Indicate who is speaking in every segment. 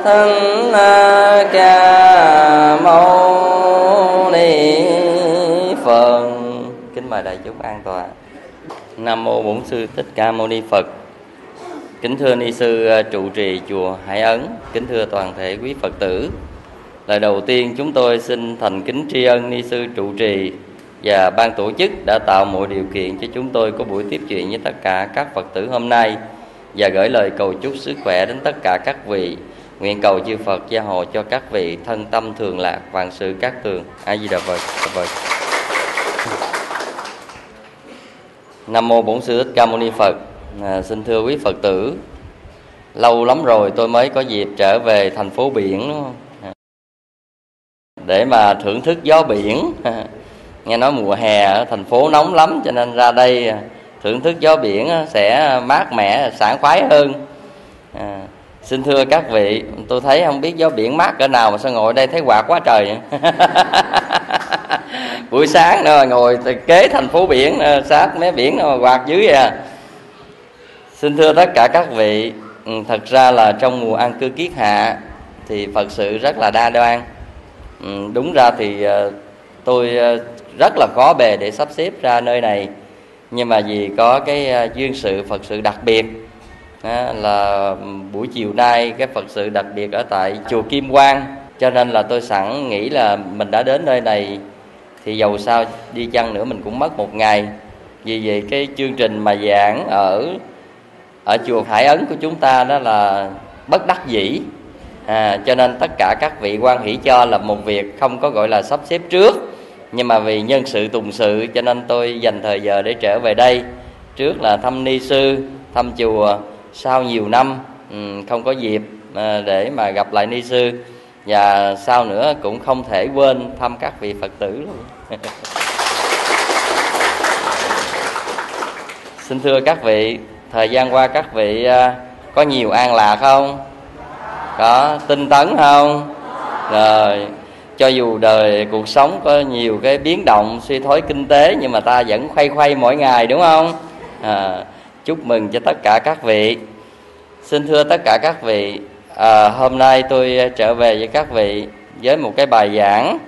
Speaker 1: Thích Ca Mâu Ni Phật. Kính mời đại chúng an tọa. Nam mô Bổn Sư Thích Ca Mâu Ni Phật. Kính thưa ni sư trụ trì chùa Hải Ấn, kính thưa toàn thể quý Phật tử. Lời đầu tiên chúng tôi xin thành kính tri ân ni sư trụ trì và ban tổ chức đã tạo mọi điều kiện cho chúng tôi có buổi tiếp chuyện với tất cả các Phật tử hôm nay, và gửi lời cầu chúc sức khỏe đến tất cả các vị. Nguyện cầu chư Phật gia hộ cho các vị thân tâm thường lạc, vạn sự các tường. A Di Đà Phật. Nam mô Bổn Sư Thích Ca Mâu Ni Phật. Xin thưa quý Phật tử, lâu lắm rồi tôi mới có dịp trở về thành phố biển, đúng không? Để mà thưởng thức gió biển. Nghe nói mùa hè ở thành phố nóng lắm, cho nên ra đây thưởng thức gió biển sẽ mát mẻ, sảng khoái hơn. Xin thưa các vị, tôi thấy không biết gió biển mát cỡ nào mà sao ngồi đây thấy quạt quá trời. Buổi sáng ngồi kế thành phố biển, sát mé biển quạt dưới à. Xin thưa tất cả các vị, thật ra là trong mùa an cư kiết hạ thì Phật sự rất là đa đoan. Đúng ra thì tôi rất là khó bề để sắp xếp ra nơi này, nhưng mà vì có cái duyên sự Phật sự đặc biệt, là buổi chiều nay cái Phật sự đặc biệt ở tại chùa Kim Quang, cho nên là tôi sẵn nghĩ là mình đã đến nơi này thì dầu sao đi chăng nữa mình cũng mất một ngày. Vì vậy cái chương trình mà giảng ở chùa Hải Ấn của chúng ta đó là bất đắc dĩ, cho nên tất cả các vị hoan hỷ cho là một việc không có gọi là sắp xếp trước, nhưng mà vì nhân sự tùng sự cho nên tôi dành thời giờ để trở về đây. Trước là thăm ni sư, thăm chùa, sau nhiều năm không có dịp để mà gặp lại ni sư, và sau nữa cũng không thể quên thăm các vị Phật tử luôn. Xin thưa các vị, thời gian qua các vị có nhiều an lạc không? Có tinh tấn không? Rồi, cho dù đời cuộc sống có nhiều cái biến động, suy thoái kinh tế, nhưng mà ta vẫn khoay mỗi ngày, đúng không? Chúc mừng cho tất cả các vị. Xin thưa tất cả các vị, hôm nay tôi trở về với các vị với một cái bài giảng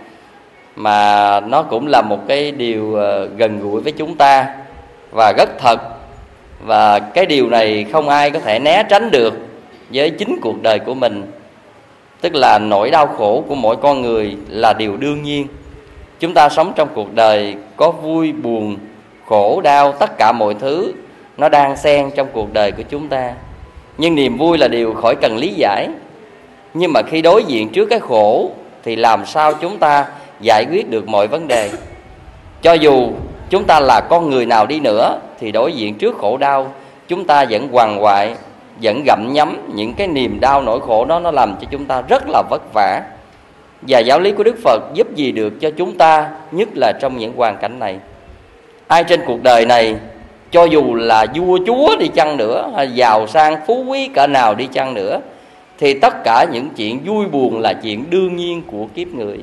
Speaker 1: mà nó cũng là một cái điều gần gũi với chúng ta và rất thật. Và cái điều này không ai có thể né tránh được với chính cuộc đời của mình. Tức là nỗi đau khổ của mỗi con người là điều đương nhiên. Chúng ta sống trong cuộc đời có vui, buồn, khổ, đau, tất cả mọi thứ nó đang xen trong cuộc đời của chúng ta. Nhưng niềm vui là điều khỏi cần lý giải. Nhưng mà khi đối diện trước cái khổ thì làm sao chúng ta giải quyết được mọi vấn đề? Cho dù chúng ta là con người nào đi nữa thì đối diện trước khổ đau, chúng ta vẫn quằn quại, vẫn gặm nhấm những cái niềm đau nỗi khổ đó, nó làm cho chúng ta rất là vất vả. Và giáo lý của Đức Phật giúp gì được cho chúng ta, nhất là trong những hoàn cảnh này. Ai trên cuộc đời này, cho dù là vua chúa đi chăng nữa, hay giàu sang phú quý cỡ nào đi chăng nữa, thì tất cả những chuyện vui buồn là chuyện đương nhiên của kiếp người.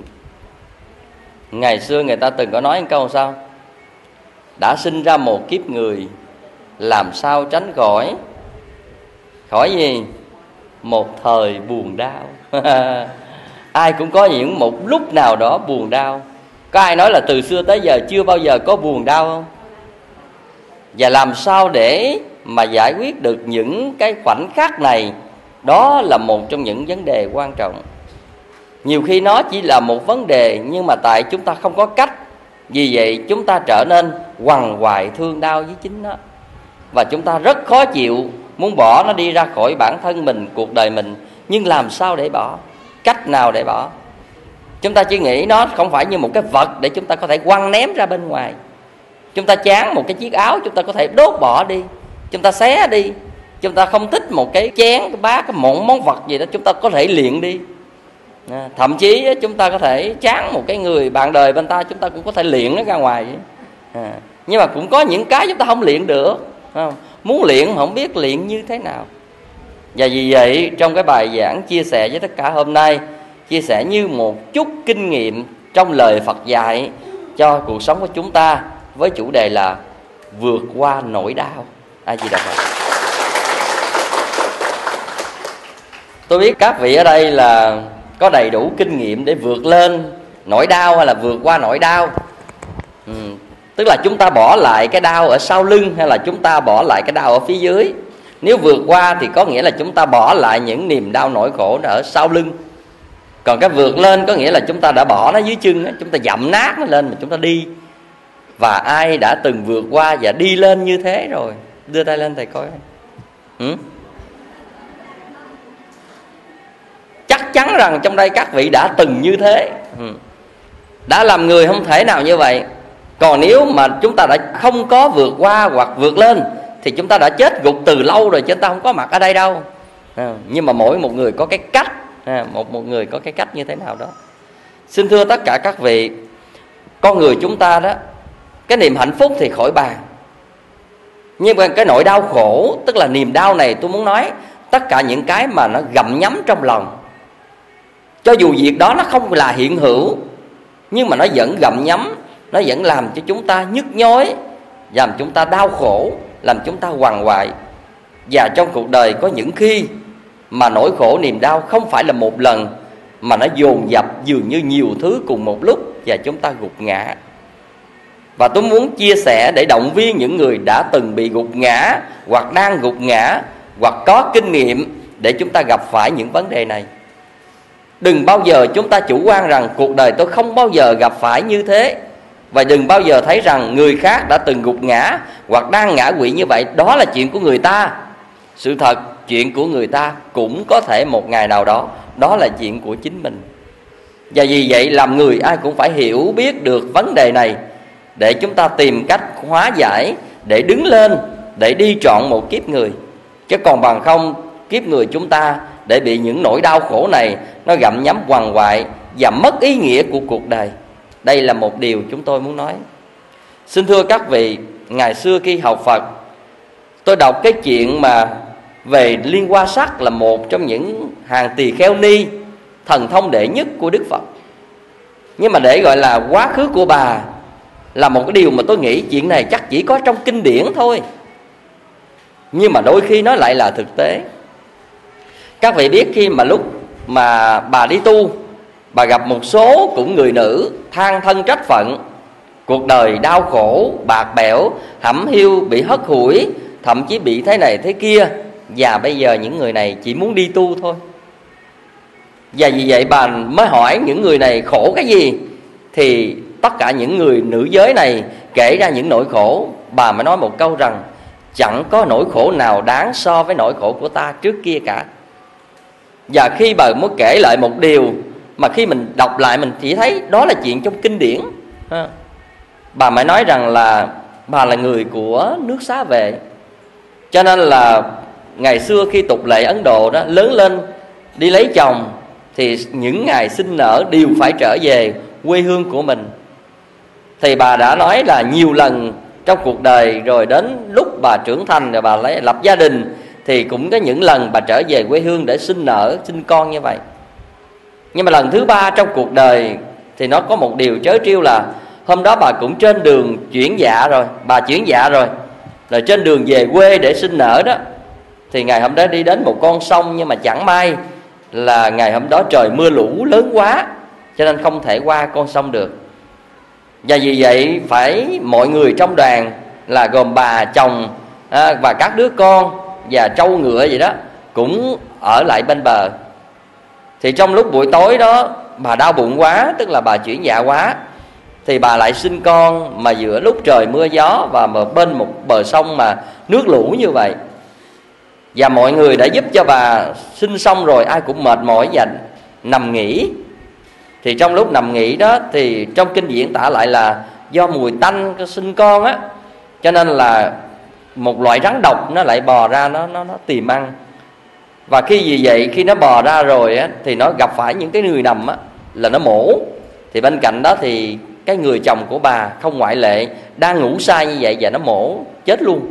Speaker 1: Ngày xưa người ta từng có nói một câu sao? Đã sinh ra một kiếp người, làm sao tránh khỏi gì? Một thời buồn đau. Ai cũng có những một lúc nào đó buồn đau. Có ai nói là từ xưa tới giờ chưa bao giờ có buồn đau không? Và làm sao để mà giải quyết được những cái khoảnh khắc này, đó là một trong những vấn đề quan trọng. Nhiều khi nó chỉ là một vấn đề, nhưng mà tại chúng ta không có cách, vì vậy chúng ta trở nên quằn quại thương đau với chính nó. Và chúng ta rất khó chịu, muốn bỏ nó đi ra khỏi bản thân mình, cuộc đời mình. Nhưng làm sao để bỏ? Cách nào để bỏ? Chúng ta chỉ nghĩ nó không phải như một cái vật để chúng ta có thể quăng ném ra bên ngoài. Chúng ta chán một cái chiếc áo, chúng ta có thể đốt bỏ đi, chúng ta xé đi. Chúng ta không thích một cái chén, cái bát, cái món vật gì đó, chúng ta có thể luyện đi. Thậm chí chúng ta có thể chán một cái người bạn đời bên ta, chúng ta cũng có thể luyện nó ra ngoài. Nhưng mà cũng có những cái chúng ta không luyện được, không? Muốn luyện mà không biết luyện như thế nào. Và vì vậy trong cái bài giảng chia sẻ với tất cả hôm nay, chia sẻ như một chút kinh nghiệm trong lời Phật dạy cho cuộc sống của chúng ta, với chủ đề là vượt qua nỗi đau. A Di Đà Phật. Tôi biết các vị ở đây là có đầy đủ kinh nghiệm để vượt lên nỗi đau hay là vượt qua nỗi đau. Tức là chúng ta bỏ lại cái đau ở sau lưng hay là chúng ta bỏ lại cái đau ở phía dưới. Nếu vượt qua thì có nghĩa là chúng ta bỏ lại những niềm đau nỗi khổ ở sau lưng. Còn cái vượt lên có nghĩa là chúng ta đã bỏ nó dưới chân, chúng ta dậm nát nó lên mà chúng ta đi. Và ai đã từng vượt qua và đi lên như thế rồi? Đưa tay lên thầy coi. Chắc chắn rằng trong đây các vị đã từng như thế. Đã làm người không thể nào như vậy. Còn nếu mà chúng ta đã không có vượt qua hoặc vượt lên thì chúng ta đã chết gục từ lâu rồi, chứ chúng ta không có mặt ở đây đâu. Nhưng mà mỗi một người có cái cách, một người có cái cách như thế nào đó. Xin thưa tất cả các vị, con người chúng ta đó, cái niềm hạnh phúc thì khỏi bàn, nhưng mà cái nỗi đau khổ, tức là niềm đau này, tôi muốn nói tất cả những cái mà nó gặm nhấm trong lòng, cho dù việc đó nó không là hiện hữu, nhưng mà nó vẫn gặm nhấm, nó vẫn làm cho chúng ta nhức nhối, làm chúng ta đau khổ, làm chúng ta quằn quại. Và trong cuộc đời có những khi mà nỗi khổ niềm đau không phải là một lần, mà nó dồn dập dường như nhiều thứ cùng một lúc, và chúng ta gục ngã. Và tôi muốn chia sẻ để động viên những người đã từng bị gục ngã, hoặc đang gục ngã, hoặc có kinh nghiệm để chúng ta gặp phải những vấn đề này. Đừng bao giờ chúng ta chủ quan rằng cuộc đời tôi không bao giờ gặp phải như thế. Và đừng bao giờ thấy rằng người khác đã từng gục ngã hoặc đang ngã quỵ như vậy, đó là chuyện của người ta. Sự thật, chuyện của người ta cũng có thể một ngày nào đó, đó là chuyện của chính mình. Và vì vậy làm người ai cũng phải hiểu biết được vấn đề này, để chúng ta tìm cách hóa giải, để đứng lên, để đi trọn một kiếp người. Chứ còn bằng không, kiếp người chúng ta để bị những nỗi đau khổ này nó gặm nhấm quằn quại và mất ý nghĩa của cuộc đời. Đây là một điều chúng tôi muốn nói. Xin thưa các vị, ngày xưa khi học Phật, tôi đọc cái chuyện mà về Liên Hoa Sắc, là một trong những hàng tỳ kheo ni thần thông đệ nhất của Đức Phật. Nhưng mà để gọi là quá khứ của bà là một cái điều mà tôi nghĩ chuyện này chắc chỉ có trong kinh điển thôi, nhưng mà đôi khi nó lại là thực tế. Các vị biết khi mà lúc mà bà đi tu, bà gặp một số cũng người nữ than thân trách phận, cuộc đời đau khổ, bạc bẽo, hẩm hiu, bị hất hủi, thậm chí bị thế này thế kia. Và bây giờ những người này chỉ muốn đi tu thôi. Và vì vậy bà mới hỏi những người này khổ cái gì. Thì tất cả những người nữ giới này kể ra những nỗi khổ. Bà mới nói một câu rằng chẳng có nỗi khổ nào đáng so với nỗi khổ của ta trước kia cả. Và khi bà mới kể lại một điều mà khi mình đọc lại mình chỉ thấy đó là chuyện trong kinh điển. Bà mới nói rằng là bà là người của nước Xá Vệ, cho nên là ngày xưa khi tục lệ Ấn Độ đó, lớn lên đi lấy chồng thì những ngày sinh nở đều phải trở về quê hương của mình. Thì bà đã nói là nhiều lần trong cuộc đời, rồi đến lúc bà trưởng thành rồi bà lấy lập gia đình, thì cũng có những lần bà trở về quê hương để sinh nở, sinh con như vậy. Nhưng mà lần thứ ba trong cuộc đời thì nó có một điều trớ trêu là hôm đó bà cũng trên đường chuyển dạ rồi, bà chuyển dạ rồi trên đường về quê để sinh nở đó, thì ngày hôm đó đi đến một con sông, nhưng mà chẳng may là ngày hôm đó trời mưa lũ lớn quá, cho nên không thể qua con sông được. Và vì vậy phải mọi người trong đoàn là gồm bà, chồng và các đứa con và trâu ngựa vậy đó cũng ở lại bên bờ. Thì trong lúc buổi tối đó bà đau bụng quá, tức là bà chuyển dạ quá, thì bà lại sinh con mà giữa lúc trời mưa gió và bên một bờ sông mà nước lũ như vậy. Và mọi người đã giúp cho bà sinh xong rồi, ai cũng mệt mỏi và nằm nghỉ. Thì trong lúc nằm nghỉ đó thì trong kinh điển tả lại là do mùi tanh sinh con á, cho nên là một loại rắn độc nó lại bò ra nó tìm ăn. Và khi vì vậy khi nó bò ra rồi á, thì nó gặp phải những cái người nằm á, là nó mổ. Thì bên cạnh đó thì cái người chồng của bà không ngoại lệ, đang ngủ say như vậy và nó mổ chết luôn.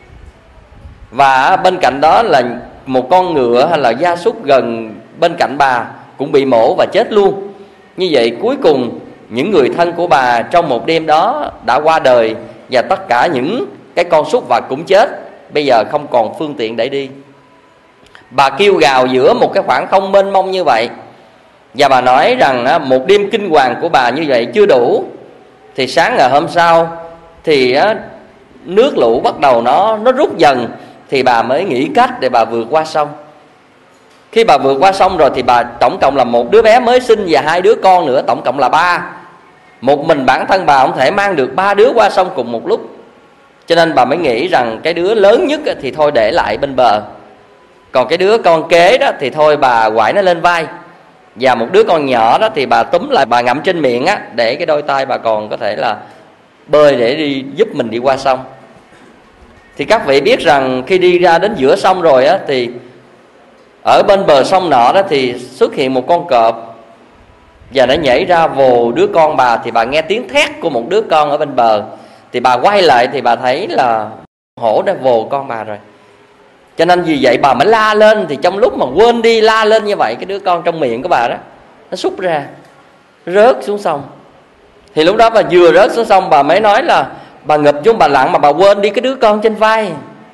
Speaker 1: Và bên cạnh đó là một con ngựa hay là gia súc gần bên cạnh bà cũng bị mổ và chết luôn. Như vậy cuối cùng những người thân của bà trong một đêm đó đã qua đời, và tất cả những cái con súc vật cũng chết, bây giờ không còn phương tiện để đi. Bà kêu gào giữa một cái khoảng không mênh mông như vậy. Và bà nói rằng một đêm kinh hoàng của bà như vậy chưa đủ, thì sáng ngày hôm sau thì nước lũ bắt đầu nó rút dần, thì bà mới nghĩ cách để bà vượt qua sông. Khi bà vượt qua sông rồi thì bà tổng cộng là một đứa bé mới sinh và 2 đứa con nữa, tổng cộng là 3. Một mình bản thân bà không thể mang được 3 đứa qua sông cùng một lúc, cho nên bà mới nghĩ rằng cái đứa lớn nhất thì thôi để lại bên bờ, còn cái đứa con kế đó thì thôi bà quải nó lên vai, và một đứa con nhỏ đó thì bà túm lại, bà ngậm trên miệng để cái đôi tay bà còn có thể là bơi để đi giúp mình đi qua sông. Thì các vị biết rằng khi đi ra đến giữa sông rồi thì ở bên bờ sông nọ đó thì xuất hiện một con cọp, và nó nhảy ra vồ đứa con bà. Thì bà nghe tiếng thét của một đứa con ở bên bờ, thì bà quay lại thì bà thấy là hổ đã vồ con bà rồi. Cho nên vì vậy bà mới la lên. Thì trong lúc mà quên đi la lên như vậy, cái đứa con trong miệng của bà đó nó xúc ra, rớt xuống sông. Thì lúc đó bà vừa rớt xuống sông, bà mới nói là bà ngụp xuống bà lặn mà bà quên đi cái đứa con trên vai.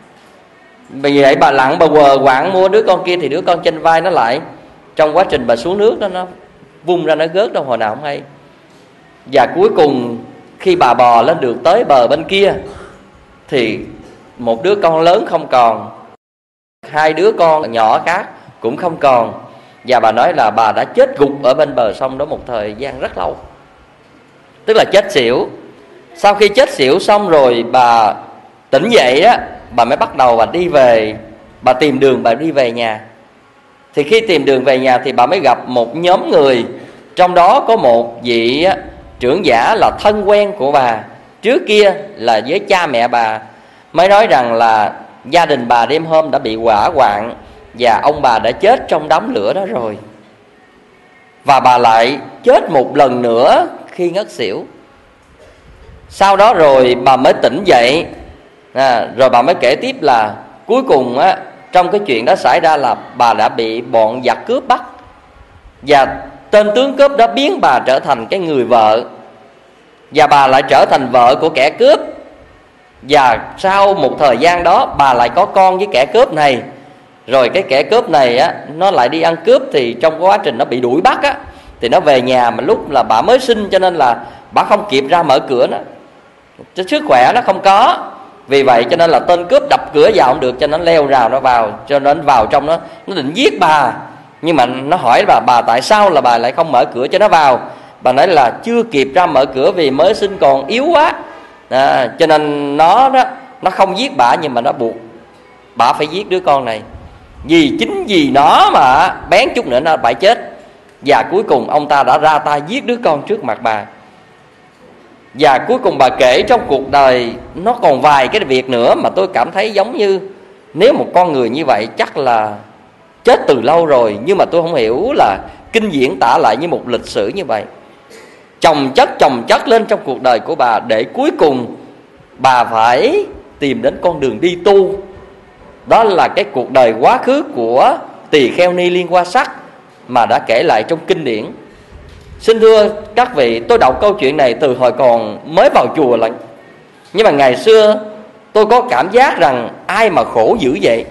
Speaker 1: Vì vậy bà lặn bà quờ quạng mua đứa con kia, thì đứa con trên vai nó lại trong quá trình bà xuống nước đó nó vung ra, nó rớt đâu hồi nào không hay. Và cuối cùng khi bà bò lên được tới bờ bên kia thì một đứa con lớn không còn, 2 đứa con nhỏ khác cũng không còn. Và bà nói là bà đã chết gục ở bên bờ sông đó một thời gian rất lâu, tức là chết xỉu. Sau khi chết xỉu xong rồi bà tỉnh dậy á, bà mới bắt đầu bà đi về, bà tìm đường bà đi về nhà. Thì khi tìm đường về nhà thì bà mới gặp một nhóm người, trong đó có một vị trưởng giả là thân quen của bà, trước kia là với cha mẹ bà, mới nói rằng là gia đình bà đêm hôm đã bị hỏa hoạn và ông bà đã chết trong đống lửa đó rồi. Và bà lại chết một lần nữa khi ngất xỉu. Sau đó rồi bà mới tỉnh dậy, rồi bà mới kể tiếp là cuối cùng trong cái chuyện đó xảy ra là bà đã bị bọn giặc cướp bắt, và tên tướng cướp đó biến bà trở thành cái người vợ, và bà lại trở thành vợ của kẻ cướp. Và sau một thời gian đó bà lại có con với kẻ cướp này. Rồi cái kẻ cướp này nó lại đi ăn cướp, thì trong quá trình nó bị đuổi bắt thì nó về nhà mà lúc là bà mới sinh, cho nên là bà không kịp ra mở cửa nó, sức khỏe nó không có. Vì vậy cho nên là tên cướp đập cửa vào không được, cho nó leo rào nó vào, cho nên vào trong nó định giết bà. Nhưng mà nó hỏi bà tại sao là bà lại không mở cửa cho nó vào. Bà nói là chưa kịp ra mở cửa vì mới sinh còn yếu quá, cho nên nó không giết bà, nhưng mà nó buộc bà phải giết đứa con này. Vì chính vì nó mà bén chút nữa nó phải chết. Và cuối cùng ông ta đã ra tay giết đứa con trước mặt bà. Và cuối cùng bà kể trong cuộc đời nó còn vài cái việc nữa mà tôi cảm thấy giống như nếu một con người như vậy chắc là chết từ lâu rồi. Nhưng mà tôi không hiểu là kinh diễn tả lại như một lịch sử như vậy, chồng chất lên trong cuộc đời của bà, để cuối cùng bà phải tìm đến con đường đi tu. Đó là cái cuộc đời quá khứ của Tỳ Kheo Ni Liên Hoa Sắc mà đã kể lại trong kinh điển. Xin thưa các vị, tôi đọc câu chuyện này từ hồi còn mới vào chùa lận. Nhưng mà ngày xưa tôi có cảm giác rằng ai mà khổ dữ vậy.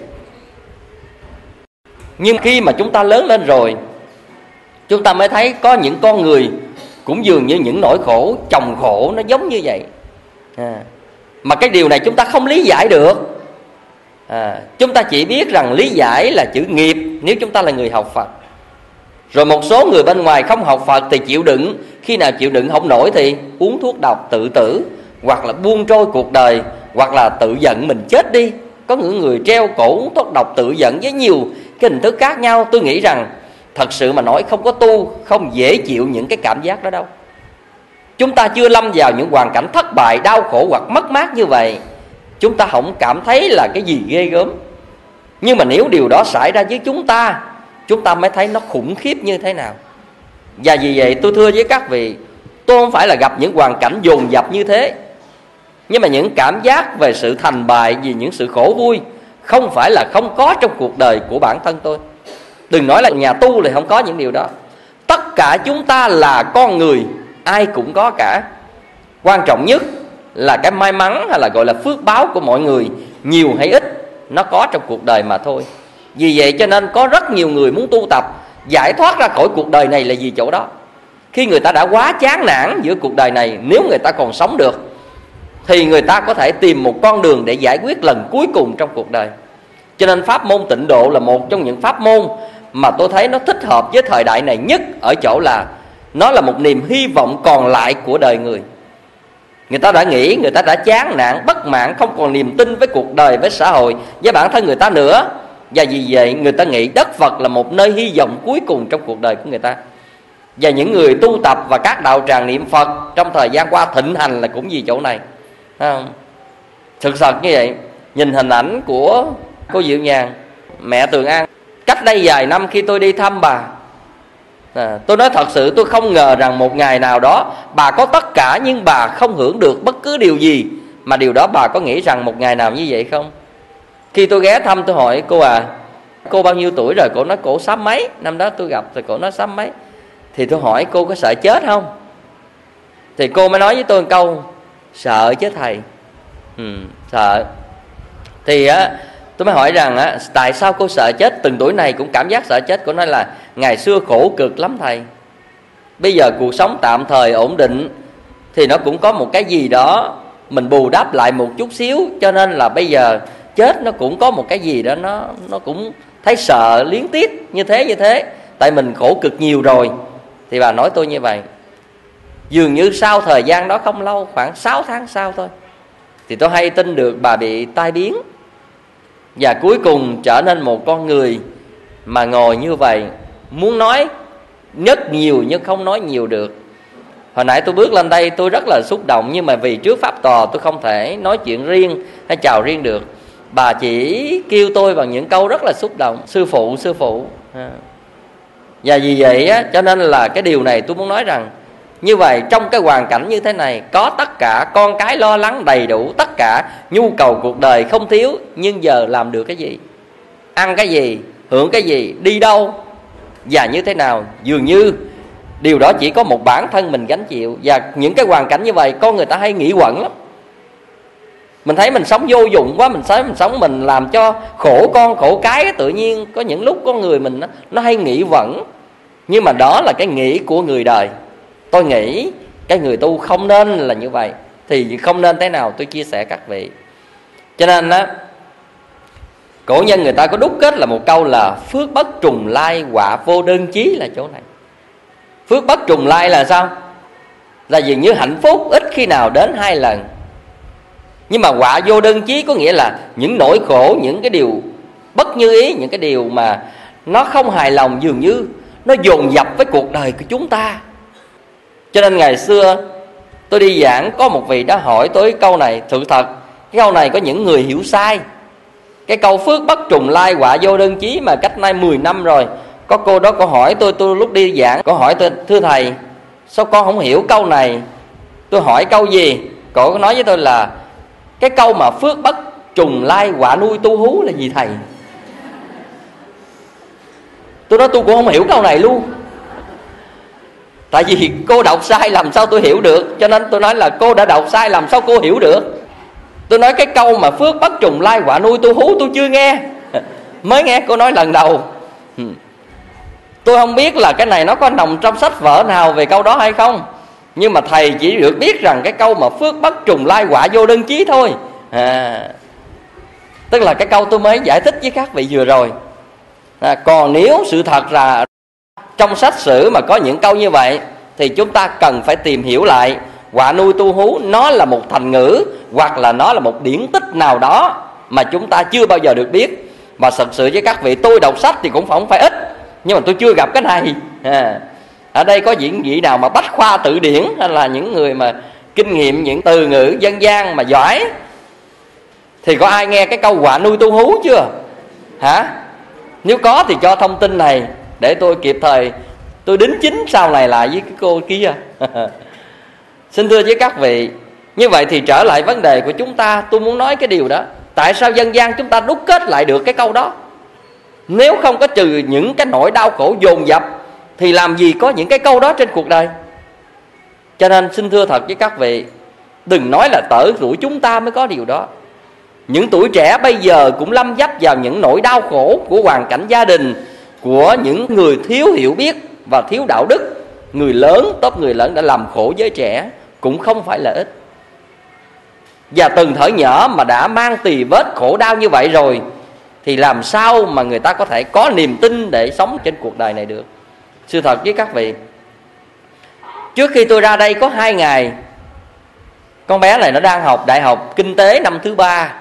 Speaker 1: Nhưng khi mà chúng ta lớn lên rồi, chúng ta mới thấy có những con người cũng dường như những nỗi khổ chồng khổ nó giống như vậy. Mà cái điều này chúng ta không lý giải được. Chúng ta chỉ biết rằng lý giải là chữ nghiệp nếu chúng ta là người học Phật. Rồi một số người bên ngoài không học Phật thì chịu đựng, khi nào chịu đựng không nổi thì uống thuốc độc tự tử, hoặc là buông trôi cuộc đời, hoặc là tự giận mình chết đi. Có những người treo cổ uống thuốc độc tự giận với nhiều cái hình thức khác nhau. Tôi nghĩ rằng thật sự mà nói không có tu, không dễ chịu những cái cảm giác đó đâu. Chúng ta chưa lâm vào những hoàn cảnh thất bại, đau khổ hoặc mất mát như vậy, chúng ta không cảm thấy là cái gì ghê gớm. Nhưng mà nếu điều đó xảy ra với chúng ta mới thấy nó khủng khiếp như thế nào. Và vì vậy tôi thưa với các vị, tôi không phải là gặp những hoàn cảnh dồn dập như thế, nhưng mà những cảm giác về sự thành bại, vì những sự khổ vui không phải là không có trong cuộc đời của bản thân tôi. Đừng nói là nhà tu thì không có những điều đó. Tất cả chúng ta là con người, ai cũng có cả. Quan trọng nhất là cái may mắn hay là gọi là phước báo của mọi người, nhiều hay ít, nó có trong cuộc đời mà thôi. Vì vậy cho nên có rất nhiều người muốn tu tập giải thoát ra khỏi cuộc đời này là vì chỗ đó. Khi người ta đã quá chán nản giữa cuộc đời này, nếu người ta còn sống được thì người ta có thể tìm một con đường để giải quyết lần cuối cùng trong cuộc đời. Cho nên pháp môn tịnh độ là một trong những pháp môn mà tôi thấy nó thích hợp với thời đại này nhất, ở chỗ là nó là một niềm hy vọng còn lại của đời người. Người ta đã nghĩ, người ta đã chán nản, bất mãn, không còn niềm tin với cuộc đời, với xã hội, với bản thân người ta nữa. Và vì vậy người ta nghĩ đất Phật là một nơi hy vọng cuối cùng trong cuộc đời của người ta. Và những người tu tập và các đạo tràng niệm Phật trong thời gian qua thịnh hành là cũng vì chỗ này. Thực sự như vậy. Nhìn hình ảnh của cô Diệu Nhàn, mẹ Tường An, cách đây vài năm khi tôi đi thăm bà, tôi nói thật sự tôi không ngờ rằng một ngày nào đó bà có tất cả nhưng bà không hưởng được bất cứ điều gì. Mà điều đó bà có nghĩ rằng một ngày nào như vậy không? Khi tôi ghé thăm tôi hỏi cô cô bao nhiêu tuổi rồi? Cô nói cổ sắp mấy. Năm đó tôi gặp thì cổ nói sắp mấy. Thì tôi hỏi cô có sợ chết không? Thì cô mới nói với tôi một câu: sợ chứ thầy. Sợ. Thì tôi mới hỏi rằng tại sao cô sợ chết? Từng tuổi này cũng cảm giác sợ chết. Cô nói là ngày xưa khổ cực lắm thầy, bây giờ cuộc sống tạm thời ổn định thì nó cũng có một cái gì đó mình bù đắp lại một chút xíu, cho nên là bây giờ chết nó cũng có một cái gì đó nó cũng thấy sợ liếng tiếc như thế, tại mình khổ cực nhiều rồi. Thì bà nói tôi như vậy. Dường như sau thời gian đó không lâu, khoảng 6 tháng sau thôi, thì tôi hay tin được bà bị tai biến, và cuối cùng trở nên một con người mà ngồi như vậy, muốn nói rất nhiều nhưng không nói nhiều được. Hồi nãy tôi bước lên đây tôi rất là xúc động, nhưng mà vì trước pháp tòa tôi không thể nói chuyện riêng hay chào riêng được. Bà chỉ kêu tôi bằng những câu rất là xúc động: sư phụ, sư phụ. Và vì vậy cho nên là cái điều này tôi muốn nói rằng, như vậy trong cái hoàn cảnh như thế này, có tất cả con cái lo lắng đầy đủ, tất cả nhu cầu cuộc đời không thiếu, nhưng giờ làm được cái gì? Ăn cái gì? Hưởng cái gì? Đi đâu? Và như thế nào? Dường như điều đó chỉ có một bản thân mình gánh chịu. Và những cái hoàn cảnh như vậy, con người ta hay nghĩ quẩn lắm. Mình thấy mình sống vô dụng quá, mình sống mình làm cho khổ con khổ cái. Tự nhiên có những lúc con người mình nó hay nghĩ vẩn. Nhưng mà đó là cái nghĩ của người đời. Tôi nghĩ cái người tu không nên là như vậy. Thì không nên thế nào tôi chia sẻ các vị. Cho nên cổ nhân người ta có đúc kết là một câu là phước bất trùng lai, họa vô đơn chí, là chỗ này. Phước bất trùng lai là sao? Là dường như hạnh phúc ít khi nào đến 2 lần. Nhưng mà họa vô đơn chí có nghĩa là những nỗi khổ, những cái điều bất như ý, những cái điều mà nó không hài lòng, dường như nó dồn dập với cuộc đời của chúng ta. Cho nên ngày xưa tôi đi giảng, có một vị đã hỏi tôi câu này. Sự thật cái câu này có những người hiểu sai. Cái câu phước bất trùng lai, họa vô đơn chí mà cách nay 10 năm rồi, có cô đó cô hỏi tôi lúc đi giảng, cô hỏi tôi: thưa thầy, sao con không hiểu câu này? Tôi hỏi câu gì? Cô nói với tôi là cái câu mà phước bất trùng lai, họa nuôi tu hú là gì thầy? Tôi nói tôi cũng không hiểu câu này luôn. Tại vì cô đọc sai làm sao tôi hiểu được. Cho nên tôi nói là cô đã đọc sai, làm sao cô hiểu được? Tôi nói cái câu mà phước bất trùng lai, họa nuôi tu hú tôi chưa nghe. Mới nghe cô nói lần đầu. Tôi không biết là cái này nó có nằm trong sách vở nào về câu đó hay không. Nhưng mà thầy chỉ được biết rằng cái câu mà phước bất trùng lai, họa vô đơn chí thôi. Tức là cái câu tôi mới giải thích với các vị vừa rồi. Còn nếu sự thật là trong sách sử mà có những câu như vậy, thì chúng ta cần phải tìm hiểu lại. Họa nuôi tu hú nó là một thành ngữ, hoặc là nó là một điển tích nào đó mà chúng ta chưa bao giờ được biết. Và thật sự với các vị, tôi đọc sách thì cũng không phải ít, nhưng mà tôi chưa gặp cái này. Ở đây có diễn vị nào mà bách khoa tự điển, hay là những người mà kinh nghiệm những từ ngữ dân gian mà giỏi, thì có ai nghe cái câu họa nuôi tu hú chưa? Hả? Nếu có thì cho thông tin này để tôi kịp thời tôi đính chính sau này lại với cái cô kia. Xin thưa với các vị, như vậy thì trở lại vấn đề của chúng ta, tôi muốn nói cái điều đó. Tại sao dân gian chúng ta đúc kết lại được cái câu đó? Nếu không có trừ những cái nỗi đau khổ dồn dập thì làm gì có những cái câu đó trên cuộc đời. Cho nên xin thưa thật với các vị, đừng nói là tở rủi chúng ta mới có điều đó. Những tuổi trẻ bây giờ cũng lâm dấp vào những nỗi đau khổ của hoàn cảnh gia đình, của những người thiếu hiểu biết và thiếu đạo đức. Người lớn, tốp người lớn đã làm khổ giới trẻ cũng không phải là ít. Và từng thời nhỏ mà đã mang tì vết khổ đau như vậy rồi thì làm sao mà người ta có thể có niềm tin để sống trên cuộc đời này được. Sự thật với các vị, trước khi tôi ra đây có 2 ngày, con bé này nó đang học đại học kinh tế năm thứ 3.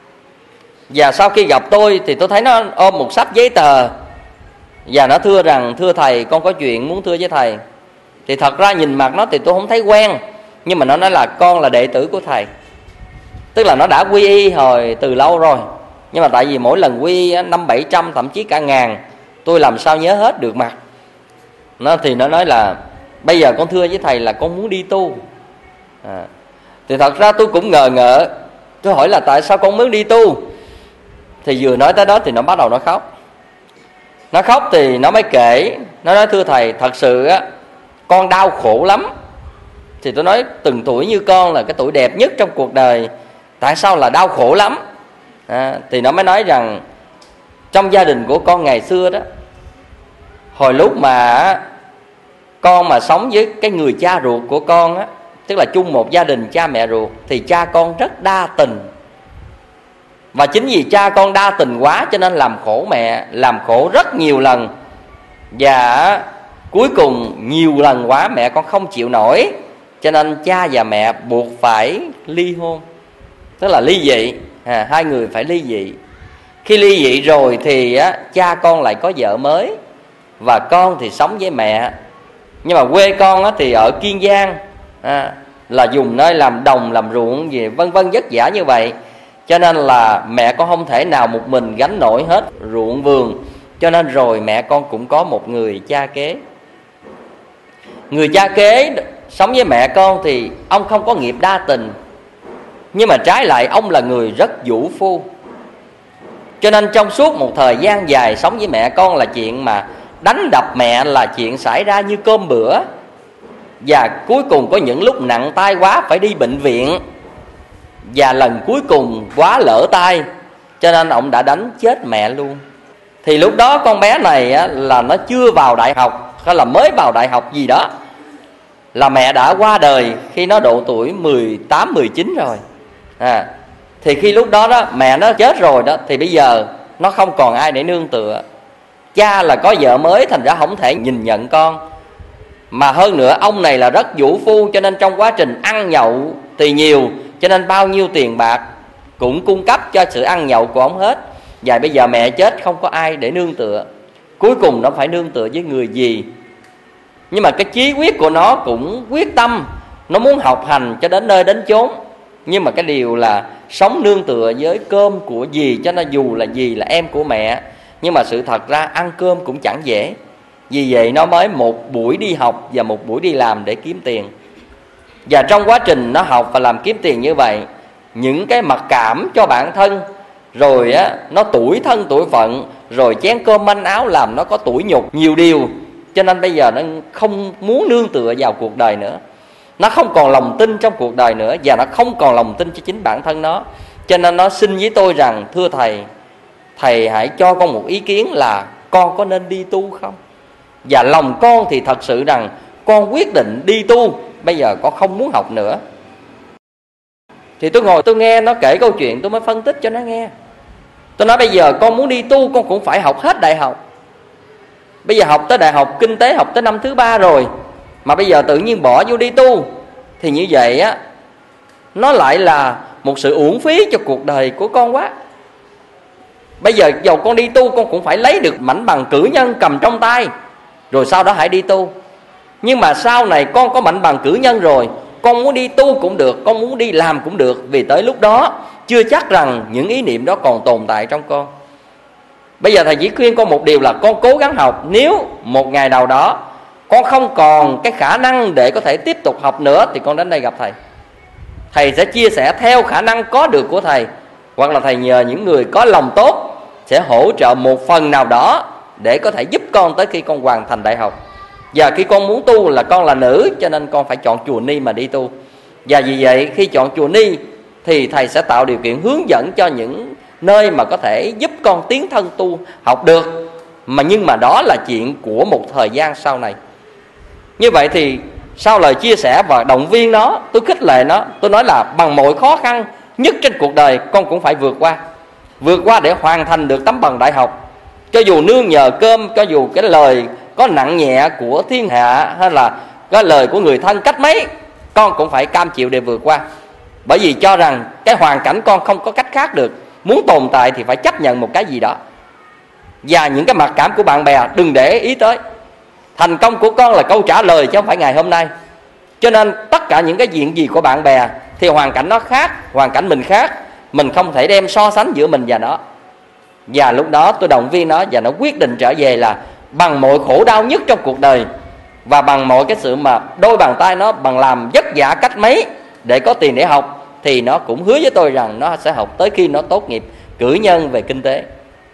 Speaker 1: Và sau khi gặp tôi thì tôi thấy nó ôm một sắp giấy tờ, và nó thưa rằng: thưa thầy, con có chuyện muốn thưa với thầy. Thì thật ra nhìn mặt nó thì tôi không thấy quen, nhưng mà nó nói là con là đệ tử của thầy. Tức là nó đã quy y hồi từ lâu rồi, nhưng mà tại vì mỗi lần quy y 500-700 thậm chí cả ngàn, tôi làm sao nhớ hết được mặt nó. Thì nó nói là bây giờ con thưa với thầy là con muốn đi tu. Thì thật ra tôi cũng ngờ ngợ. Tôi hỏi là tại sao con muốn đi tu? Thì vừa nói tới đó thì nó bắt đầu nó khóc. Nó khóc thì nó mới kể. Nó nói: thưa thầy, thật sự á, con đau khổ lắm. Thì tôi nói: từng tuổi như con là cái tuổi đẹp nhất trong cuộc đời, tại sao là đau khổ lắm? Thì nó mới nói rằng trong gia đình của con ngày xưa đó, hồi lúc mà con mà sống với cái người cha ruột của con á, tức là chung một gia đình cha mẹ ruột, thì cha con rất đa tình. Và chính vì cha con đa tình quá cho nên làm khổ mẹ, làm khổ rất nhiều lần. Và cuối cùng nhiều lần quá mẹ con không chịu nổi, cho nên cha và mẹ buộc phải ly hôn, tức là ly dị. Hai người phải ly dị. Khi ly dị rồi thì cha con lại có vợ mới, và con thì sống với mẹ. Nhưng mà quê con thì ở Kiên Giang, là dùng nơi làm đồng, làm ruộng gì vân vân vất vả như vậy, cho nên là mẹ con không thể nào một mình gánh nổi hết ruộng vườn. Cho nên rồi mẹ con cũng có một người cha kế. Người cha kế sống với mẹ con thì ông không có nghiệp đa tình, nhưng mà trái lại ông là người rất vũ phu. Cho nên trong suốt một thời gian dài sống với mẹ con là chuyện mà đánh đập mẹ là chuyện xảy ra như cơm bữa. Và cuối cùng có những lúc nặng tay quá phải đi bệnh viện. Và lần cuối cùng quá lỡ tay, cho nên ông đã đánh chết mẹ luôn. Thì lúc đó con bé này là nó chưa vào đại học, hay là mới vào đại học gì đó, là mẹ đã qua đời khi nó độ tuổi 18-19 rồi. Thì khi lúc đó đó mẹ nó chết rồi đó, thì bây giờ nó không còn ai để nương tựa. Cha là có vợ mới, thành ra không thể nhìn nhận con. Mà hơn nữa ông này là rất vũ phu, cho nên trong quá trình ăn nhậu thì nhiều, cho nên bao nhiêu tiền bạc cũng cung cấp cho sự ăn nhậu của ông hết. Và bây giờ mẹ chết không có ai để nương tựa, cuối cùng nó phải nương tựa với người gì. Nhưng mà cái chí quyết của nó cũng quyết tâm, nó muốn học hành cho đến nơi đến chốn. Nhưng mà cái điều là sống nương tựa với cơm của dì, cho nên dù là dì là em của mẹ, nhưng mà sự thật ra ăn cơm cũng chẳng dễ. Vì vậy nó mới một buổi đi học và một buổi đi làm để kiếm tiền. Và trong quá trình nó học và làm kiếm tiền như vậy, những cái mặc cảm cho bản thân, rồi nó tủi thân tủi phận, rồi chén cơm manh áo làm nó có tủi nhục nhiều điều. Cho nên bây giờ nó không muốn nương tựa vào cuộc đời nữa, nó không còn lòng tin trong cuộc đời nữa, và nó không còn lòng tin cho chính bản thân nó. Cho nên nó xin với tôi rằng: thưa thầy, thầy hãy cho con một ý kiến là con có nên đi tu không? Và lòng con thì thật sự rằng con quyết định đi tu, bây giờ con không muốn học nữa. Thì tôi ngồi tôi nghe nó kể câu chuyện, tôi mới phân tích cho nó nghe. Tôi nói bây giờ con muốn đi tu, con cũng phải học hết đại học. Bây giờ học tới đại học kinh tế, học tới năm thứ 3 rồi, mà bây giờ tự nhiên bỏ vô đi tu, thì như vậy nó lại là một sự uổng phí cho cuộc đời của con quá. Bây giờ dầu con đi tu, con cũng phải lấy được mảnh bằng cử nhân cầm trong tay, rồi sau đó hãy đi tu. Nhưng mà sau này con có mảnh bằng cử nhân rồi, con muốn đi tu cũng được, con muốn đi làm cũng được. Vì tới lúc đó chưa chắc rằng những ý niệm đó còn tồn tại trong con. Bây giờ thầy chỉ khuyên con một điều là con cố gắng học. Nếu một ngày nào đó con không còn cái khả năng để có thể tiếp tục học nữa, thì con đến đây gặp thầy. Thầy sẽ chia sẻ theo khả năng có được của thầy, hoặc là thầy nhờ những người có lòng tốt sẽ hỗ trợ một phần nào đó để có thể giúp con tới khi con hoàn thành đại học. Và khi con muốn tu là con là nữ, cho nên con phải chọn chùa Ni mà đi tu. Và vì vậy khi chọn chùa Ni thì thầy sẽ tạo điều kiện hướng dẫn cho những nơi mà có thể giúp con tiến thân tu học được. Nhưng mà đó là chuyện của một thời gian sau này. Như vậy thì sau lời chia sẻ và động viên nó, tôi khích lệ nó, tôi nói là bằng mọi khó khăn nhất trên cuộc đời con cũng phải vượt qua. Vượt qua để hoàn thành được tấm bằng đại học. Cho dù nương nhờ cơm, cho dù cái lời có nặng nhẹ của thiên hạ hay là cái lời của người thân cách mấy, con cũng phải cam chịu để vượt qua. Bởi vì cho rằng cái hoàn cảnh con không có cách khác được. Muốn tồn tại thì phải chấp nhận một cái gì đó. Và những cái mặc cảm của bạn bè đừng để ý tới. Thành công của con là câu trả lời chứ không phải ngày hôm nay. Cho nên tất cả những cái chuyện gì của bạn bè thì hoàn cảnh nó khác, hoàn cảnh mình khác. Mình không thể đem so sánh giữa mình và nó. Và lúc đó tôi động viên nó, và nó quyết định trở về là bằng mọi khổ đau nhất trong cuộc đời, và bằng mọi cái sự mà đôi bàn tay nó bằng làm vất vả cách mấy để có tiền để học, thì nó cũng hứa với tôi rằng nó sẽ học tới khi nó tốt nghiệp cử nhân về kinh tế.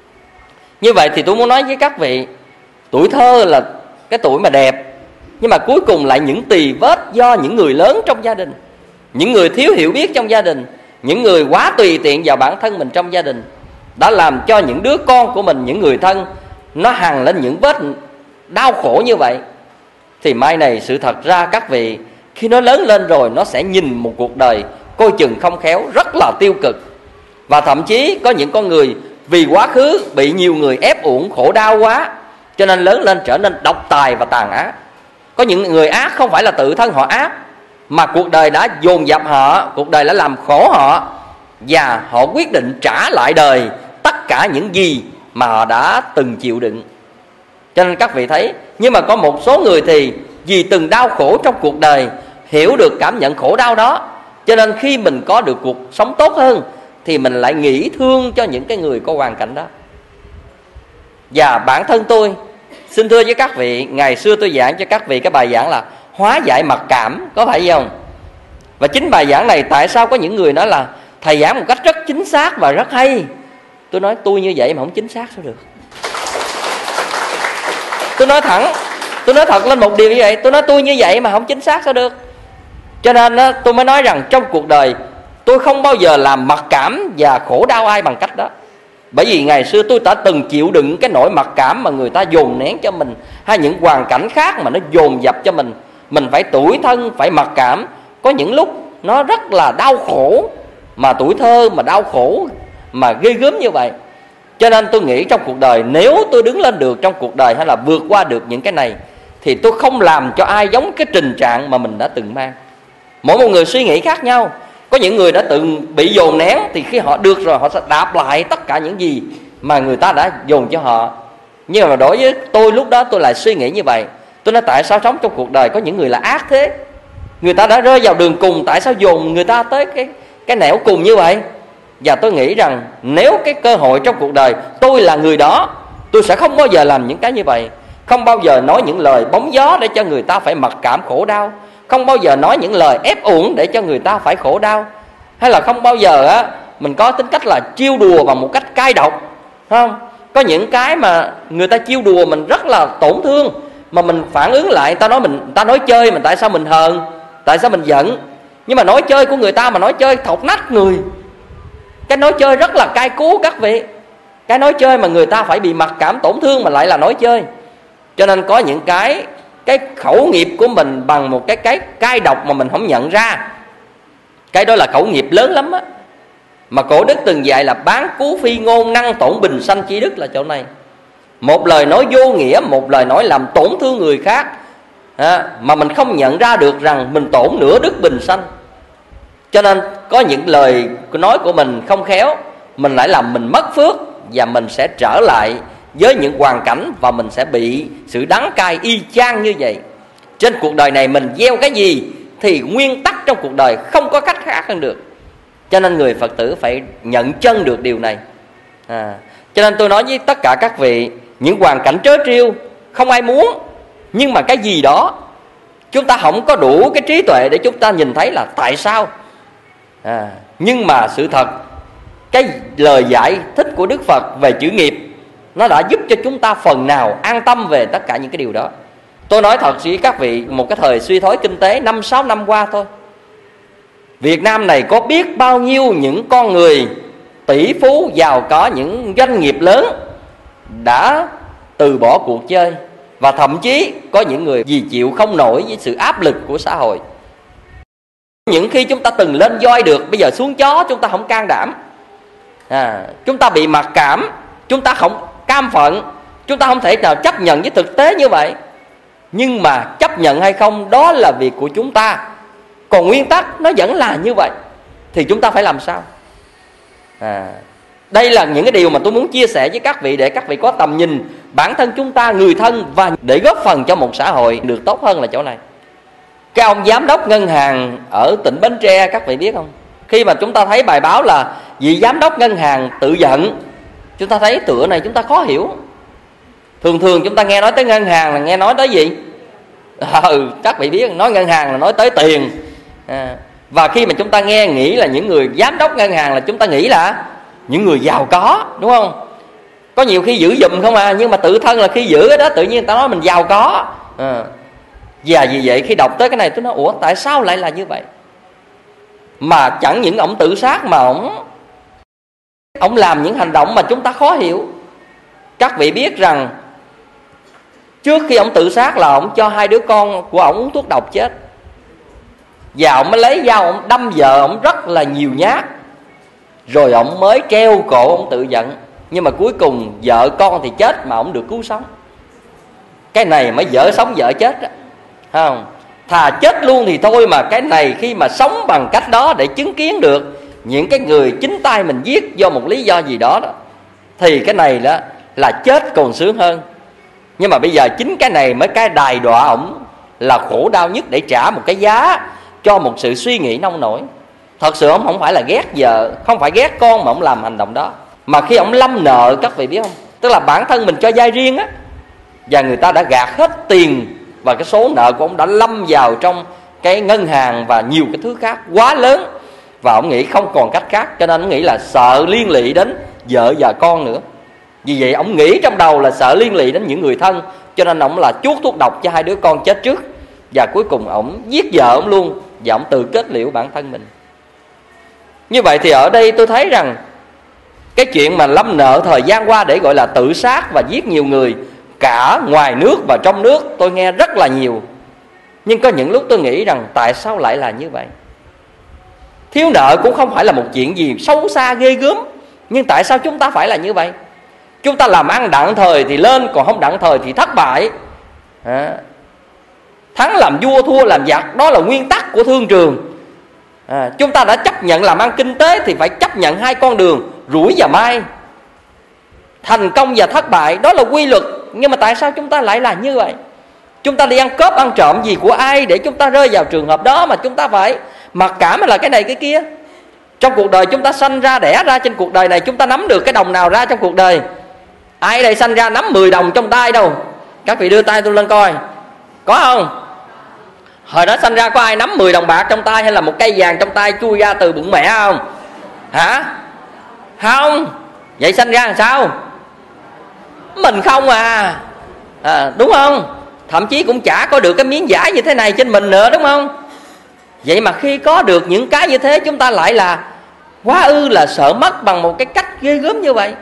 Speaker 1: Như vậy thì tôi muốn nói với các vị, tuổi thơ là cái tuổi mà đẹp, nhưng mà cuối cùng lại những tì vết do những người lớn trong gia đình, những người thiếu hiểu biết trong gia đình, những người quá tùy tiện vào bản thân mình trong gia đình, đã làm cho những đứa con của mình, những người thân, nó hằn lên những vết đau khổ như vậy. Thì mai này sự thật ra các vị, khi nó lớn lên rồi, nó sẽ nhìn một cuộc đời coi chừng không khéo, rất là tiêu cực. Và thậm chí có những con người vì quá khứ bị nhiều người ép uổng khổ đau quá, cho nên lớn lên trở nên độc tài và tàn ác. Có những người ác không phải là tự thân họ ác, mà cuộc đời đã dồn dập họ, cuộc đời đã làm khổ họ, và họ quyết định trả lại đời tất cả những gì mà họ đã từng chịu đựng. Cho nên các vị thấy, nhưng mà có một số người thì vì từng đau khổ trong cuộc đời, hiểu được cảm nhận khổ đau đó, cho nên khi mình có được cuộc sống tốt hơn thì mình lại nghĩ thương cho những cái người có hoàn cảnh đó. Và bản thân tôi xin thưa với các vị, ngày xưa tôi giảng cho các vị cái bài giảng là hóa giải mặc cảm, có phải không? Và chính bài giảng này tại sao có những người nói là thầy giảng một cách rất chính xác và rất hay. Tôi nói tôi như vậy mà không chính xác sao được. Tôi nói thẳng, tôi nói thật lên một điều như vậy. Tôi nói tôi như vậy mà không chính xác sao được. Cho nên tôi mới nói rằng trong cuộc đời tôi không bao giờ làm mặc cảm và khổ đau ai bằng cách đó. Bởi vì ngày xưa tôi đã từng chịu đựng cái nỗi mặc cảm mà người ta dồn nén cho mình, hay những hoàn cảnh khác mà nó dồn dập cho mình. Mình phải tủi thân, phải mặc cảm. Có những lúc nó rất là đau khổ, mà tuổi thơ mà đau khổ mà ghê gớm như vậy. Cho nên tôi nghĩ trong cuộc đời, nếu tôi đứng lên được trong cuộc đời hay là vượt qua được những cái này, thì tôi không làm cho ai giống cái trình trạng mà mình đã từng mang. Mỗi một người suy nghĩ khác nhau. Có những người đã từng bị dồn nén, thì khi họ được rồi họ sẽ đạp lại tất cả những gì mà người ta đã dồn cho họ. Nhưng mà đối với tôi lúc đó tôi lại suy nghĩ như vậy. Tôi nói tại sao sống trong cuộc đời có những người là ác thế? Người ta đã rơi vào đường cùng, tại sao dồn người ta tới cái nẻo cùng như vậy? Và tôi nghĩ rằng nếu cái cơ hội trong cuộc đời tôi là người đó, tôi sẽ không bao giờ làm những cái như vậy. Không bao giờ nói những lời bóng gió để cho người ta phải mặc cảm khổ đau. Không bao giờ nói những lời ép uổng để cho người ta phải khổ đau. Hay là không bao giờ mình có tính cách là chiêu đùa bằng một cách cay độc, không? Có những cái mà người ta chiêu đùa mình rất là tổn thương, mà mình phản ứng lại, người ta nói chơi mà tại sao mình hờn, tại sao mình giận. Nhưng mà nói chơi của người ta mà nói chơi thọc nát người. Cái nói chơi rất là cay cú các vị. Cái nói chơi mà người ta phải bị mặc cảm tổn thương mà lại là nói chơi. Cho nên có những cái khẩu nghiệp của mình bằng một cái cay độc mà mình không nhận ra. Cái đó là khẩu nghiệp lớn lắm á. Mà cổ đức từng dạy là bán cú phi ngôn, năng tổn bình sanh chi đức là chỗ này. Một lời nói vô nghĩa, một lời nói làm tổn thương người khác, mà mình không nhận ra được rằng mình tổn nửa đức bình sanh. Cho nên có những lời nói của mình không khéo, mình lại làm mình mất phước, và mình sẽ trở lại với những hoàn cảnh và mình sẽ bị sự đắng cay y chang như vậy. Trên cuộc đời này mình gieo cái gì thì nguyên tắc trong cuộc đời không có cách khác hơn được. Cho nên người Phật tử phải nhận chân được điều này. Cho nên tôi nói với tất cả các vị, những hoàn cảnh trớ trêu không ai muốn, nhưng mà cái gì đó chúng ta không có đủ cái trí tuệ để chúng ta nhìn thấy là tại sao. Nhưng mà sự thật, cái lời giải thích của Đức Phật về chữ nghiệp, nó đã giúp cho chúng ta phần nào an tâm về tất cả những cái điều đó. Tôi nói thật với các vị, một cái thời suy thoái kinh tế 5-6 năm qua thôi, Việt Nam này có biết bao nhiêu những con người tỷ phú giàu có, những doanh nghiệp lớn đã từ bỏ cuộc chơi, và thậm chí có những người vì chịu không nổi với sự áp lực của xã hội. Những khi chúng ta từng lên voi được, bây giờ xuống chó chúng ta không can đảm. Chúng ta bị mặc cảm, chúng ta không cam phận, chúng ta không thể nào chấp nhận với thực tế như vậy. Nhưng mà chấp nhận hay không đó là việc của chúng ta, còn nguyên tắc nó vẫn là như vậy. Thì chúng ta phải làm sao? Đây là những cái điều mà tôi muốn chia sẻ với các vị, để các vị có tầm nhìn bản thân chúng ta, người thân, và để góp phần cho một xã hội được tốt hơn là chỗ này. Cái ông giám đốc ngân hàng ở tỉnh Bến Tre, các vị biết không? Khi mà chúng ta thấy bài báo là vị giám đốc ngân hàng tự giận, chúng ta thấy tựa này chúng ta khó hiểu. Thường chúng ta nghe nói tới ngân hàng là nghe nói tới gì? Các vị biết, nói ngân hàng là nói tới tiền. Và khi mà chúng ta nghĩ là những người giám đốc ngân hàng là chúng ta nghĩ là những người giàu có, đúng không? Có nhiều khi giữ giùm không nhưng mà tự thân là khi giữ cái đó tự nhiên người ta nói mình giàu có. Và vì vậy khi đọc tới cái này tôi nói ủa tại sao lại là như vậy? Mà chẳng những ổng tự sát mà ổng làm những hành động mà chúng ta khó hiểu. Các vị biết rằng trước khi ổng tự sát là ổng cho 2 đứa con của ổng uống thuốc độc chết, và ổng mới lấy dao ổng đâm vợ ổng rất là nhiều nhát, rồi ổng mới treo cổ ổng tự giận. Nhưng mà cuối cùng vợ con thì chết mà ổng được cứu sống. Cái này mới vợ sống vợ chết đó, không? Thà chết luôn thì thôi, mà cái này khi mà sống bằng cách đó để chứng kiến được những cái người chính tay mình giết do một lý do gì đó, thì cái này đó là chết còn sướng hơn. Nhưng mà bây giờ chính cái này mới cái đài đọa ổng là khổ đau nhất, để trả một cái giá cho một sự suy nghĩ nông nổi. Thật sự ổng không phải là ghét vợ, không phải ghét con mà ổng làm hành động đó. Mà khi ổng lâm nợ, các vị biết không, tức là bản thân mình cho vay riêng á, và người ta đã gạt hết tiền và cái số nợ của ông đã lâm vào trong cái ngân hàng và nhiều cái thứ khác quá lớn, và ông nghĩ không còn cách khác, cho nên ông nghĩ là sợ liên lụy đến vợ và con nữa. Vì vậy ông nghĩ trong đầu là sợ liên lụy đến những người thân, cho nên ông là chuốt thuốc độc cho 2 đứa con chết trước, và cuối cùng ông giết vợ ông luôn, và ông tự kết liễu bản thân mình. Như vậy thì ở đây tôi thấy rằng cái chuyện mà lâm nợ thời gian qua để gọi là tự sát và giết nhiều người, cả ngoài nước và trong nước, tôi nghe rất là nhiều. Nhưng có những lúc tôi nghĩ rằng tại sao lại là như vậy? Thiếu nợ cũng không phải là một chuyện gì xấu xa ghê gớm, nhưng tại sao chúng ta phải là như vậy? Chúng ta làm ăn đặng thời thì lên, còn không đặng thời thì thất bại. Thắng làm vua, thua làm giặc, đó là nguyên tắc của thương trường. Chúng ta đã chấp nhận làm ăn kinh tế thì phải chấp nhận 2 con đường, rủi và may. Thành công và thất bại, đó là quy luật. Nhưng mà tại sao chúng ta lại là như vậy? Chúng ta đi ăn cướp, ăn trộm gì của ai để chúng ta rơi vào trường hợp đó mà chúng ta phải mặc cảm là cái này cái kia? Trong cuộc đời chúng ta sanh ra, đẻ ra trên cuộc đời này, chúng ta nắm được cái đồng nào ra trong cuộc đời? Ai ở đây sanh ra nắm 10 đồng trong tay đâu? Các vị đưa tay tôi lên coi, có không? Hồi đó sanh ra có ai nắm 10 đồng bạc trong tay, hay là một cây vàng trong tay chui ra từ bụng mẹ không? Hả? Không. Vậy sanh ra làm sao? Mình không đúng không? Thậm chí cũng chả có được cái miếng vải như thế này trên mình nữa, đúng không? Vậy mà khi có được những cái như thế, chúng ta lại là quá ư là sợ mất bằng một cái cách ghê gớm như vậy.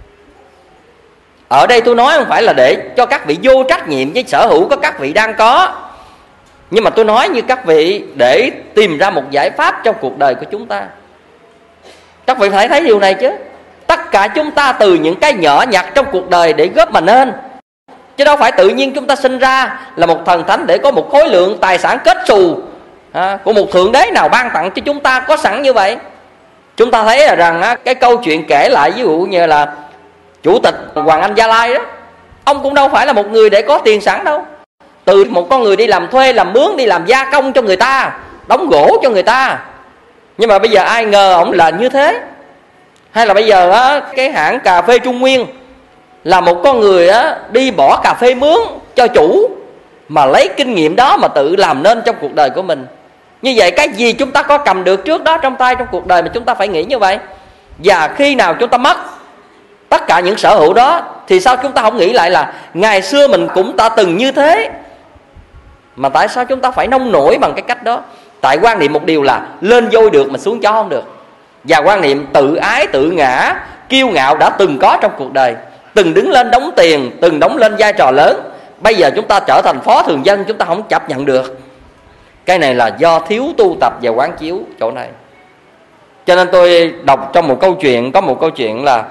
Speaker 1: Ở đây tôi nói không phải là để cho các vị vô trách nhiệm với sở hữu của các vị đang có, nhưng mà tôi nói như các vị để tìm ra một giải pháp trong cuộc đời của chúng ta. Các vị phải thấy điều này chứ. Tất cả chúng ta từ những cái nhỏ nhặt trong cuộc đời để góp mà nên, chứ đâu phải tự nhiên chúng ta sinh ra là một thần thánh để có một khối lượng tài sản kết xù của một thượng đế nào ban tặng cho chúng ta có sẵn như vậy. Chúng ta thấy là rằng cái câu chuyện kể lại ví dụ như là Chủ tịch Hoàng Anh Gia Lai đó, ông cũng đâu phải là một người để có tiền sẵn đâu. Từ một con người đi làm thuê, làm mướn, đi làm gia công cho người ta, đóng gỗ cho người ta. Nhưng mà bây giờ ai ngờ ông là như thế. Hay là bây giờ cái hãng cà phê Trung Nguyên là một con người đi bỏ cà phê mướn cho chủ, mà lấy kinh nghiệm đó mà tự làm nên trong cuộc đời của mình. Như vậy cái gì chúng ta có cầm được trước đó trong tay trong cuộc đời mà chúng ta phải nghĩ như vậy. Và khi nào chúng ta mất tất cả những sở hữu đó, thì sao chúng ta không nghĩ lại là ngày xưa mình cũng đã từng như thế, mà tại sao chúng ta phải nông nổi bằng cái cách đó? Tại quan niệm một điều là lên voi được mà xuống chó không được. Và quan niệm tự ái tự ngã, kiêu ngạo đã từng có trong cuộc đời, từng đứng lên đóng tiền, từng đóng lên vai trò lớn. Bây giờ chúng ta trở thành phó thường dân, chúng ta không chấp nhận được. Cái này là do thiếu tu tập và quán chiếu chỗ này. Cho nên tôi đọc trong một câu chuyện, có một câu chuyện là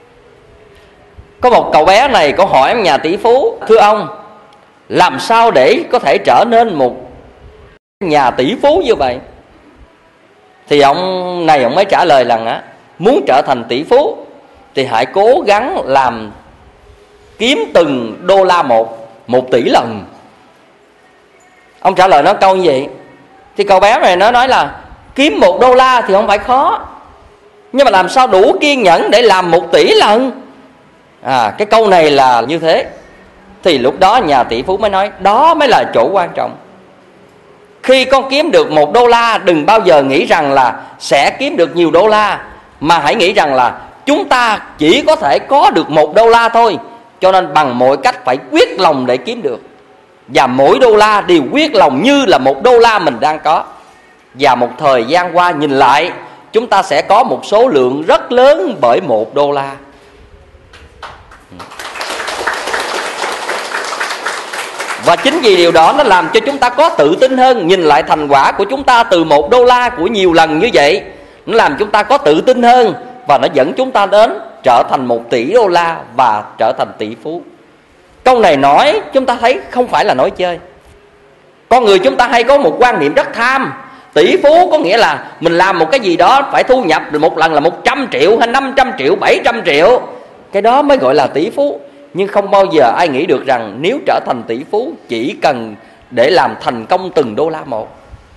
Speaker 1: có một cậu bé này có hỏi ông nhà tỷ phú: thưa ông, làm sao để có thể trở nên một nhà tỷ phú như vậy? Thì ông này ông mới trả lời rằng muốn trở thành tỷ phú thì hãy cố gắng làm kiếm từng đô la một tỷ lần. Ông trả lời nó câu như vậy. Thì cậu bé này nó nói là kiếm 1 đô la thì không phải khó, nhưng mà làm sao đủ kiên nhẫn để làm 1 tỷ lần? Cái câu này là như thế. Thì lúc đó nhà tỷ phú mới nói đó mới là chỗ quan trọng. Khi con kiếm được 1 đô la, đừng bao giờ nghĩ rằng là sẽ kiếm được nhiều đô la, mà hãy nghĩ rằng là chúng ta chỉ có thể có được 1 đô la thôi. Cho nên bằng mọi cách phải quyết lòng để kiếm được. Và mỗi đô la đều quyết lòng như là 1 đô la mình đang có. Và một thời gian qua nhìn lại, chúng ta sẽ có một số lượng rất lớn bởi 1 đô la. Và chính vì điều đó nó làm cho chúng ta có tự tin hơn. Nhìn lại thành quả của chúng ta từ 1 đô la của nhiều lần như vậy, nó làm chúng ta có tự tin hơn. Và nó dẫn chúng ta đến trở thành 1 tỷ đô la và trở thành tỷ phú. Câu này nói chúng ta thấy không phải là nói chơi. Con người chúng ta hay có một quan niệm rất tham. Tỷ phú có nghĩa là mình làm một cái gì đó phải thu nhập được một lần là 100 triệu hay 500 triệu, 700 triệu. Cái đó mới gọi là tỷ phú. Nhưng không bao giờ ai nghĩ được rằng nếu trở thành tỷ phú chỉ cần để làm thành công từng đô la một.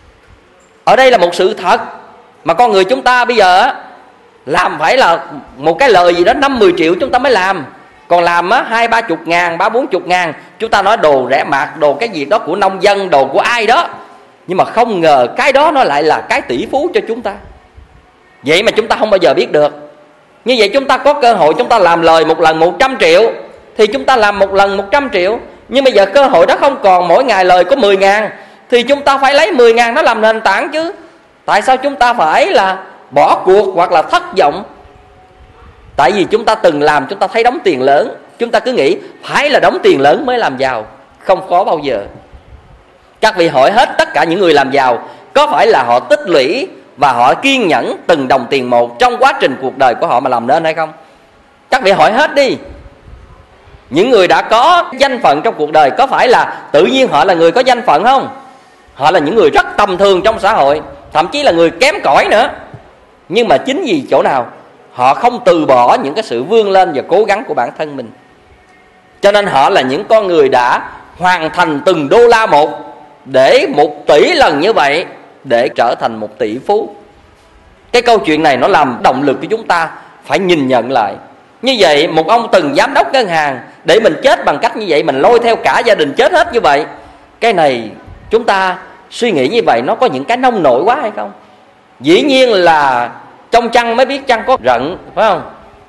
Speaker 1: Ở đây là một sự thật mà con người chúng ta bây giờ làm phải là một cái lời gì đó 5-10 triệu chúng ta mới làm. Còn làm 20-30 ngàn, 30-40 ngàn, chúng ta nói đồ rẻ mạt, đồ cái gì đó của nông dân, đồ của ai đó. Nhưng mà không ngờ cái đó nó lại là cái tỷ phú cho chúng ta. Vậy mà chúng ta không bao giờ biết được. Như vậy chúng ta có cơ hội chúng ta làm lời một lần 100 triệu thì chúng ta làm một lần 100 triệu. Nhưng bây giờ cơ hội đó không còn, mỗi ngày lời có 10 ngàn thì chúng ta phải lấy 10 ngàn đó làm nền tảng chứ. Tại sao chúng ta phải là bỏ cuộc hoặc là thất vọng? Tại vì chúng ta từng làm, chúng ta thấy đóng tiền lớn, chúng ta cứ nghĩ phải là đóng tiền lớn mới làm giàu. Không có bao giờ. Các vị hỏi hết tất cả những người làm giàu, có phải là họ tích lũy và họ kiên nhẫn từng đồng tiền một trong quá trình cuộc đời của họ mà làm nên hay không? Các vị hỏi hết đi. Những người đã có danh phận trong cuộc đời, có phải là tự nhiên họ là người có danh phận không? Họ là những người rất tầm thường trong xã hội, thậm chí là người kém cỏi nữa. Nhưng mà chính vì chỗ nào họ không từ bỏ những cái sự vươn lên và cố gắng của bản thân mình, cho nên họ là những con người đã hoàn thành từng đô la một, để 1 tỷ lần như vậy để trở thành 1 tỷ phú. Cái câu chuyện này nó làm động lực cho chúng ta phải nhìn nhận lại. Như vậy một ông từng giám đốc ngân hàng, để mình chết bằng cách như vậy, mình lôi theo cả gia đình chết hết như vậy. Cái này chúng ta suy nghĩ như vậy nó có những cái nông nổi quá hay không? Dĩ nhiên là trong chăn mới biết chăn có rận, phải không?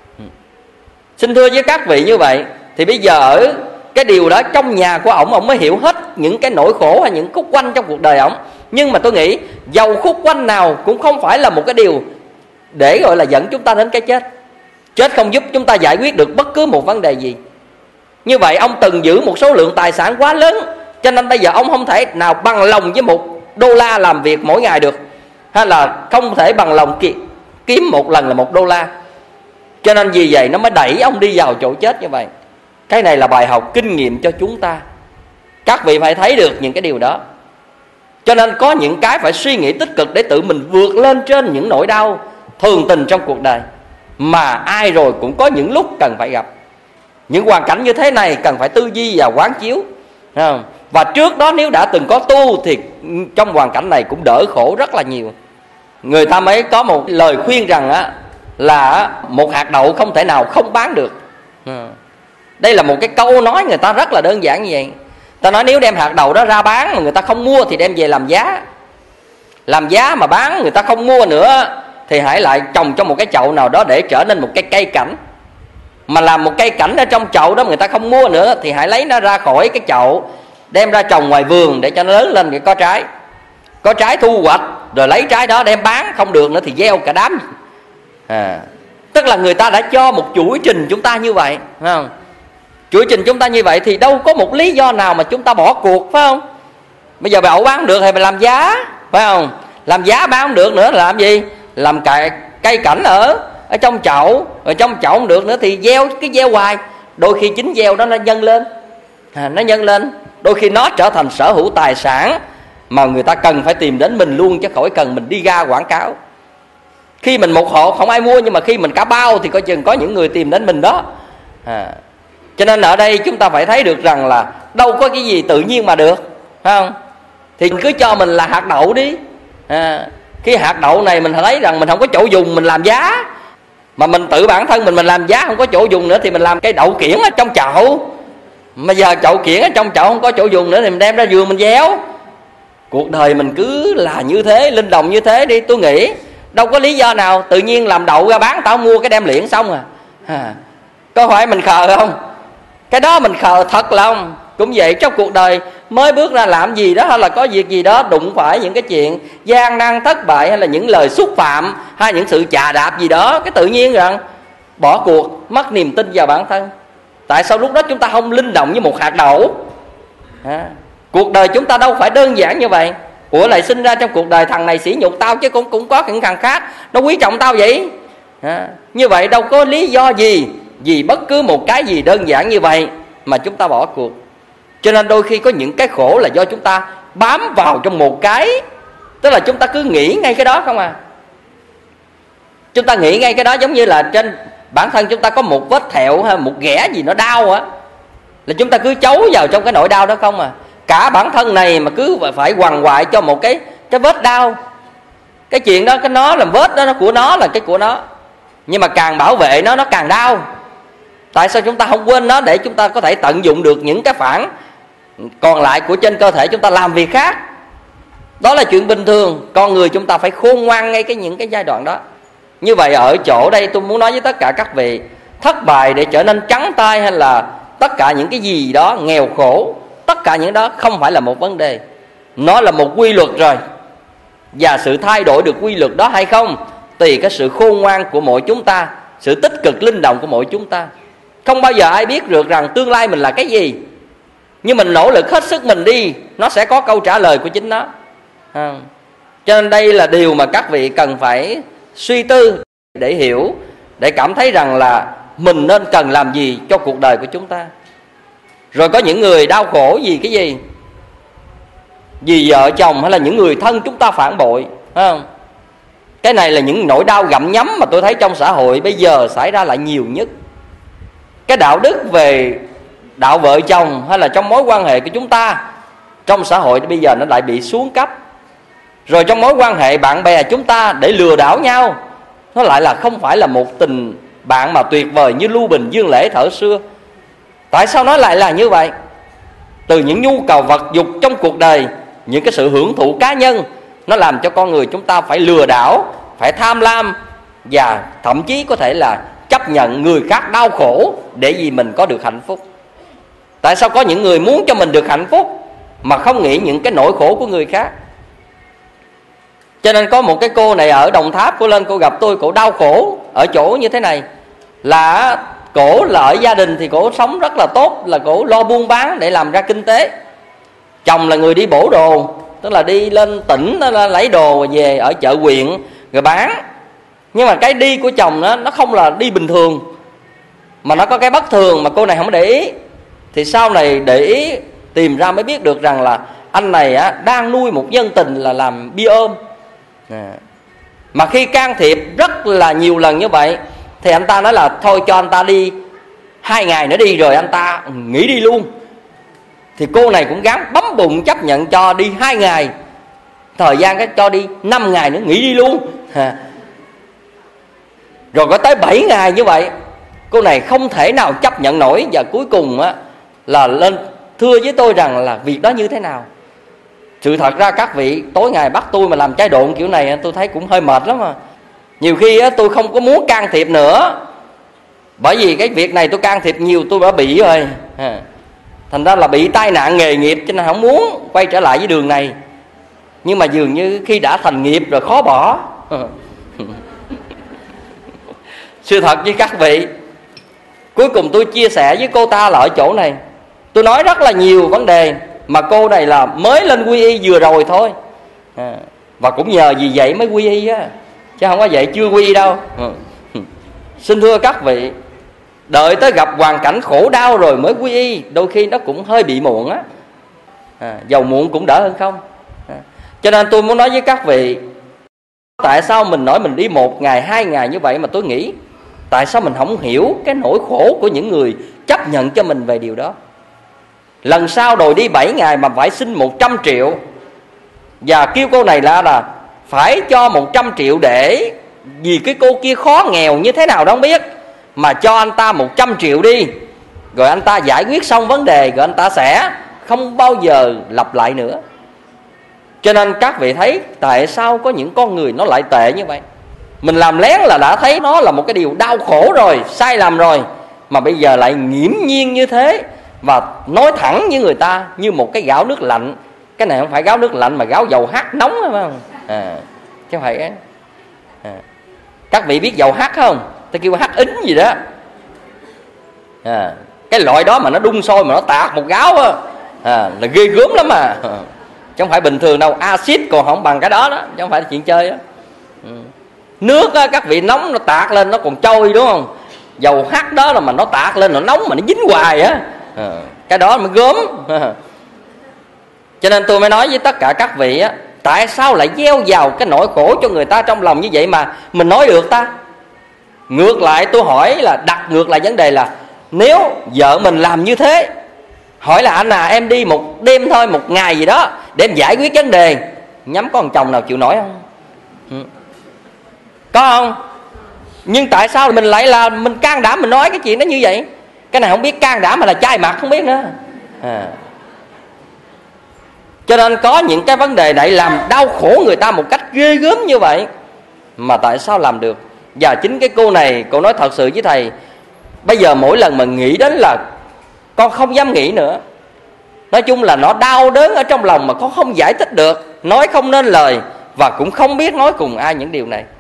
Speaker 1: Xin thưa với các vị như vậy, thì bây giờ ở cái điều đó trong nhà của ổng mới hiểu hết những cái nỗi khổ hay những khúc quanh trong cuộc đời ổng. Nhưng mà tôi nghĩ dầu khúc quanh nào cũng không phải là một cái điều để gọi là dẫn chúng ta đến cái chết. Chết không giúp chúng ta giải quyết được bất cứ một vấn đề gì. Như vậy ông từng giữ một số lượng tài sản quá lớn, cho nên bây giờ ông không thể nào bằng lòng với 1 đô la làm việc mỗi ngày được, hay là không thể bằng lòng kiếm một lần là 1 đô la. Cho nên vì vậy nó mới đẩy ông đi vào chỗ chết như vậy. Cái này là bài học kinh nghiệm cho chúng ta. Các vị phải thấy được những cái điều đó. Cho nên có những cái phải suy nghĩ tích cực để tự mình vượt lên trên những nỗi đau thường tình trong cuộc đời, mà ai rồi cũng có những lúc cần phải gặp. Những hoàn cảnh như thế này cần phải tư duy và quán chiếu, không? Và trước đó nếu đã từng có tu thì trong hoàn cảnh này cũng đỡ khổ rất là nhiều. Người ta mới có một lời khuyên rằng là một hạt đậu không thể nào không bán được. Đây là một cái câu nói người ta rất là đơn giản như vậy. Ta nói nếu đem hạt đậu đó ra bán mà người ta không mua thì đem về làm giá. Làm giá mà bán người ta không mua nữa thì hãy lại trồng trong một cái chậu nào đó để trở nên một cái cây cảnh. Mà làm một cây cảnh ở trong chậu đó người ta không mua nữa thì hãy lấy nó ra khỏi cái chậu, đem ra trồng ngoài vườn để cho nó lớn lên để có trái. có trái thu hoạch rồi lấy trái đó đem bán, không được nữa thì gieo cả đám. Tức là người ta đã cho một chuỗi trình chúng ta như vậy, phải không? Chuỗi trình chúng ta như vậy thì đâu có một lý do nào mà chúng ta bỏ cuộc, phải không? Bây giờ đậu bán không được thì mình làm giá, phải không? Làm giá bán không được nữa là làm gì? Làm cây cảnh ở trong chậu, rồi trong chậu không được nữa thì gieo hoài. Đôi khi chính gieo đó nó nhân lên, nó nhân lên, đôi khi nó trở thành sở hữu tài sản mà người ta cần phải tìm đến mình luôn, chứ khỏi cần mình đi ra quảng cáo. Khi mình một hộ không ai mua, nhưng mà khi mình cả bao thì coi chừng có những người tìm đến mình đó. Cho nên ở đây chúng ta phải thấy được rằng là đâu có cái gì tự nhiên mà được, phải không? Thì cứ cho mình là hạt đậu đi. Cái hạt đậu này mình thấy rằng mình không có chỗ dùng, mình làm giá. Mà mình tự bản thân mình làm giá không có chỗ dùng nữa thì mình làm cây đậu kiển ở trong chậu. Mà giờ chậu kiển ở trong chậu không có chỗ dùng nữa thì mình đem ra vườn mình gieo. Cuộc đời mình cứ là như thế, linh động như thế đi. Tôi nghĩ đâu có lý do nào tự nhiên làm đậu ra bán, tao mua cái đem liễn xong có phải mình khờ không? Cái đó mình khờ thật là không? Cũng vậy, trong cuộc đời mới bước ra làm gì đó hay là có việc gì đó đụng phải những cái chuyện gian nan thất bại, hay là những lời xúc phạm, hay những sự chà đạp gì đó, cái tự nhiên rằng bỏ cuộc, mất niềm tin vào bản thân. Tại sao lúc đó chúng ta không linh động như một hạt đậu? Cuộc đời chúng ta đâu phải đơn giản như vậy. Ủa lại sinh ra trong cuộc đời thằng này sỉ nhục tao chứ cũng có những thằng khác nó quý trọng tao vậy. Như vậy đâu có lý do gì vì bất cứ một cái gì đơn giản như vậy mà chúng ta bỏ cuộc. Cho nên đôi khi có những cái khổ là do chúng ta bám vào trong một cái, tức là chúng ta cứ nghĩ ngay cái đó không à. Chúng ta nghĩ ngay cái đó, giống như là trên bản thân chúng ta có một vết thẹo hay một ghẻ gì nó đau á, là chúng ta cứ chấu vào trong cái nỗi đau đó không à. Cả bản thân này mà cứ phải quằn quại cho một cái vết đau. Cái chuyện đó, cái nó làm vết đó, nó của nó là cái của nó. Nhưng mà càng bảo vệ nó càng đau. Tại sao chúng ta không quên nó để chúng ta có thể tận dụng được những cái phản còn lại của trên cơ thể chúng ta làm việc khác? Đó là chuyện bình thường. Con người chúng ta phải khôn ngoan ngay những cái giai đoạn đó. Như vậy ở chỗ đây tôi muốn nói với tất cả các vị, thất bại để trở nên trắng tay hay là tất cả những cái gì đó nghèo khổ, tất cả những đó không phải là một vấn đề. Nó là một quy luật rồi. Và sự thay đổi được quy luật đó hay không tùy cái sự khôn ngoan của mỗi chúng ta, sự tích cực linh động của mỗi chúng ta. Không bao giờ ai biết được rằng tương lai mình là cái gì, nhưng mình nỗ lực hết sức mình đi, nó sẽ có câu trả lời của chính nó. Cho nên đây là điều mà các vị cần phải suy tư để hiểu, để cảm thấy rằng là mình nên cần làm gì cho cuộc đời của chúng ta. Rồi có những người đau khổ vì cái gì? Vì vợ chồng hay là những người thân chúng ta phản bội, phải không? Cái này là những nỗi đau gặm nhấm mà tôi thấy trong xã hội bây giờ xảy ra lại nhiều nhất. Cái đạo đức về đạo vợ chồng hay là trong mối quan hệ của chúng ta trong xã hội bây giờ nó lại bị xuống cấp. Rồi trong mối quan hệ bạn bè chúng ta để lừa đảo nhau, nó lại là không phải là một tình bạn mà tuyệt vời như Lưu Bình Dương Lễ thở xưa. Tại sao nó lại là như vậy? Từ những nhu cầu vật dục trong cuộc đời, những cái sự hưởng thụ cá nhân, nó làm cho con người chúng ta phải lừa đảo, phải tham lam, và thậm chí có thể là chấp nhận người khác đau khổ để vì mình có được hạnh phúc. Tại sao có những người muốn cho mình được hạnh phúc mà không nghĩ những cái nỗi khổ của người khác? Cho nên có một cái cô này ở Đồng Tháp, cô lên cô gặp tôi, cô đau khổ ở chỗ như thế này. Là cổ là ở gia đình thì cổ sống rất là tốt, là cổ lo buôn bán để làm ra kinh tế. Chồng là người đi bổ đồ, tức là đi lên tỉnh lấy đồ về ở chợ huyện rồi bán. Nhưng mà cái đi của chồng nó không là đi bình thường, mà nó có cái bất thường mà cô này không để ý. Thì sau này để ý tìm ra mới biết được rằng là anh này đang nuôi một nhân tình là làm bia ôm. Mà khi can thiệp rất là nhiều lần như vậy thì anh ta nói là thôi cho anh ta đi 2 ngày nữa đi rồi anh ta nghỉ đi luôn. Thì cô này cũng gắng bấm bụng chấp nhận cho đi 2 ngày, thời gian cái cho đi 5 ngày nữa nghỉ đi luôn. Rồi có tới 7 ngày như vậy, cô này không thể nào chấp nhận nổi. Và cuối cùng là lên thưa với tôi rằng là việc đó như thế nào. Sự thật ra các vị tối ngày bắt tôi mà làm trái độn kiểu này tôi thấy cũng hơi mệt lắm mà. Nhiều khi tôi không có muốn can thiệp nữa, bởi vì cái việc này tôi can thiệp nhiều tôi đã bị rồi. Thành ra là bị tai nạn nghề nghiệp, cho nên không muốn quay trở lại với đường này. Nhưng mà dường như khi đã thành nghiệp rồi khó bỏ. Sự thật với các vị, cuối cùng tôi chia sẻ với cô ta là ở chỗ này. Tôi nói rất là nhiều vấn đề mà cô này là mới lên quy y vừa rồi thôi. Và cũng nhờ vì vậy mới quy y á, chứ không có vậy chưa quy y đâu. Xin thưa các vị, đợi tới gặp hoàn cảnh khổ đau rồi mới quy y, đôi khi nó cũng hơi bị muộn á. Dầu muộn cũng đỡ hơn không. Cho nên tôi muốn nói với các vị, tại sao mình nói mình đi 1 ngày 2 ngày như vậy, mà tôi nghĩ tại sao mình không hiểu cái nỗi khổ của những người chấp nhận cho mình về điều đó. Lần sau đòi đi 7 ngày mà phải xin 100 triệu, và kêu cô này là phải cho 100 triệu để vì cái cô kia khó nghèo như thế nào đó không biết, mà cho anh ta 100 triệu đi, rồi anh ta giải quyết xong vấn đề, rồi anh ta sẽ không bao giờ lặp lại nữa. Cho nên các vị thấy tại sao có những con người nó lại tệ như vậy. Mình làm lén là đã thấy nó là một cái điều đau khổ rồi, sai lầm rồi, mà bây giờ lại nghiễm nhiên như thế và nói thẳng với người ta như một cái gáo nước lạnh. Cái này không phải gáo nước lạnh mà gáo dầu hắt nóng, phải không? Chứ không phải. Các vị biết dầu hắt không? Ta kêu hắt ính gì đó. Cái loại đó mà nó đun sôi mà nó tạt một gáo á, là ghê gớm lắm mà. Chứ không phải bình thường đâu. Axit còn không bằng cái đó đó, chứ không phải là chuyện chơi đó. Nước á, các vị nóng nó tạt lên nó còn trôi, đúng không? Dầu hắt đó là mà nó tạt lên nó nóng mà nó dính hoài á, cái đó mới gớm. Cho nên tôi mới nói với tất cả các vị á, tại sao lại gieo vào cái nỗi khổ cho người ta trong lòng như vậy mà mình nói được ta? Ngược lại tôi hỏi là đặt ngược lại vấn đề là, nếu vợ mình làm như thế, hỏi là anh em đi một đêm thôi, 1 ngày gì đó để em giải quyết vấn đề, nhắm có thằng chồng nào chịu nổi không? Có không? Nhưng tại sao mình lại là mình can đảm mình nói cái chuyện đó như vậy? Cái này không biết can đảm hay là chai mặt không biết nữa. Cho nên có những cái vấn đề này làm đau khổ người ta một cách ghê gớm như vậy, mà tại sao làm được? Và chính cái cô này, cô nói thật sự với thầy, bây giờ mỗi lần mà nghĩ đến là con không dám nghĩ nữa. Nói chung là nó đau đớn ở trong lòng mà con không giải thích được, nói không nên lời, và cũng không biết nói cùng ai những điều này.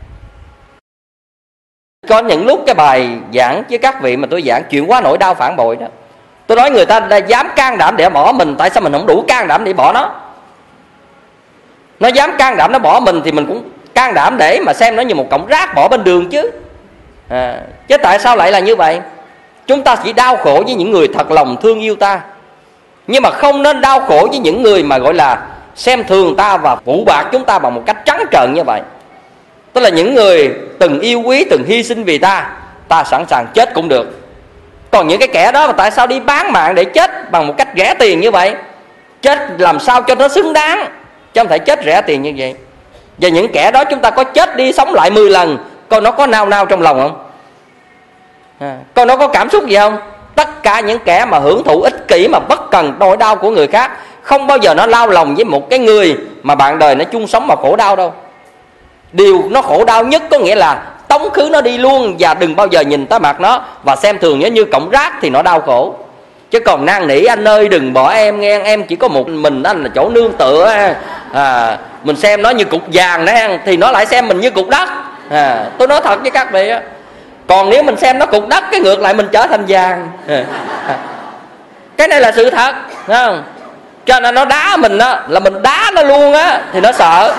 Speaker 1: Có những lúc cái bài giảng với các vị mà tôi giảng chuyện quá nỗi đau phản bội đó, tôi nói người ta đã dám can đảm để bỏ mình, tại sao mình không đủ can đảm để bỏ nó? Nó dám can đảm nó bỏ mình thì mình cũng can đảm để mà xem nó như một cọng rác bỏ bên đường chứ. Chứ tại sao lại là như vậy? Chúng ta chỉ đau khổ với những người thật lòng thương yêu ta, nhưng mà không nên đau khổ với những người mà gọi là xem thường ta và phụ bạc chúng ta bằng một cách trắng trợn như vậy. Tức là những người từng yêu quý, từng hy sinh vì ta, ta sẵn sàng chết cũng được. Còn những cái kẻ đó mà tại sao đi bán mạng để chết bằng một cách rẻ tiền như vậy? Chết làm sao cho nó xứng đáng, chứ không thể chết rẻ tiền như vậy. Và những kẻ đó chúng ta có chết đi sống lại 10 lần, coi nó có nao nao trong lòng không? Coi nó có cảm xúc gì không? Tất cả những kẻ mà hưởng thụ ích kỷ mà bất cần nỗi đau của người khác, không bao giờ nó lao lòng với một cái người mà bạn đời nó chung sống mà khổ đau đâu. Điều nó khổ đau nhất có nghĩa là tống khứ nó đi luôn, và đừng bao giờ nhìn tới mặt nó và xem thường nó như cọng rác thì nó đau khổ. Chứ còn năn nỉ anh ơi đừng bỏ em nghe, em chỉ có một mình anh là chỗ nương tựa, mình xem nó như cục vàng đó thì nó lại xem mình như cục đất. Tôi nói thật với các vị á, còn nếu mình xem nó cục đất, cái ngược lại mình trở thành vàng. Cái này là sự thật, thấy không? Cho nên nó đá mình á, là mình đá nó luôn á thì nó sợ.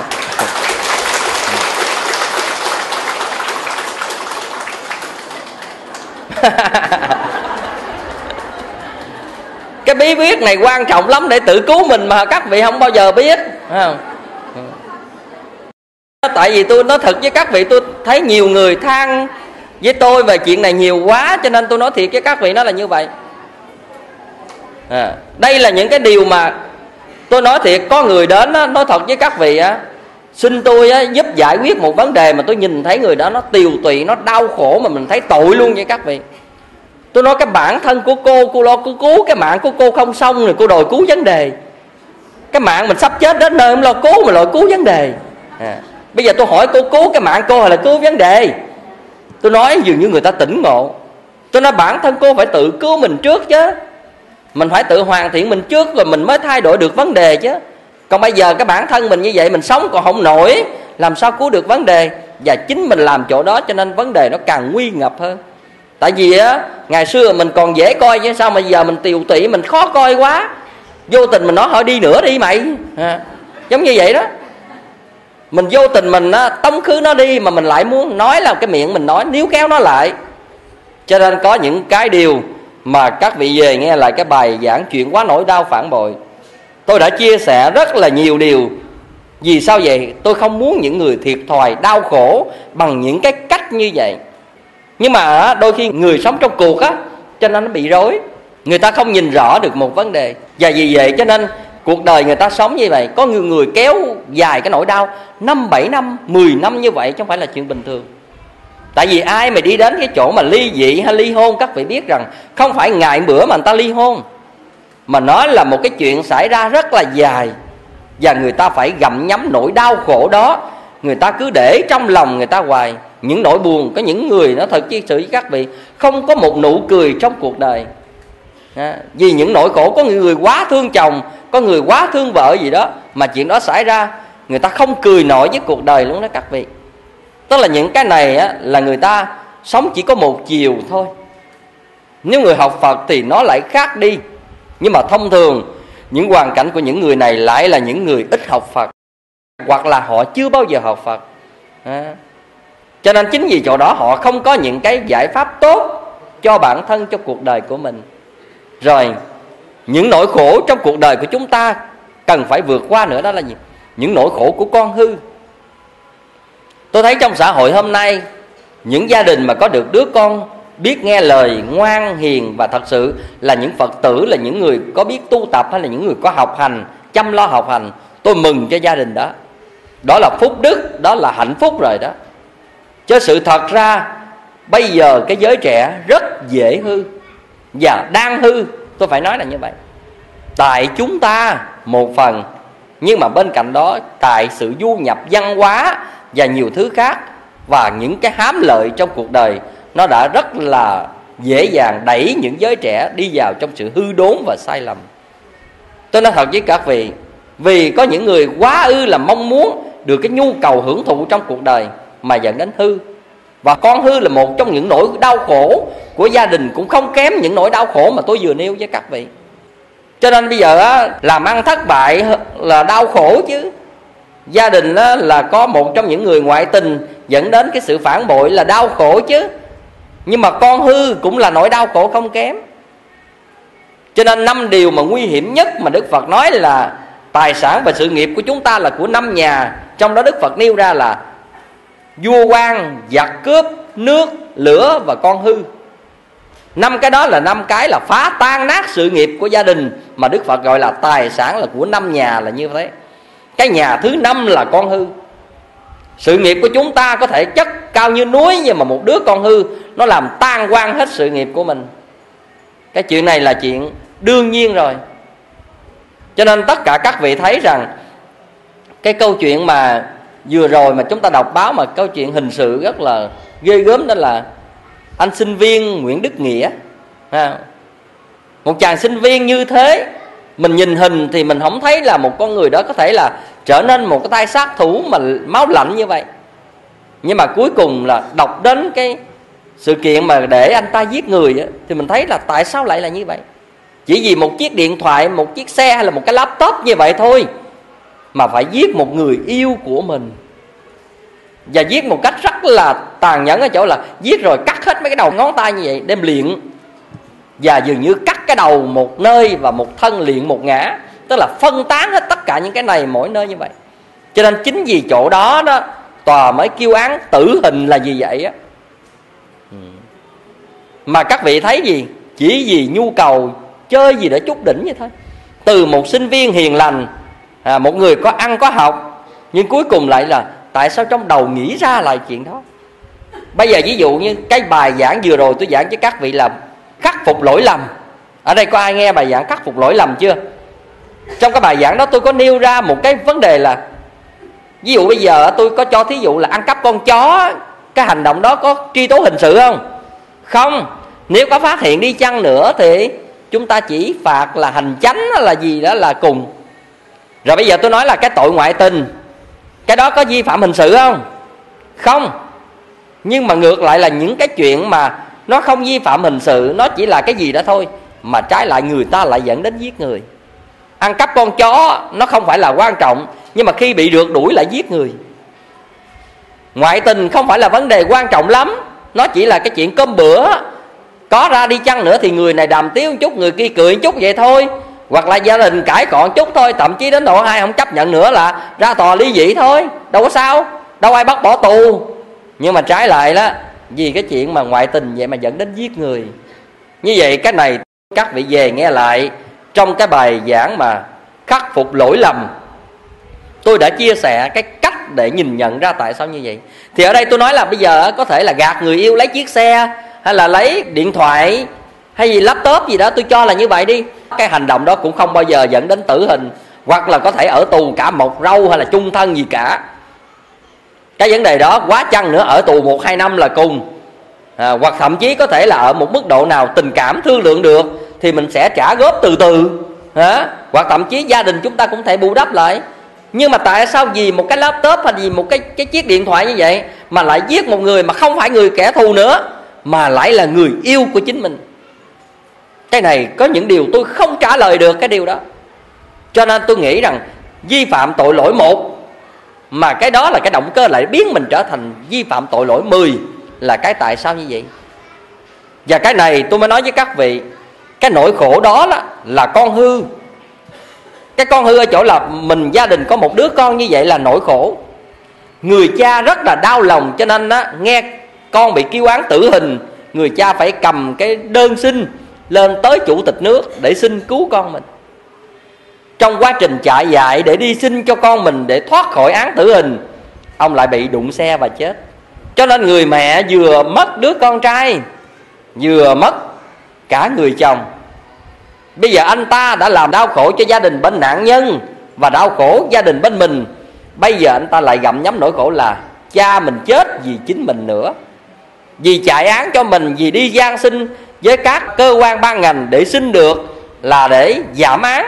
Speaker 1: Cái bí quyết này quan trọng lắm để tự cứu mình mà các vị không bao giờ biết, thấy không? Tại vì tôi nói thật với các vị, tôi thấy nhiều người than với tôi về chuyện này nhiều quá, cho nên tôi nói thiệt với các vị nó là như vậy. Đây là những cái điều mà tôi nói thiệt, có người đến á, nói thật với các vị á, xin tôi á, giúp giải quyết một vấn đề mà tôi nhìn thấy người đó nó tiều tụy, nó đau khổ mà mình thấy tội luôn với các vị. Tôi nói cái bản thân của cô lo cô cứu cái mạng của cô không xong rồi cô đòi cứu vấn đề. Cái mạng mình sắp chết đến nơi không lo cứu mà đòi cứu vấn đề. Bây giờ tôi hỏi cô cứu cái mạng cô hay là cứu vấn đề? Tôi nói dường như người ta tỉnh ngộ. Tôi nói bản thân cô phải tự cứu mình trước chứ. Mình phải tự hoàn thiện mình trước rồi mình mới thay đổi được vấn đề chứ. Còn bây giờ cái bản thân mình như vậy, mình sống còn không nổi, làm sao cứu được vấn đề? Và chính mình làm chỗ đó, cho nên vấn đề nó càng nguy ngập hơn. Tại vì á, ngày xưa mình còn dễ coi chứ sao mà giờ mình tiều tụy, mình khó coi quá, vô tình mình nói hỏi đi nữa đi mày, giống như vậy đó. Mình vô tình mình tống khứ nó đi, mà mình lại muốn nói là cái miệng mình nói, níu kéo nó lại. Cho nên có những cái điều mà các vị về nghe lại cái bài giảng chuyện quá nỗi đau phản bội, tôi đã chia sẻ rất là nhiều điều. Vì sao vậy? Tôi không muốn những người thiệt thòi đau khổ bằng những cái cách như vậy. Nhưng mà đôi khi người sống trong cuộc á, cho nên nó bị rối, người ta không nhìn rõ được một vấn đề. Và vì vậy cho nên cuộc đời người ta sống như vậy. Có người kéo dài cái nỗi đau 5, 7 năm, 10 năm như vậy chứ không phải là chuyện bình thường. Tại vì ai mà đi đến cái chỗ mà ly dị hay ly hôn, các vị biết rằng không phải ngày bữa mà người ta ly hôn, mà nó là một cái chuyện xảy ra rất là dài. Và người ta phải gặm nhấm nỗi đau khổ đó, người ta cứ để trong lòng người ta hoài. Những nỗi buồn, có những người nó thật chia sẻ với các vị, không có một nụ cười trong cuộc đời. Vì những nỗi khổ, có người quá thương chồng, có người quá thương vợ gì đó, mà chuyện đó xảy ra, người ta không cười nổi với cuộc đời luôn đó các vị. Tức là những cái này á, là người ta sống chỉ có một chiều thôi. Nếu người học Phật thì nó lại khác đi. Nhưng mà thông thường những hoàn cảnh của những người này lại là những người ít học Phật, hoặc là họ chưa bao giờ học Phật. Cho nên chính vì chỗ đó họ không có những cái giải pháp tốt cho bản thân, cho cuộc đời của mình. Rồi những nỗi khổ trong cuộc đời của chúng ta cần phải vượt qua nữa, đó là gì? Những nỗi khổ của con hư. Tôi thấy trong xã hội hôm nay, những gia đình mà có được đứa con biết nghe lời, ngoan hiền và thật sự là những Phật tử, là những người có biết tu tập, hay là những người có học hành, chăm lo học hành, tôi mừng cho gia đình đó. Đó là phúc đức, đó là hạnh phúc rồi đó. Chứ sự thật ra bây giờ cái giới trẻ rất dễ hư, và đang hư, tôi phải nói là như vậy. Tại chúng ta một phần, nhưng mà bên cạnh đó tại sự du nhập văn hóa và nhiều thứ khác, và những cái hám lợi trong cuộc đời, nó đã rất là dễ dàng đẩy những giới trẻ đi vào trong sự hư đốn và sai lầm. Tôi nói thật với các vị, vì có những người quá ư là mong muốn được cái nhu cầu hưởng thụ trong cuộc đời mà dẫn đến hư. Và con hư là một trong những nỗi đau khổ của gia đình, cũng không kém những nỗi đau khổ mà tôi vừa nêu với các vị. Cho nên bây giờ á, làm ăn thất bại là đau khổ chứ. Gia đình á, là có một trong những người ngoại tình dẫn đến cái sự phản bội là đau khổ chứ. Nhưng mà con hư cũng là nỗi đau khổ không kém. Cho nên 5 điều mà nguy hiểm nhất mà Đức Phật nói là tài sản và sự nghiệp của chúng ta là của 5 nhà. Trong đó Đức Phật nêu ra là vua quan, giặc cướp, nước, lửa và con hư. 5 cái đó là 5 cái là phá tan nát sự nghiệp của gia đình, mà Đức Phật gọi là tài sản là của 5 nhà là như thế. Cái nhà thứ 5 là con hư. Sự nghiệp của chúng ta có thể chất cao như núi, nhưng mà một đứa con hư nó làm tan hoang hết sự nghiệp của mình. Cái chuyện này là chuyện đương nhiên rồi. Cho nên tất cả các vị thấy rằng cái câu chuyện mà vừa rồi mà chúng ta đọc báo, mà câu chuyện hình sự rất là ghê gớm, đó là anh sinh viên Nguyễn Đức Nghĩa. Một chàng sinh viên như thế, mình nhìn hình thì mình không thấy là một con người đó có thể là trở nên một cái tay sát thủ mà máu lạnh như vậy. Nhưng mà cuối cùng là đọc đến cái sự kiện mà để anh ta giết người á, thì mình thấy là tại sao lại là như vậy. Chỉ vì một chiếc điện thoại, một chiếc xe hay là một cái laptop như vậy thôi mà phải giết một người yêu của mình. Và giết một cách rất là tàn nhẫn ở chỗ là giết rồi cắt hết mấy cái đầu ngón tay như vậy đem luyện. Và dường như cắt cái đầu một nơi và một thân luyện một ngã, tức là phân tán hết tất cả những cái này mỗi nơi như vậy. Cho nên chính vì chỗ đó đó, tòa mới kêu án tử hình là gì vậy á. Mà các vị thấy gì? Chỉ vì nhu cầu chơi gì để chút đỉnh vậy thôi. Từ một sinh viên hiền lành, một người có ăn có học, nhưng cuối cùng lại là tại sao trong đầu nghĩ ra lại chuyện đó. Bây giờ ví dụ như cái bài giảng vừa rồi tôi giảng với các vị là khắc phục lỗi lầm. Ở đây có ai nghe bài giảng khắc phục lỗi lầm chưa? Trong cái bài giảng đó tôi có nêu ra một cái vấn đề là, ví dụ bây giờ tôi có cho thí dụ là ăn cắp con chó, cái hành động đó có truy tố hình sự không? Không. Nếu có phát hiện đi chăng nữa thì chúng ta chỉ phạt là hành chánh là gì đó là cùng. Rồi bây giờ tôi nói là cái tội ngoại tình, cái đó có vi phạm hình sự không? Không. Nhưng mà ngược lại là những cái chuyện mà nó không vi phạm hình sự, nó chỉ là cái gì đó thôi, mà trái lại người ta lại dẫn đến giết người. Ăn cắp con chó nó không phải là quan trọng, nhưng mà khi bị rượt đuổi lại giết người. Ngoại tình không phải là vấn đề quan trọng lắm, nó chỉ là cái chuyện cơm bữa. Có ra đi chăng nữa thì người này đàm tiếu một chút, người kia cười một chút vậy thôi. Hoặc là gia đình cãi cọ một chút thôi, thậm chí đến độ hai không chấp nhận nữa là ra tòa ly dị thôi. Đâu có sao, đâu ai bắt bỏ tù. Nhưng mà trái lại đó, vì cái chuyện mà ngoại tình vậy mà dẫn đến giết người. Như vậy cái này các vị về nghe lại trong cái bài giảng mà khắc phục lỗi lầm, tôi đã chia sẻ cái cách để nhìn nhận ra tại sao như vậy. Thì ở đây tôi nói là bây giờ có thể là gạt người yêu lấy chiếc xe, hay là lấy điện thoại, hay gì laptop gì đó, tôi cho là như vậy đi. Cái hành động đó cũng không bao giờ dẫn đến tử hình, hoặc là có thể ở tù cả một râu hay là chung thân gì cả. Cái vấn đề đó quá chăng nữa ở tù 1-2 năm là cùng, hoặc thậm chí có thể là ở một mức độ nào tình cảm thương lượng được thì mình sẽ trả góp từ từ, hoặc thậm chí gia đình chúng ta cũng thể bù đắp lại. Nhưng mà tại sao vì một cái laptop hay vì một cái chiếc điện thoại như vậy mà lại giết một người mà không phải người kẻ thù nữa, mà lại là người yêu của chính mình? Cái này có những điều tôi không trả lời được cái điều đó. Cho nên tôi nghĩ rằng vi phạm tội lỗi một, mà cái đó là cái động cơ lại biến mình trở thành vi phạm tội lỗi 10, là cái tại sao như vậy. Và cái này tôi mới nói với các vị, cái nỗi khổ đó là con hư. Cái con hư ở chỗ là mình gia đình có một đứa con như vậy là nỗi khổ. Người cha rất là đau lòng, cho nên nghe con bị kêu án tử hình, người cha phải cầm cái đơn xin lên tới chủ tịch nước để xin cứu con mình. Trong quá trình chạy dại để đi xin cho con mình để thoát khỏi án tử hình, ông lại bị đụng xe và chết. Cho nên người mẹ vừa mất đứa con trai, vừa mất cả người chồng. Bây giờ anh ta đã làm đau khổ cho gia đình bên nạn nhân và đau khổ gia đình bên mình. Bây giờ anh ta lại gặm nhấm nỗi khổ là cha mình chết vì chính mình nữa, vì chạy án cho mình, vì đi gian xin với các cơ quan ban ngành để xin được là để giảm án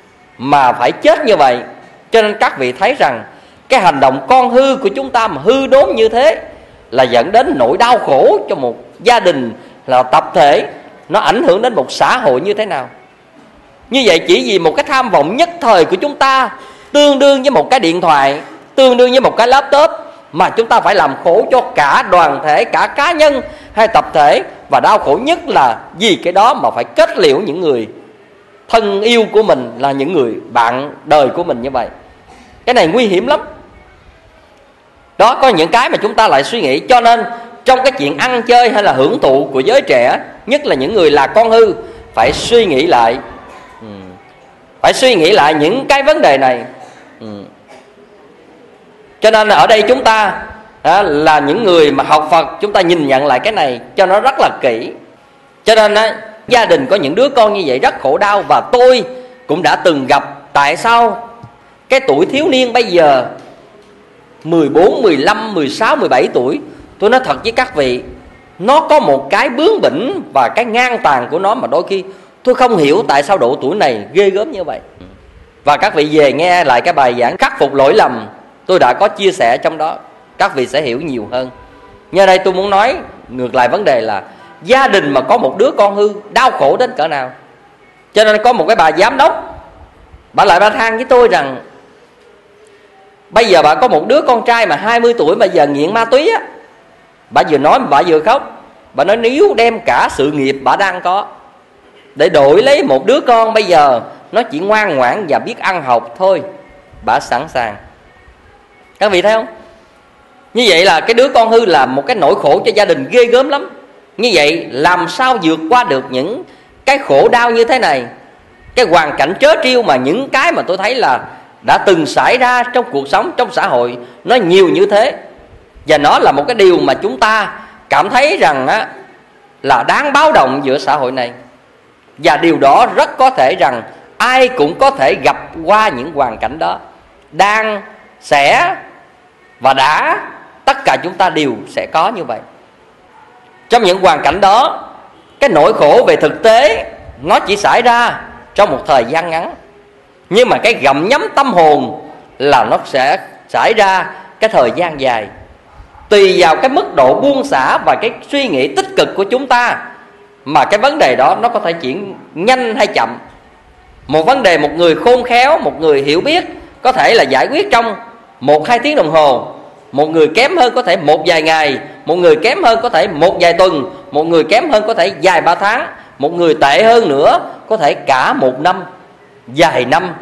Speaker 1: mà phải chết như vậy. Cho nên các vị thấy rằng cái hành động con hư của chúng ta mà hư đốn như thế là dẫn đến nỗi đau khổ cho một gia đình, là tập thể, nó ảnh hưởng đến một xã hội như thế nào. Như vậy chỉ vì một cái tham vọng nhất thời của chúng ta, tương đương với một cái điện thoại, tương đương với một cái laptop, mà chúng ta phải làm khổ cho cả đoàn thể, cả cá nhân hay tập thể. Và đau khổ nhất là vì cái đó mà phải kết liễu những người thân yêu của mình, là những người bạn đời của mình như vậy. Cái này nguy hiểm lắm. Đó, có những cái mà chúng ta lại suy nghĩ. Cho nên trong cái chuyện ăn chơi hay là hưởng thụ của giới trẻ, nhất là những người là con hư, phải suy nghĩ lại, phải suy nghĩ lại những cái vấn đề này. Cho nên ở đây chúng ta là những người mà học Phật, chúng ta nhìn nhận lại cái này cho nó rất là kỹ. Cho nên gia đình có những đứa con như vậy rất khổ đau. Và tôi cũng đã từng gặp tại sao cái tuổi thiếu niên bây giờ 14, 15, 16, 17 tuổi, tôi nói thật với các vị, nó có một cái bướng bỉnh và cái ngang tàn của nó mà đôi khi tôi không hiểu tại sao độ tuổi này ghê gớm như vậy. Và các vị về nghe lại cái bài giảng khắc phục lỗi lầm, tôi đã có chia sẻ trong đó, các vị sẽ hiểu nhiều hơn. Nhưng đây tôi muốn nói ngược lại vấn đề là gia đình mà có một đứa con hư đau khổ đến cỡ nào. Cho nên có một cái bà giám đốc, bà lại bà than với tôi rằng bây giờ bà có một đứa con trai mà 20 tuổi mà giờ nghiện ma túy á. Bà vừa nói mà bà vừa khóc. Bà nói nếu đem cả sự nghiệp bà đang có để đổi lấy một đứa con bây giờ nó chỉ ngoan ngoãn và biết ăn học thôi, bà sẵn sàng. Các vị thấy không? Như vậy là cái đứa con hư là một cái nỗi khổ cho gia đình ghê gớm lắm. Như vậy làm sao vượt qua được những cái khổ đau như thế này, cái hoàn cảnh trớ trêu mà những cái mà tôi thấy là đã từng xảy ra trong cuộc sống, trong xã hội, nó nhiều như thế. Và nó là một cái điều mà chúng ta cảm thấy rằng là đáng báo động giữa xã hội này. Và điều đó rất có thể rằng ai cũng có thể gặp qua những hoàn cảnh đó, đang, sẽ và đã, tất cả chúng ta đều sẽ có như vậy. Trong những hoàn cảnh đó, cái nỗi khổ về thực tế nó chỉ xảy ra trong một thời gian ngắn. Nhưng mà cái gặm nhấm tâm hồn là nó sẽ xảy ra cái thời gian dài. Tùy vào cái mức độ buông xả và cái suy nghĩ tích cực của chúng ta mà cái vấn đề đó nó có thể chuyển nhanh hay chậm. Một vấn đề, một người khôn khéo, một người hiểu biết có thể là giải quyết trong 1-2 tiếng đồng hồ. Một người kém hơn có thể một vài ngày, một người kém hơn có thể một vài tuần, một người kém hơn có thể vài 3 tháng, một người tệ hơn nữa có thể cả 1 năm, vài năm.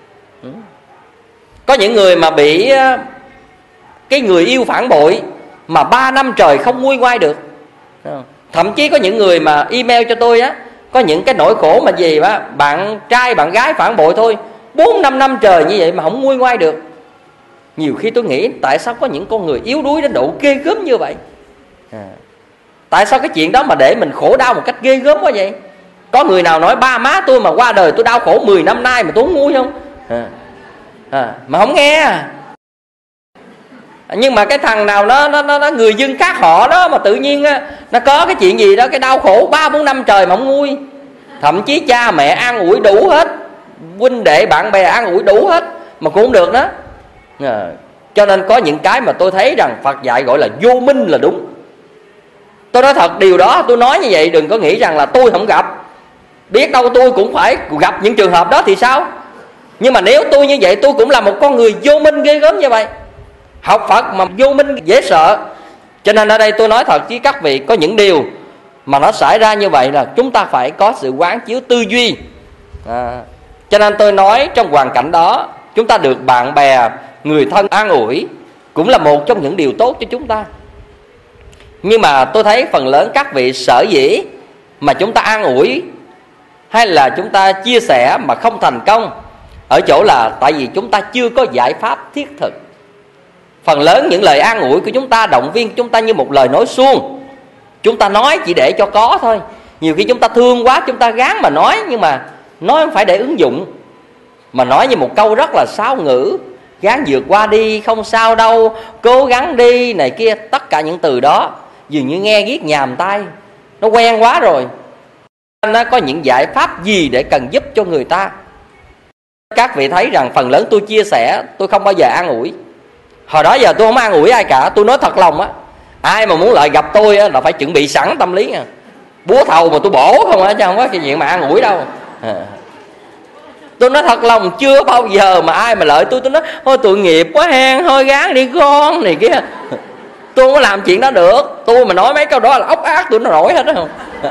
Speaker 1: Có những người mà bị cái người yêu phản bội mà 3 năm trời không nguôi ngoai được. Thậm chí có những người mà email cho tôi á, có những cái nỗi khổ mà gì đó, bạn trai bạn gái phản bội thôi 4-5 năm trời như vậy mà không nguôi ngoai được. Nhiều khi tôi nghĩ tại sao có những con người yếu đuối đến độ ghê gớm như vậy. Tại sao cái chuyện đó mà để mình khổ đau một cách ghê gớm quá vậy? Có người nào nói ba má tôi mà qua đời tôi đau khổ 10 năm nay mà tôi không nguôi không? Mà không nghe. Nhưng mà cái thằng nào nó người dân khác họ đó mà tự nhiên nó có cái chuyện gì đó, cái đau khổ 3-4 năm trời mà không nguôi. Thậm chí cha mẹ an ủi đủ hết, huynh đệ bạn bè an ủi đủ hết mà cũng không được đó. Cho nên có những cái mà tôi thấy rằng Phật dạy gọi là vô minh là đúng. Tôi nói thật điều đó, tôi nói như vậy đừng có nghĩ rằng là tôi không gặp. Biết đâu tôi cũng phải gặp những trường hợp đó thì sao? Nhưng mà nếu tôi như vậy tôi cũng là một con người vô minh ghê gớm như vậy. Học Phật mà vô minh dễ sợ. Cho nên ở đây tôi nói thật với các vị, có những điều mà nó xảy ra như vậy là chúng ta phải có sự quán chiếu tư duy. Cho nên tôi nói trong hoàn cảnh đó chúng ta được bạn bè, người thân an ủi cũng là một trong những điều tốt cho chúng ta. Nhưng mà tôi thấy phần lớn các vị sở dĩ mà chúng ta an ủi hay là chúng ta chia sẻ mà không thành công ở chỗ là tại vì chúng ta chưa có giải pháp thiết thực. Phần lớn những lời an ủi của chúng ta, động viên chúng ta như một lời nói suông. Chúng ta nói chỉ để cho có thôi. Nhiều khi chúng ta thương quá chúng ta gán mà nói, nhưng mà nói không phải để ứng dụng, mà nói như một câu rất là sáo ngữ: gán vượt qua đi, không sao đâu, cố gắng đi này kia. Tất cả những từ đó dường như nghe ghét nhàm tai, nó quen quá rồi. Nó có những giải pháp gì để cần giúp cho người ta. Các vị thấy rằng phần lớn tôi chia sẻ, tôi không bao giờ an ủi. Hồi đó giờ tôi không an ủi ai cả. Tôi nói thật lòng á, ai mà muốn lại gặp tôi á là phải chuẩn bị sẵn tâm lý nha. Búa thầu mà tôi bổ không á, chứ không có cái chuyện mà an ủi đâu. Tôi nói thật lòng, chưa bao giờ mà ai mà lợi tôi nói thôi tội nghiệp quá hen, thôi gán đi con này kia. Tôi không có làm chuyện đó được. Tôi mà nói mấy câu đó là ốc ác tôi nó nổi hết đó không.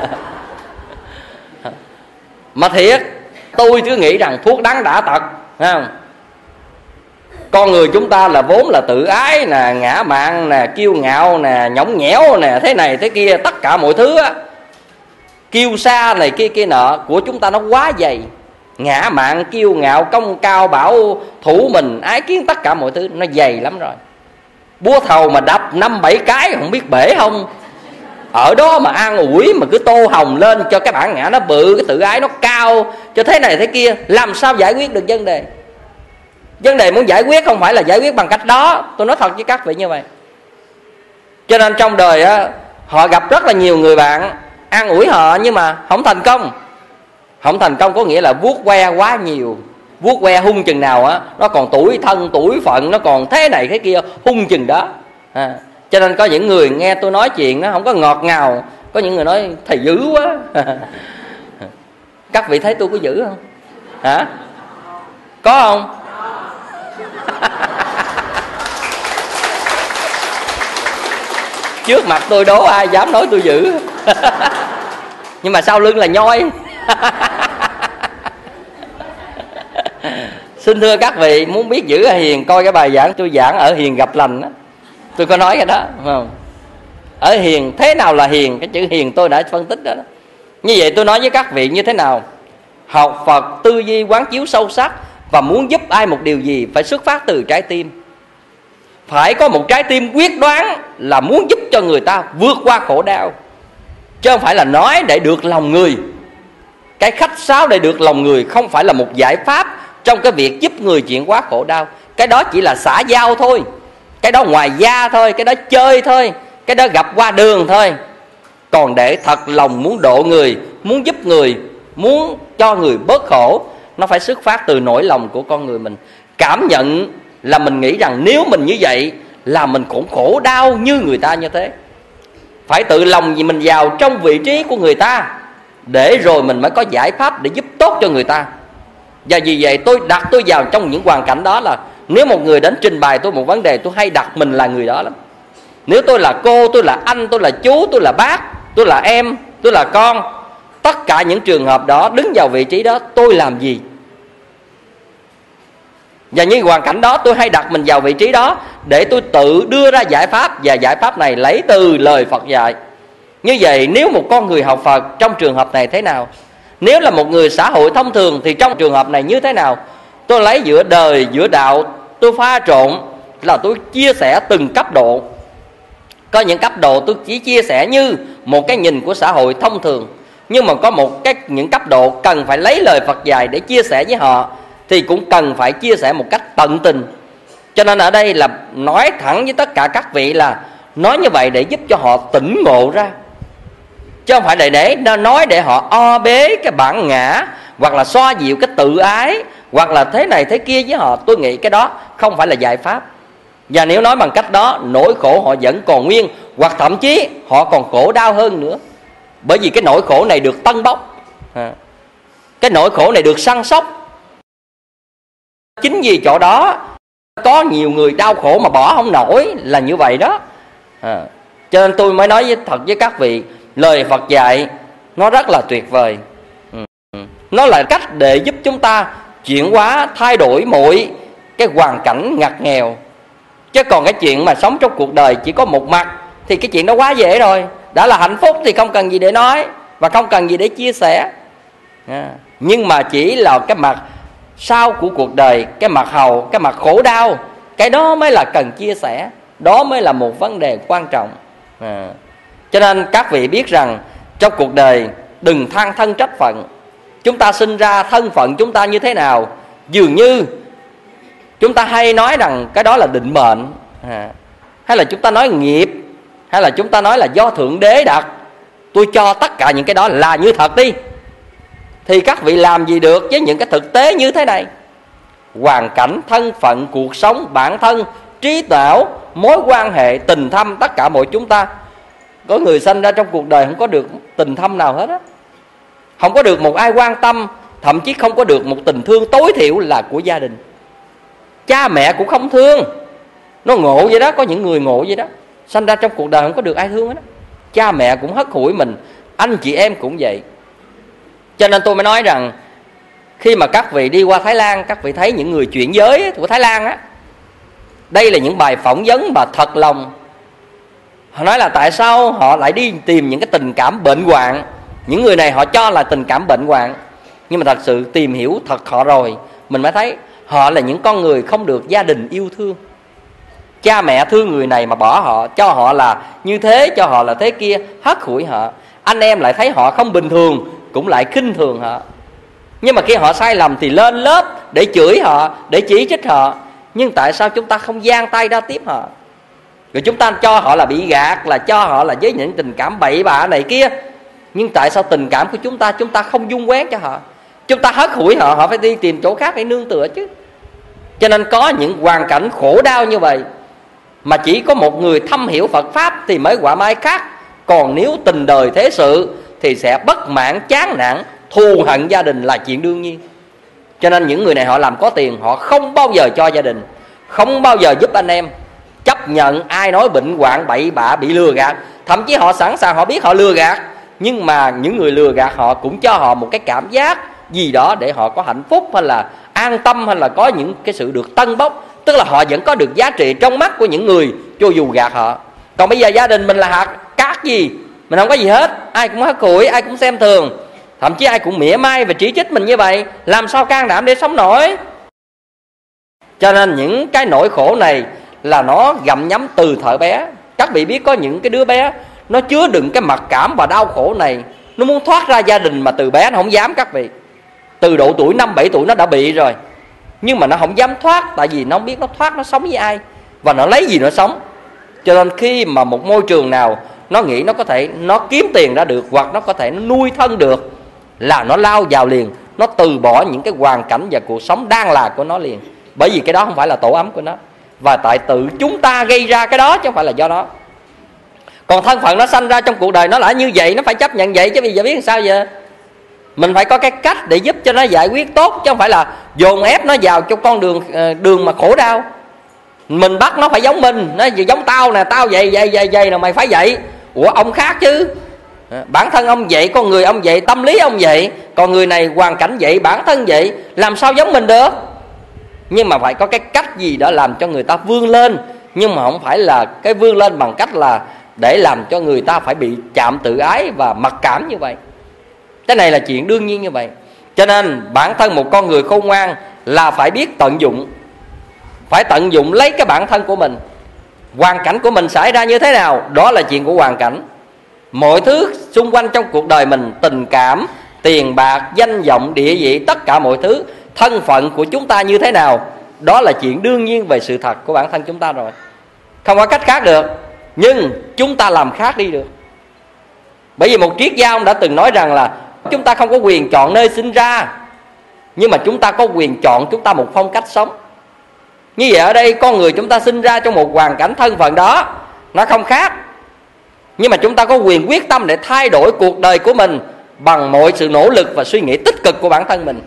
Speaker 1: Mà thiệt, tôi cứ nghĩ rằng thuốc đắng đã tật, thấy không? Con người chúng ta là vốn là tự ái nè, ngã mạn nè, kiêu ngạo nè, nhõng nhẽo nè, thế này thế kia, tất cả mọi thứ á, kiêu sa này kia kia nọ của chúng ta nó quá dày. Ngã mạn, kiêu ngạo, công cao bảo thủ mình, ái kiến, tất cả mọi thứ nó dày lắm rồi. Búa thầu mà đập 5-7 cái không biết bể không. Ở đó mà an ủi mà cứ tô hồng lên cho cái bản ngã nó bự, cái tự ái nó cao, cho thế này thế kia, làm sao giải quyết được vấn đề? Vấn đề muốn giải quyết không phải là giải quyết bằng cách đó. Tôi nói thật với các vị như vậy. Cho nên trong đời á, họ gặp rất là nhiều người bạn an ủi họ nhưng mà không thành công. Không thành công có nghĩa là vuốt que quá nhiều. Vuốt que hung chừng nào á, nó còn tủi thân tủi phận, nó còn thế này thế kia, hung chừng đó. Cho nên có những người nghe tôi nói chuyện nó không có ngọt ngào. Có những người nói thầy dữ quá. Các vị thấy tôi có dữ không? Hả? Có không? Trước mặt tôi đố ai dám nói tôi dữ. Nhưng mà sau lưng là nhoi. Xin thưa các vị, muốn biết dữ hay hiền, coi cái bài giảng tôi giảng ở Hiền Gặp Lành đó. Tôi có nói cái đó, phải không? Ở hiền, thế nào là hiền? Cái chữ hiền tôi đã phân tích đó. Như vậy tôi nói với các vị như thế nào? Học Phật tư duy quán chiếu sâu sắc, và muốn giúp ai một điều gì phải xuất phát từ trái tim. Phải có một trái tim quyết đoán là muốn giúp cho người ta vượt qua khổ đau, chứ không phải là nói để được lòng người. Cái khách sáo để được lòng người không phải là một giải pháp trong cái việc giúp người chuyển qua khổ đau. Cái đó chỉ là xã giao thôi, cái đó ngoài da thôi, cái đó chơi thôi, cái đó gặp qua đường thôi. Còn để thật lòng muốn độ người, muốn giúp người, muốn cho người bớt khổ, nó phải xuất phát từ nỗi lòng của con người mình. Cảm nhận là mình nghĩ rằng nếu mình như vậy là mình cũng khổ đau như người ta như thế. Phải tự lòng vì mình vào trong vị trí của người ta, để rồi mình mới có giải pháp để giúp tốt cho người ta. Và vì vậy tôi đặt tôi vào trong những hoàn cảnh đó, là nếu một người đến trình bày tôi một vấn đề, tôi hay đặt mình là người đó lắm. Nếu tôi là cô, tôi là anh, tôi là chú, tôi là bác, tôi là em, tôi là con, tất cả những trường hợp đó, đứng vào vị trí đó tôi làm gì? Và những hoàn cảnh đó tôi hay đặt mình vào vị trí đó để tôi tự đưa ra giải pháp. Và giải pháp này lấy từ lời Phật dạy. Như vậy nếu một con người học Phật trong trường hợp này thế nào? Nếu là một người xã hội thông thường thì trong trường hợp này như thế nào? Tôi lấy giữa đời, giữa đạo, tôi pha trộn, là tôi chia sẻ từng cấp độ. Có những cấp độ tôi chỉ chia sẻ như một cái nhìn của xã hội thông thường, nhưng mà có những cấp độ cần phải lấy lời Phật dạy để chia sẻ với họ, thì cũng cần phải chia sẻ một cách tận tình. Cho nên ở đây là nói thẳng với tất cả các vị là nói như vậy để giúp cho họ tỉnh ngộ ra, chứ không phải để nói để họ o bế cái bản ngã, hoặc là xoa dịu cái tự ái, hoặc là thế này thế kia với họ. Tôi nghĩ cái đó không phải là giải pháp. Và nếu nói bằng cách đó, nỗi khổ họ vẫn còn nguyên, hoặc thậm chí họ còn khổ đau hơn nữa. Bởi vì cái nỗi khổ này được tâng bốc, cái nỗi khổ này được săn sóc. Chính vì chỗ đó có nhiều người đau khổ mà bỏ không nổi là như vậy đó. Cho nên tôi mới nói thật với các vị, lời Phật dạy nó rất là tuyệt vời. Nó là cách để giúp chúng ta chuyển hóa, thay đổi mọi cái hoàn cảnh ngặt nghèo. Chứ còn cái chuyện mà sống trong cuộc đời chỉ có một mặt thì cái chuyện đó quá dễ rồi. Đã là hạnh phúc thì không cần gì để nói, và không cần gì để chia sẻ. Nhưng mà chỉ là cái mặt sau của cuộc đời, cái mặt hậu, cái mặt khổ đau, cái đó mới là cần chia sẻ. Đó mới là một vấn đề quan trọng. Cho nên các vị biết rằng trong cuộc đời đừng than thân trách phận. Chúng ta sinh ra thân phận chúng ta như thế nào, dường như chúng ta hay nói rằng cái đó là định mệnh, hay là chúng ta nói nghiệp, hay là chúng ta nói là do Thượng Đế đặt. Tôi cho tất cả những cái đó là như thật đi, thì các vị làm gì được với những cái thực tế như thế này? Hoàn cảnh, thân phận, cuộc sống, bản thân, trí não, mối quan hệ, tình thâm, tất cả mọi chúng ta. Có người sinh ra trong cuộc đời không có được tình thâm nào hết á, không có được một ai quan tâm, thậm chí không có được một tình thương tối thiểu là của gia đình. Cha mẹ cũng không thương. Nó ngộ vậy đó, có những người ngộ vậy đó, sinh ra trong cuộc đời không có được ai thương hết đó. Cha mẹ cũng hất hủi mình, anh chị em cũng vậy. Cho nên tôi mới nói rằng khi mà các vị đi qua Thái Lan, các vị thấy những người chuyển giới của Thái Lan á, đây là những bài phỏng vấn mà thật lòng. Họ nói là tại sao họ lại đi tìm những cái tình cảm bệnh hoạn. Những người này họ cho là tình cảm bệnh hoạn, nhưng mà thật sự tìm hiểu thật họ rồi, mình mới thấy họ là những con người không được gia đình yêu thương. Cha mẹ thương người này mà bỏ họ, cho họ là như thế, cho họ là thế kia, hất hủi họ. Anh em lại thấy họ không bình thường, cũng lại khinh thường họ. Nhưng mà khi họ sai lầm thì lên lớp để chửi họ, để chỉ trích họ. Nhưng tại sao chúng ta không giang tay ra tiếp họ? Rồi chúng ta cho họ là bị gạt, là cho họ là với những tình cảm bậy bạ này kia. Nhưng tại sao tình cảm của chúng ta không dung quén cho họ? Chúng ta hất hủi họ, họ phải đi tìm chỗ khác để nương tựa chứ. Cho nên có những hoàn cảnh khổ đau như vậy mà chỉ có một người thâm hiểu Phật Pháp thì mới quả mai khác. Còn nếu tình đời thế sự thì sẽ bất mãn, chán nản, thù hận gia đình là chuyện đương nhiên. Cho nên những người này họ làm có tiền, họ không bao giờ cho gia đình, không bao giờ giúp anh em, chấp nhận ai nói bệnh hoạn bậy bạ, bị lừa gạt. Thậm chí họ sẵn sàng, họ biết họ lừa gạt, nhưng mà những người lừa gạt họ cũng cho họ một cái cảm giác gì đó để họ có hạnh phúc, hay là an tâm, hay là có những cái sự được tâng bốc. Tức là họ vẫn có được giá trị trong mắt của những người cho dù gạt họ. Còn bây giờ gia đình mình là hạt cát gì, mình không có gì hết, ai cũng hất hủi, ai cũng xem thường, thậm chí ai cũng mỉa mai và chỉ trích mình như vậy, làm sao can đảm để sống nổi. Cho nên những cái nỗi khổ này là nó gặm nhấm từ thuở bé. Các vị biết có những cái đứa bé nó chứa đựng cái mặc cảm và đau khổ này, nó muốn thoát ra gia đình mà từ bé nó không dám. Các vị, từ độ tuổi 5-7 tuổi nó đã bị rồi, nhưng mà nó không dám thoát, tại vì nó không biết nó thoát nó sống với ai và nó lấy gì nó sống. Cho nên khi mà một môi trường nào nó nghĩ nó có thể nó kiếm tiền ra được, hoặc nó có thể nó nuôi thân được, là nó lao vào liền. nó từ bỏ những cái hoàn cảnh và cuộc sống đang là của nó liền. Bởi vì cái đó không phải là tổ ấm của nó, và tại tự chúng ta gây ra cái đó chứ không phải là do nó. Còn thân phận nó sanh ra trong cuộc đời nó là như vậy, nó phải chấp nhận vậy chứ bây giờ biết làm sao giờ. Mình phải có cái cách để giúp cho nó giải quyết tốt, chứ không phải là dồn ép nó vào trong con đường mà khổ đau. Mình bắt nó phải giống mình, nó giống tao nè, tao vậy nè, mày phải vậy. Ủa ông khác chứ, bản thân ông vậy, con người ông vậy, tâm lý ông vậy, còn người này hoàn cảnh vậy, bản thân vậy, làm sao giống mình được. Nhưng mà phải có cái cách gì đó làm cho người ta vươn lên, nhưng mà không phải là cái vươn lên bằng cách là để làm cho người ta phải bị chạm tự ái và mặc cảm như vậy. Cái này là chuyện đương nhiên như vậy. Cho nên bản thân một con người khôn ngoan là phải biết tận dụng, phải tận dụng lấy cái bản thân của mình. Hoàn cảnh của mình xảy ra như thế nào, đó là chuyện của hoàn cảnh. Mọi thứ xung quanh trong cuộc đời mình, tình cảm, tiền bạc, danh vọng, địa vị, tất cả mọi thứ, thân phận của chúng ta như thế nào, đó là chuyện đương nhiên về sự thật của bản thân chúng ta rồi. Không có cách khác được. Nhưng chúng ta làm khác đi được. Bởi vì một triết gia ông đã từng nói rằng là chúng ta không có quyền chọn nơi sinh ra, nhưng mà chúng ta có quyền chọn chúng ta một phong cách sống. Như vậy ở đây con người chúng ta sinh ra trong một hoàn cảnh thân phận đó, nó không khác, nhưng mà chúng ta có quyền quyết tâm để thay đổi cuộc đời của mình bằng mọi sự nỗ lực và suy nghĩ tích cực của bản thân mình.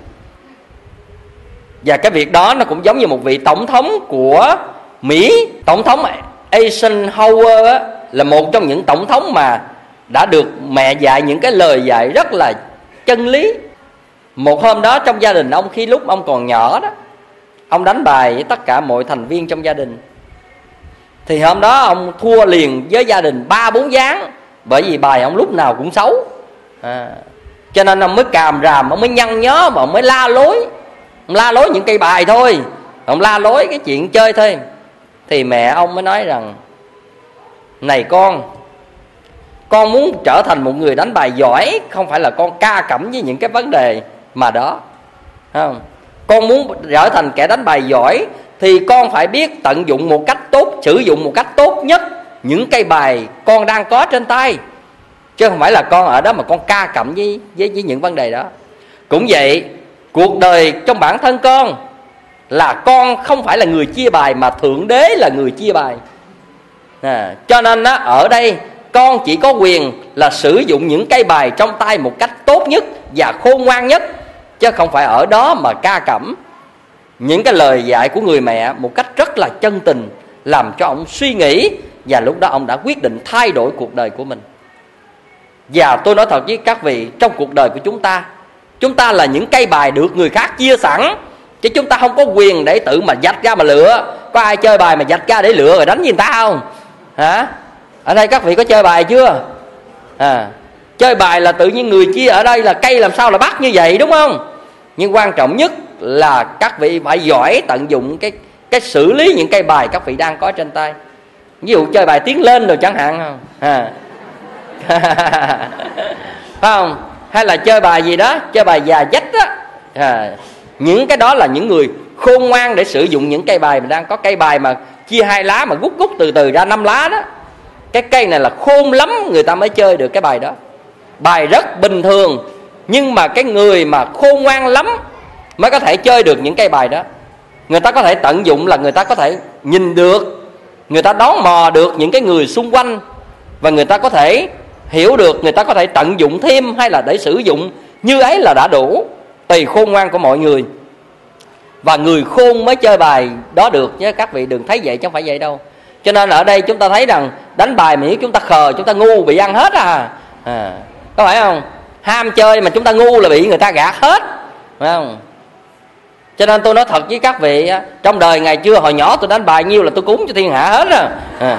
Speaker 1: Và cái việc đó nó cũng giống như một vị tổng thống của Mỹ, tổng thống Eisenhower là một trong những tổng thống mà đã được mẹ dạy những cái lời dạy rất là chân lý. Một hôm đó trong gia đình ông, khi lúc ông còn nhỏ đó, ông đánh bài với tất cả mọi thành viên trong gia đình. Thì hôm đó ông thua liền với gia đình 3-4 ván, bởi vì bài ông lúc nào cũng xấu. Cho nên ông mới càm ràm, ông mới nhăn nhó, mà ông mới la lối. Ông la lối những cây bài thôi, ông la lối cái chuyện chơi thôi. Thì mẹ ông mới nói rằng: này con muốn trở thành một người đánh bài giỏi, không phải là con ca cẩm với những cái vấn đề mà đó, không? Con muốn trở thành kẻ đánh bài giỏi thì con phải biết tận dụng một cách tốt, sử dụng một cách tốt nhất những cây bài con đang có trên tay, chứ không phải là con ở đó mà con ca cẩm với những vấn đề đó. Cũng vậy, cuộc đời trong bản thân con là con không phải là người chia bài, mà Thượng Đế là người chia bài. Cho nên ở đây con chỉ có quyền là sử dụng những cây bài trong tay một cách tốt nhất và khôn ngoan nhất, chứ không phải ở đó mà ca cẩm những cái lời dạy của người mẹ một cách rất là chân tình, làm cho ông suy nghĩ, và lúc đó ông đã quyết định thay đổi cuộc đời của mình. Và tôi nói thật với các vị, trong cuộc đời của chúng ta là những cây bài được người khác chia sẵn, chứ chúng ta không có quyền để tự mà vạch ra mà lựa. Có ai chơi bài mà vạch ra để lựa rồi đánh với người ta không? Hả? Ở đây các vị có chơi bài chưa? Chơi bài là tự nhiên người chia ở đây là cây làm sao là bắt như vậy, đúng không? Nhưng quan trọng nhất là các vị phải giỏi tận dụng cái xử lý những cây bài các vị đang có trên tay. Ví dụ chơi bài tiến lên rồi chẳng hạn không? Phải không? Hay là chơi bài gì đó, chơi bài già dách á. Những cái đó là những người khôn ngoan để sử dụng những cây bài mà đang có. Cây bài mà chia 2 lá mà rút từ từ ra 5 lá đó, cái cây này là khôn lắm người ta mới chơi được cái bài đó. Bài rất bình thường, nhưng mà cái người mà khôn ngoan lắm mới có thể chơi được những cây bài đó. Người ta có thể tận dụng là người ta có thể nhìn được, người ta đón mò được những cái người xung quanh, và người ta có thể hiểu được, người ta có thể tận dụng thêm, hay là để sử dụng như ấy là đã đủ, tùy khôn ngoan của mọi người. Và người khôn mới chơi bài đó được, chứ các vị đừng thấy vậy, chứ không phải vậy đâu. Cho nên ở đây chúng ta thấy rằng đánh bài mà nếu chúng ta khờ, chúng ta ngu bị ăn hết có phải không? Ham chơi mà chúng ta ngu là bị người ta gạt hết, phải không? Cho nên tôi nói thật với các vị, trong đời ngày xưa hồi nhỏ tôi đánh bài nhiêu là tôi cúng cho thiên hạ hết rồi.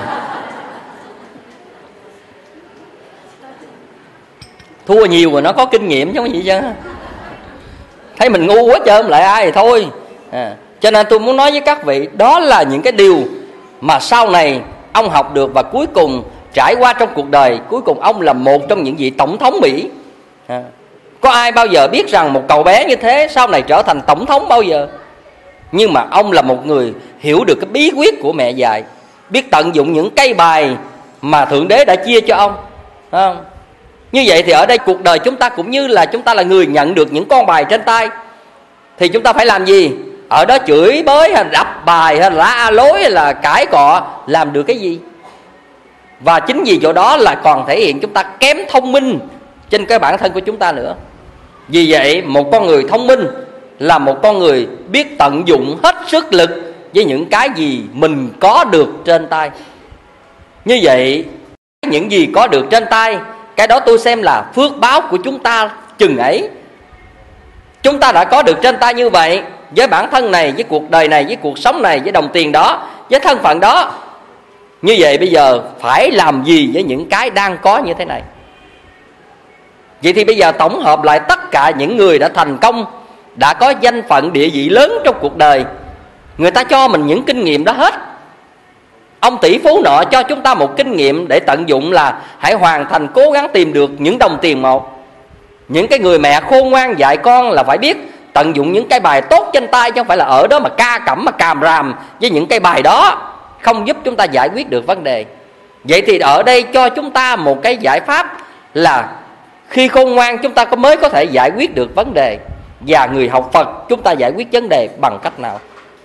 Speaker 1: Thua nhiều rồi nó có kinh nghiệm chứ không gì chứ. Thấy mình ngu quá chơi lại ai thì thôi. Cho nên tôi muốn nói với các vị, đó là những cái điều mà sau này ông học được, và cuối cùng trải qua trong cuộc đời, cuối cùng ông là một trong những vị tổng thống Mỹ. Có ai bao giờ biết rằng một cậu bé như thế sau này trở thành tổng thống bao giờ? Nhưng mà ông là một người hiểu được cái bí quyết của mẹ dạy, biết tận dụng những cây bài mà Thượng Đế đã chia cho ông, phải không? Như vậy thì ở đây cuộc đời chúng ta cũng như là chúng ta là người nhận được những con bài trên tay, thì chúng ta phải làm gì? Ở đó chửi bới hay đập bài hay la lối hay là cãi cọ, làm được cái gì? Và chính vì chỗ đó là còn thể hiện chúng ta kém thông minh trên cái bản thân của chúng ta nữa. Vì vậy một con người thông minh là một con người biết tận dụng hết sức lực với những cái gì mình có được trên tay. Như vậy những gì có được trên tay, cái đó tôi xem là phước báo của chúng ta chừng ấy. Chúng ta đã có được trên tay như vậy, với bản thân này, với cuộc đời này, với cuộc sống này, với đồng tiền đó, với thân phận đó. Như vậy bây giờ phải làm gì với những cái đang có như thế này? Vậy thì bây giờ tổng hợp lại tất cả những người đã thành công, đã có danh phận địa vị lớn trong cuộc đời, người ta cho mình những kinh nghiệm đó hết. Ông tỷ phú nọ cho chúng ta một kinh nghiệm để tận dụng là hãy hoàn thành, cố gắng tìm được những đồng tiền một. Những cái người mẹ khôn ngoan dạy con là phải biết tận dụng những cái bài tốt trên tay, chứ không phải là ở đó mà ca cẩm mà càm ràm với những cái bài đó, không giúp chúng ta giải quyết được vấn đề. Vậy thì ở đây cho chúng ta một cái giải pháp là khi khôn ngoan chúng ta mới có thể giải quyết được vấn đề. Và người học Phật chúng ta giải quyết vấn đề bằng cách nào?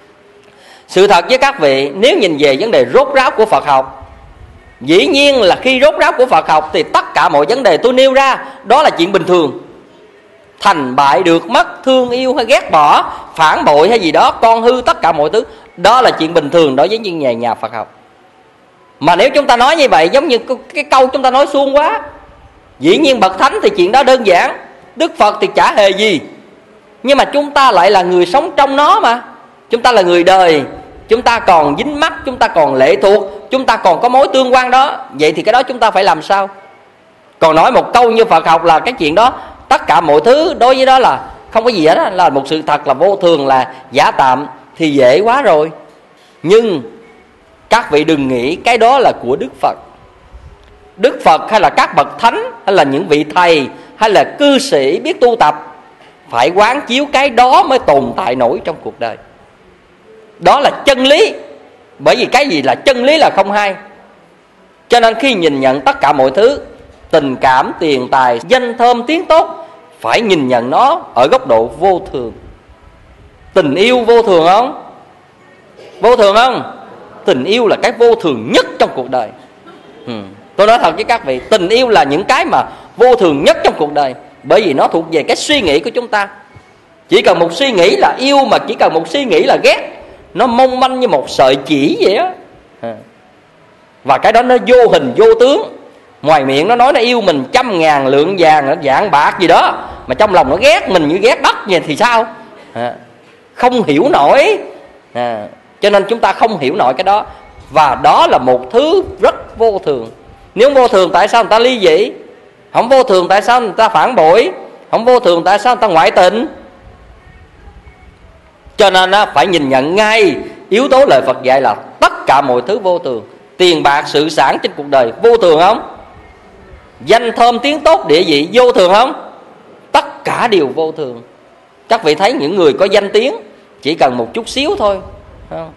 Speaker 1: Sự thật với các vị, nếu nhìn về vấn đề rốt ráo của Phật học, dĩ nhiên là khi rốt ráo của Phật học thì tất cả mọi vấn đề tôi nêu ra đó là chuyện bình thường. Thành bại được mất, thương yêu hay ghét bỏ, phản bội hay gì đó, con hư, tất cả mọi thứ đó là chuyện bình thường đối với những nhà Phật học. Mà nếu chúng ta nói như vậy, giống như cái câu chúng ta nói suông quá. Dĩ nhiên bậc thánh thì chuyện đó đơn giản, Đức Phật thì chả hề gì. Nhưng mà chúng ta lại là người sống trong nó mà. Chúng ta là người đời, chúng ta còn dính mắc, chúng ta còn lệ thuộc, chúng ta còn có mối tương quan đó. Vậy thì cái đó chúng ta phải làm sao? Còn nói một câu như Phật học là cái chuyện đó, tất cả mọi thứ đối với đó là không có gì hết đó, là một sự thật, là vô thường, là giả tạm, thì dễ quá rồi. Nhưng các vị đừng nghĩ cái đó là của Đức Phật. Đức Phật hay là các bậc thánh, hay là những vị thầy, hay là cư sĩ biết tu tập, phải quán chiếu cái đó mới tồn tại nổi trong cuộc đời. Đó là chân lý. Bởi vì cái gì là chân lý là không hay. Cho nên khi nhìn nhận tất cả mọi thứ, tình cảm, tiền tài, danh thơm, tiếng tốt, phải nhìn nhận nó ở góc độ vô thường. Tình yêu vô thường không? Vô thường không? Tình yêu là cái vô thường nhất trong cuộc đời. Tôi nói thật với các vị, tình yêu là những cái mà vô thường nhất trong cuộc đời. Bởi vì nó thuộc về cái suy nghĩ của chúng ta. Chỉ cần một suy nghĩ là yêu, mà chỉ cần một suy nghĩ là ghét. Nó mong manh như một sợi chỉ vậy á. Và cái đó nó vô hình vô tướng. Ngoài miệng nó nói nó yêu mình 100.000 lượng vàng, vàng bạc gì đó, mà trong lòng nó ghét mình như ghét đất vậy thì sao? Không hiểu nổi. Cho nên chúng ta không hiểu nổi cái đó. Và đó là một thứ rất vô thường. Nếu vô thường tại sao người ta ly dị? Không vô thường tại sao người ta phản bội? Không vô thường tại sao người ta ngoại tình? Cho nên phải nhìn nhận ngay yếu tố lời Phật dạy là tất cả mọi thứ vô thường. Tiền bạc sự sản trên cuộc đời vô thường không? Danh thơm tiếng tốt địa vị vô thường không? Tất cả đều vô thường. Các vị thấy những người có danh tiếng chỉ cần một chút xíu thôi, không?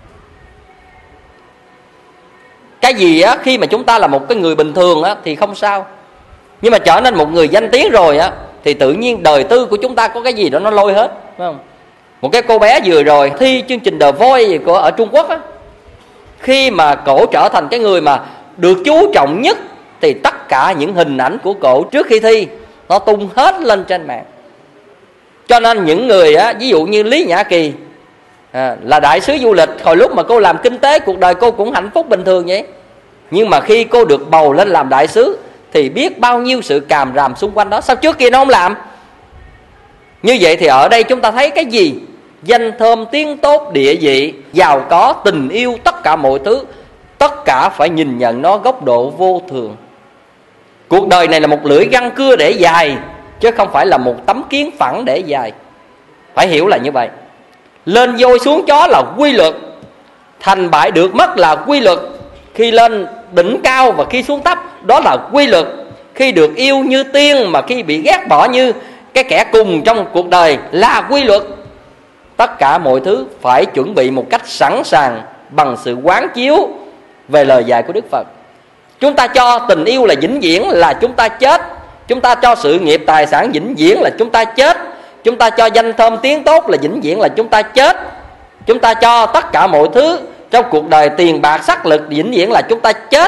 Speaker 1: Cái gì á, khi mà chúng ta là một cái người bình thường á thì không sao. Nhưng mà trở nên một người danh tiếng rồi á thì tự nhiên đời tư của chúng ta có cái gì đó nó lôi hết, phải không? Một cái cô bé vừa rồi thi chương trình The Voice của ở Trung Quốc á, khi mà cổ trở thành cái người mà được chú trọng nhất thì tất cả những hình ảnh của cổ trước khi thi nó tung hết lên trên mạng. Cho nên những người á, ví dụ như Lý Nhã Kỳ là đại sứ du lịch, hồi lúc mà cô làm kinh tế cuộc đời cô cũng hạnh phúc bình thường vậy. Nhưng mà khi cô được bầu lên làm đại sứ thì biết bao nhiêu sự càm ràm xung quanh đó. Sao trước kia nó không làm? Như vậy thì ở đây chúng ta thấy cái gì? Danh thơm tiếng tốt địa vị, giàu có, tình yêu, tất cả mọi thứ, tất cả phải nhìn nhận nó góc độ vô thường. Cuộc đời này là một lưỡi găng cưa để dài, chứ không phải là một tấm kiến phẳng để dài. Phải hiểu là như vậy. Lên voi xuống chó là quy luật, thành bại được mất là quy luật. Khi lên đỉnh cao và khi xuống thấp đó là quy luật. Khi được yêu như tiên mà khi bị ghét bỏ như cái kẻ cùng trong cuộc đời là quy luật. Tất cả mọi thứ phải chuẩn bị một cách sẵn sàng bằng sự quán chiếu về lời dạy của Đức Phật. Chúng ta cho tình yêu là vĩnh viễn là chúng ta chết Chúng ta cho sự nghiệp tài sản vĩnh viễn là chúng ta chết. Chúng ta cho danh thơm tiếng tốt là vĩnh viễn là chúng ta chết. Chúng ta cho tất cả mọi thứ trong cuộc đời, tiền bạc sắc lực, vĩnh viễn là chúng ta chết.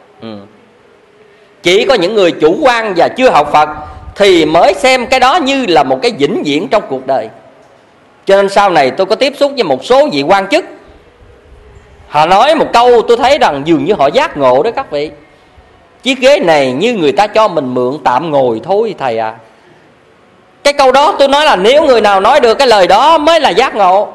Speaker 1: Chỉ có những người chủ quan và chưa học Phật thì mới xem cái đó như là một cái vĩnh viễn trong cuộc đời. Cho nên sau này tôi có tiếp xúc với một số vị quan chức, họ nói một câu tôi thấy rằng dường như họ giác ngộ đó các vị. Chiếc ghế này như người ta cho mình mượn tạm ngồi thôi thầy à. Cái câu đó tôi nói là nếu người nào nói được cái lời đó mới là giác ngộ.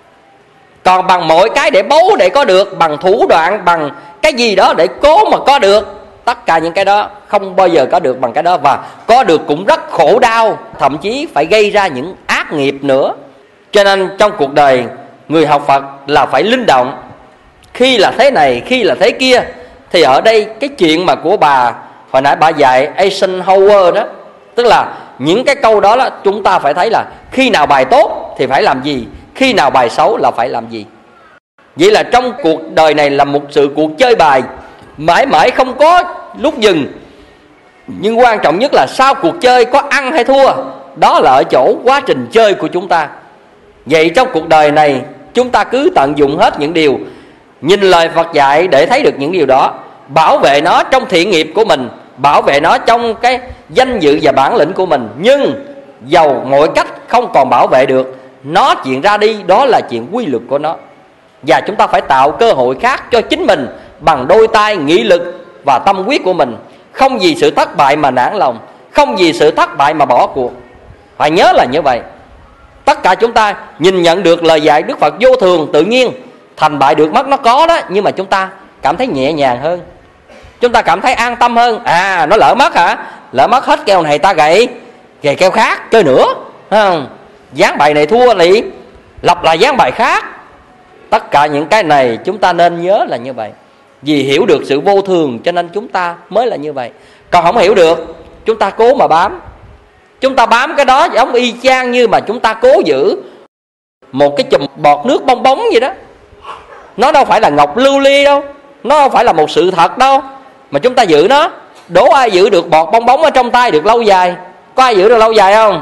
Speaker 1: Còn bằng mọi cái để bấu để có được, bằng thủ đoạn, bằng cái gì đó để cố mà có được, tất cả những cái đó không bao giờ có được bằng cái đó. Và có được cũng rất khổ đau, thậm chí phải gây ra những ác nghiệp nữa. Cho nên trong cuộc đời người học Phật là phải linh động. Khi là thế này, khi là thế kia. Thì ở đây cái chuyện mà của bà hồi nãy bà dạy Eisenhower đó, tức là những cái câu đó là chúng ta phải thấy là khi nào bài tốt thì phải làm gì, khi nào bài xấu là phải làm gì. Vậy là trong cuộc đời này là một sự cuộc chơi bài mãi mãi không có lúc dừng. Nhưng quan trọng nhất là sau cuộc chơi có ăn hay thua, đó là ở chỗ quá trình chơi của chúng ta. Vậy trong cuộc đời này chúng ta cứ tận dụng hết những điều, nhìn lời Phật dạy để thấy được những điều đó, bảo vệ nó trong thiện nghiệp của mình, bảo vệ nó trong cái danh dự và bản lĩnh của mình. Nhưng dầu mọi cách không còn bảo vệ được, nó chuyện ra đi, đó là chuyện quy luật của nó. Và chúng ta phải tạo cơ hội khác cho chính mình bằng đôi tay, nghị lực và tâm huyết của mình. Không vì sự thất bại mà nản lòng, không vì sự thất bại mà bỏ cuộc. Phải nhớ là như vậy. Tất cả chúng ta nhìn nhận được lời dạy Đức Phật vô thường, tự nhiên. Thành bại được mất nó có đó, nhưng mà chúng ta cảm thấy nhẹ nhàng hơn, chúng ta cảm thấy an tâm hơn. À, nó lỡ mất hả? Lỡ mất hết keo này ta gậy keo khác chơi nữa, không? Dán bài này thua thì lập lại dán bài khác. Tất cả những cái này chúng ta nên nhớ là như vậy. Vì hiểu được sự vô thường cho nên chúng ta mới là như vậy. Còn không hiểu được, chúng ta cố mà bám. Chúng ta bám cái đó giống y chang như mà chúng ta cố giữ một cái chùm bọt nước bong bóng vậy đó. Nó đâu phải là ngọc lưu ly đâu, nó đâu phải là một sự thật đâu, mà chúng ta giữ nó. Đố ai giữ được bọt bong bóng ở trong tay được lâu dài? Có ai giữ được lâu dài không?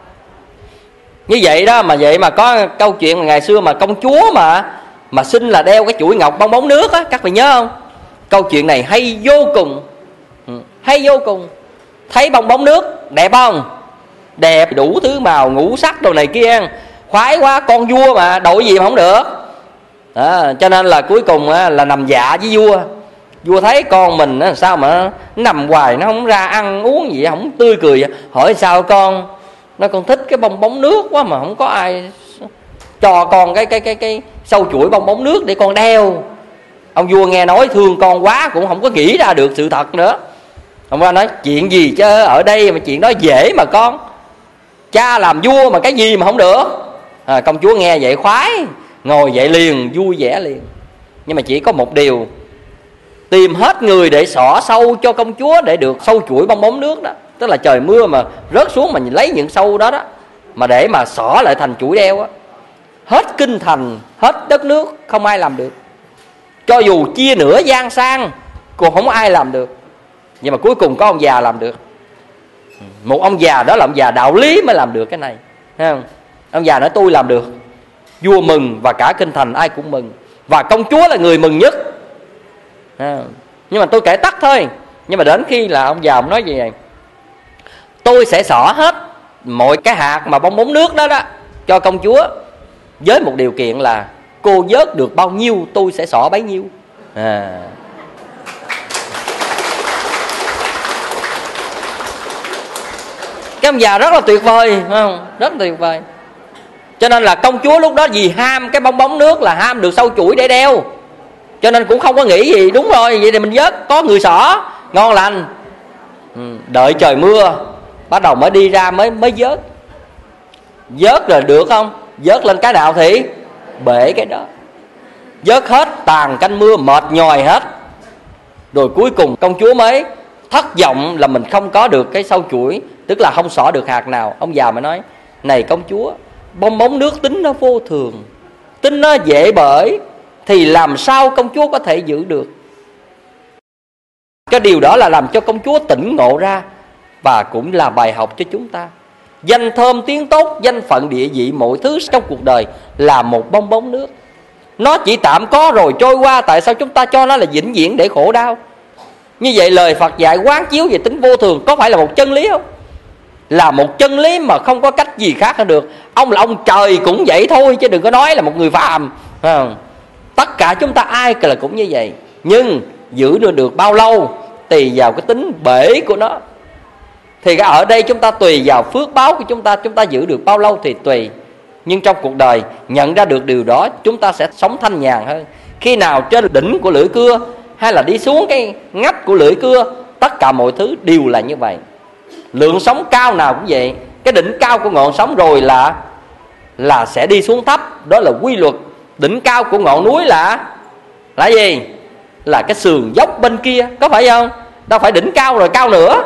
Speaker 1: Như vậy đó, mà vậy mà có câu chuyện mà ngày xưa mà công chúa mà xin là đeo cái chuỗi ngọc bong bóng nước á, các vị nhớ không? Câu chuyện này hay vô cùng, hay vô cùng. Thấy bong bóng nước đẹp không? Đẹp, đủ thứ màu ngũ sắc đồ này kia, khoái quá. Con vua mà đội gì mà không được. Cho nên là cuối cùng là nằm dạ với vua. Vua thấy con mình sao mà nằm hoài, nó không ra ăn uống gì, không tươi cười. Hỏi sao con? Nó con thích cái bong bóng nước quá mà không có ai cho con cái sâu chuỗi bong bóng nước để con đeo. Ông vua nghe nói thương con quá cũng không có nghĩ ra được sự thật nữa. Ông ra nói chuyện gì chứ ở đây mà chuyện đó dễ mà con. Cha làm vua mà cái gì mà không được. Công chúa nghe vậy khoái, ngồi dậy liền, vui vẻ liền. Nhưng mà chỉ có một điều, tìm hết người để xỏ sâu cho công chúa để được sâu chuỗi bong bóng nước đó. Tức là trời mưa mà rớt xuống mà lấy những sâu đó đó, mà để mà xỏ lại thành chuỗi đeo á. Hết kinh thành, hết đất nước, không ai làm được. Cho dù chia nửa giang sang cũng không ai làm được. Nhưng mà cuối cùng có ông già làm được. Một ông già, đó là ông già đạo lý mới làm được cái này, thấy không? Ông già nói tôi làm được. Vua mừng và cả kinh thành ai cũng mừng. Và công chúa là người mừng nhất. Nhưng mà tôi kể tắt thôi. Nhưng mà đến khi là ông già ông nói gì vậy? Tôi sẽ xỏ hết mọi cái hạt mà bong bóng nước đó đó cho công chúa, với một điều kiện là cô vớt được bao nhiêu tôi sẽ xỏ bấy nhiêu. Cái ông già rất là tuyệt vời, không? Rất là tuyệt vời. Cho nên là công chúa lúc đó vì ham cái bong bóng nước là ham được sâu chuỗi để đeo, cho nên cũng không có nghĩ gì. Đúng rồi, vậy thì mình vớt, có người xỏ ngon lành. Đợi trời mưa bắt đầu mới đi ra mới vớt. Vớt rồi được không? Vớt lên cái nào thì bể cái đó. Vớt hết tàn canh mưa mệt nhòi hết. Rồi cuối cùng công chúa mới thất vọng là mình không có được cái sâu chuỗi, tức là không xỏ được hạt nào. Ông già mới nói này công chúa, bong bóng nước tính nó vô thường, tính nó dễ bể, thì làm sao công chúa có thể giữ được. Cái điều đó là làm cho công chúa tỉnh ngộ ra
Speaker 2: và cũng là bài học cho chúng ta. Danh thơm tiếng tốt, danh phận địa vị, mọi thứ trong cuộc đời là một bong bóng nước. Nó chỉ tạm có rồi trôi qua. Tại sao chúng ta cho nó là vĩnh viễn để khổ đau? Như vậy lời Phật dạy quán chiếu về tính vô thường có phải là một chân lý không? Là một chân lý mà không có cách gì khác hơn được. Ông là ông trời cũng vậy thôi, chứ đừng có nói là một người phàm. Tất cả chúng ta ai là cũng như vậy. Nhưng giữ được bao lâu tùy vào cái tính bể của nó. Thì ở đây chúng ta tùy vào phước báo của chúng ta giữ được bao lâu thì tùy. Nhưng trong cuộc đời nhận ra được điều đó, chúng ta sẽ sống thanh nhàn hơn. Khi nào trên đỉnh của lưỡi cưa hay là đi xuống cái ngách của lưỡi cưa, tất cả mọi thứ đều là như vậy. Lượng sóng cao nào cũng vậy. Cái đỉnh cao của ngọn sóng rồi là sẽ đi xuống thấp. Đó là quy luật. Đỉnh cao của ngọn núi là gì? Là cái sườn dốc bên kia, có phải không? Đâu phải đỉnh cao rồi cao nữa.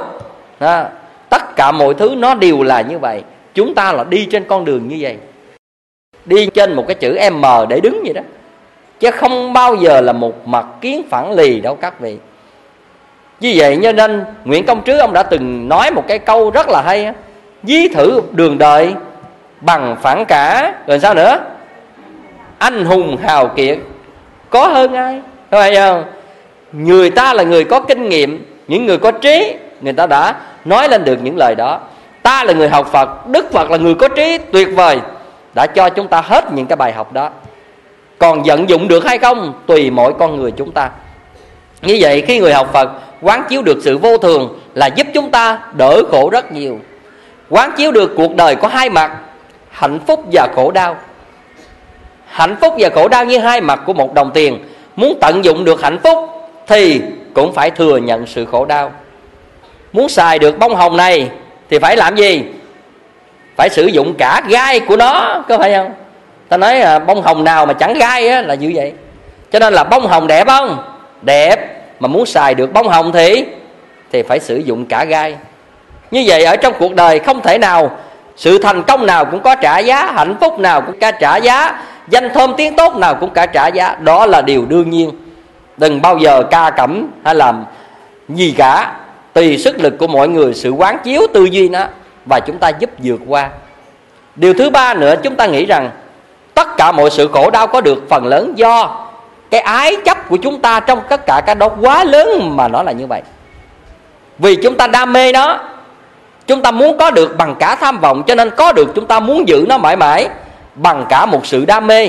Speaker 2: Tất cả mọi thứ nó đều là như vậy. Chúng ta là đi trên con đường như vậy, đi trên một cái chữ M để đứng vậy đó, chứ không bao giờ là một mặt kiến phẳng lì đâu các vị. Như vậy nên Nguyễn Công Trứ ông đã từng nói một cái câu rất là hay: ví thử đường đời bằng phản cả, rồi sao nữa? Anh hùng hào kiệt có hơn ai, phải không? Người ta là người có kinh nghiệm, những người có trí, người ta đã nói lên được những lời đó. Ta là người học Phật, Đức Phật là người có trí tuyệt vời, đã cho chúng ta hết những cái bài học đó. Còn vận dụng được hay không tùy mỗi con người chúng ta. Như vậy khi người học Phật quán chiếu được sự vô thường là giúp chúng ta đỡ khổ rất nhiều. Quán chiếu được cuộc đời có hai mặt, hạnh phúc và khổ đau. Hạnh phúc và khổ đau như hai mặt của một đồng tiền. Muốn tận dụng được hạnh phúc thì cũng phải thừa nhận sự khổ đau. Muốn xài được bông hồng này thì phải làm gì? Phải sử dụng cả gai của nó, có phải không? Ta nói là bông hồng nào mà chẳng gai á, là như vậy. Cho nên là bông hồng đẹp không? Đẹp. Mà muốn xài được bông hồng thì phải sử dụng cả gai. Như vậy ở trong cuộc đời không thể nào sự thành công nào cũng có trả giá, hạnh phúc nào cũng có trả giá, danh thơm tiếng tốt nào cũng cả trả giá. Đó là điều đương nhiên. Đừng bao giờ ca cẩm hay làm gì cả. Tùy sức lực của mọi người, sự quán chiếu tư duy nó, và chúng ta giúp vượt qua. Điều thứ ba nữa, chúng ta nghĩ rằng tất cả mọi sự khổ đau có được phần lớn do cái ái chấp của chúng ta trong tất cả cái đó quá lớn mà nó là như vậy. Vì chúng ta đam mê nó, chúng ta muốn có được bằng cả tham vọng, cho nên có được chúng ta muốn giữ nó mãi mãi bằng cả một sự đam mê.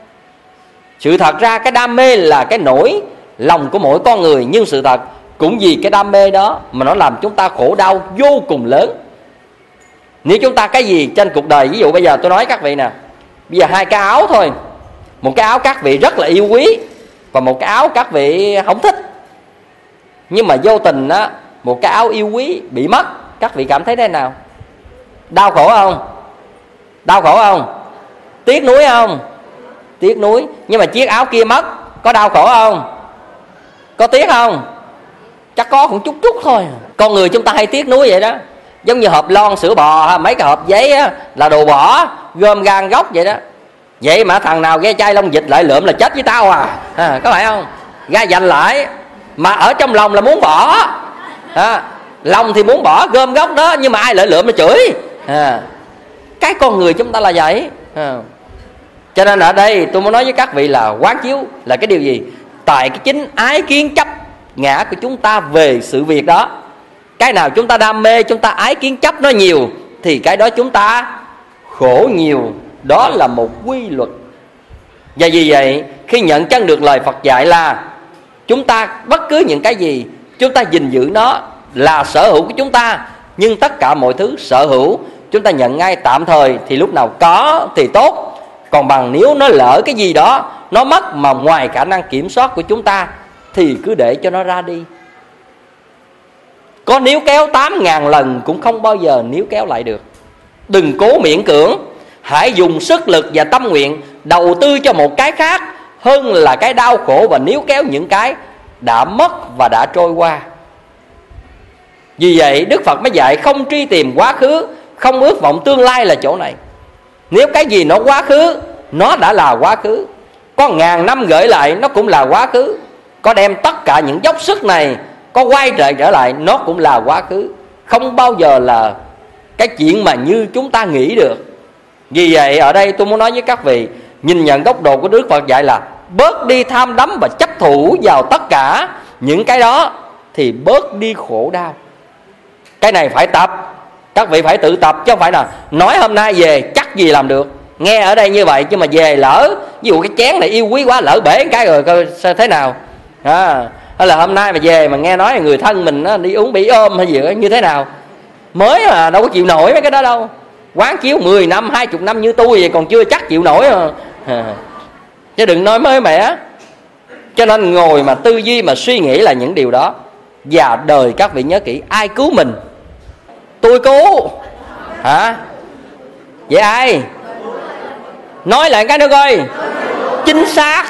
Speaker 2: Sự thật ra cái đam mê là cái nỗi lòng của mỗi con người, nhưng sự thật cũng vì cái đam mê đó mà nó làm chúng ta khổ đau vô cùng lớn. Nếu chúng ta cái gì trên cuộc đời, ví dụ bây giờ tôi nói các vị nè, bây giờ hai cái áo thôi, một cái áo các vị rất là yêu quý và một cái áo các vị không thích, nhưng mà vô tình á, một cái áo yêu quý bị mất, các vị cảm thấy thế nào? Đau khổ không? Đau khổ không? Tiếc nuối không? Tiếc nuối. Nhưng mà chiếc áo kia mất, có đau khổ không? Có tiếc không? Chắc có cũng chút chút thôi. Con người chúng ta hay tiếc nuối vậy đó. Giống như hộp lon sữa bò, mấy cái hộp giấy á, là đồ bỏ, gom gan gốc vậy đó. Vậy mà thằng nào ghe chai lông vịt lại lượm là chết với tao có phải không? Ra dành lại, mà ở trong lòng là muốn bỏ. Lòng thì muốn bỏ, gom gốc đó, nhưng mà ai lại lượm mà chửi. Cái con người chúng ta là vậy. Cho nên ở đây tôi muốn nói với các vị là quán chiếu là cái điều gì? Tại cái chính ái kiến chấp ngã của chúng ta về sự việc đó. Cái nào chúng ta đam mê, chúng ta ái kiến chấp nó nhiều, thì cái đó chúng ta khổ nhiều. Đó là một quy luật. Và vì vậy khi nhận chân được lời Phật dạy là chúng ta bất cứ những cái gì chúng ta gìn giữ nó là sở hữu của chúng ta. Nhưng tất cả mọi thứ sở hữu chúng ta nhận ngay tạm thời, thì lúc nào có thì tốt. Còn bằng nếu nó lỡ cái gì đó nó mất mà ngoài khả năng kiểm soát của chúng ta thì cứ để cho nó ra đi. Có níu kéo 8.000 lần cũng không bao giờ níu kéo lại được. Đừng cố miễn cưỡng. Hãy dùng sức lực và tâm nguyện đầu tư cho một cái khác hơn là cái đau khổ và níu kéo những cái đã mất và đã trôi qua. Vì vậy Đức Phật mới dạy không truy tìm quá khứ, không ước vọng tương lai là chỗ này. Nếu cái gì nó quá khứ, nó đã là quá khứ. Có 1000 năm gửi lại nó cũng là quá khứ. Có đem tất cả những dốc sức này có quay trở lại nó cũng là quá khứ. không bao giờ là cái chuyện mà như chúng ta nghĩ được. Vì vậy ở đây tôi muốn nói với các vị, nhìn nhận góc độ của Đức Phật dạy là bớt đi tham đắm và chấp thủ vào tất cả những cái đó thì bớt đi khổ đau. Cái này phải tập, các vị phải tự tập, chứ không phải là nói hôm nay về chắc gì làm được. Nghe ở đây như vậy chứ mà về lỡ, ví dụ cái chén này yêu quý quá, lỡ bể cái rồi coi sao thế nào. Hay là hôm nay mà về mà nghe nói người thân mình đi uống bị ôm hay gì đó, như thế nào. Mới mà đâu có chịu nổi mấy cái đó đâu. Quán chiếu 10 năm, 20 năm như tôi vậy còn chưa chắc chịu nổi chứ đừng nói mới mẻ. Cho nên ngồi mà tư duy mà suy nghĩ là những điều đó. Và đời các vị nhớ kỹ, ai cứu mình? Tôi cứu. Hả? Vậy ai? Nói lại cái nữa coi. Chính xác.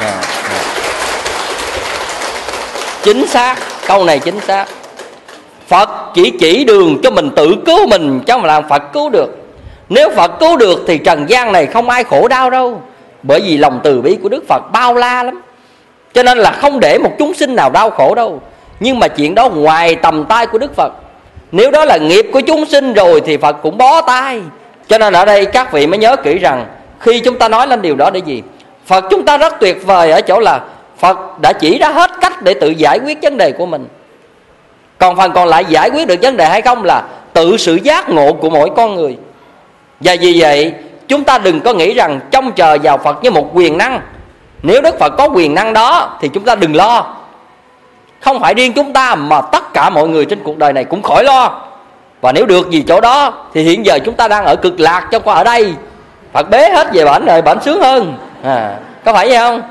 Speaker 2: Chính xác. Câu này chính xác. Phật chỉ đường cho mình tự cứu mình, chứ không làm Phật cứu được. Nếu Phật cứu được thì trần gian này không ai khổ đau đâu. Bởi vì lòng từ bi của Đức Phật bao la lắm. Cho nên là không để một chúng sinh nào đau khổ đâu. Nhưng mà chuyện đó ngoài tầm tay của Đức Phật. Nếu đó là nghiệp của chúng sinh rồi thì Phật cũng bó tay. Cho nên ở đây các vị mới nhớ kỹ rằng khi chúng ta nói lên điều đó để gì? Phật chúng ta rất tuyệt vời ở chỗ là Phật đã chỉ ra hết cách để tự giải quyết vấn đề của mình. Còn phần còn lại giải quyết được vấn đề hay không là tự sự giác ngộ của mỗi con người. Và vì vậy chúng ta đừng có nghĩ rằng trông chờ vào Phật như một quyền năng. Nếu Đức Phật có quyền năng đó thì chúng ta đừng lo. Không phải riêng chúng ta mà tất cả mọi người trên cuộc đời này cũng khỏi lo. Và nếu được gì chỗ đó thì hiện giờ chúng ta đang ở cực lạc, cho qua ở đây Phật bế hết về bển rồi, bển sướng hơn. Có phải vậy không?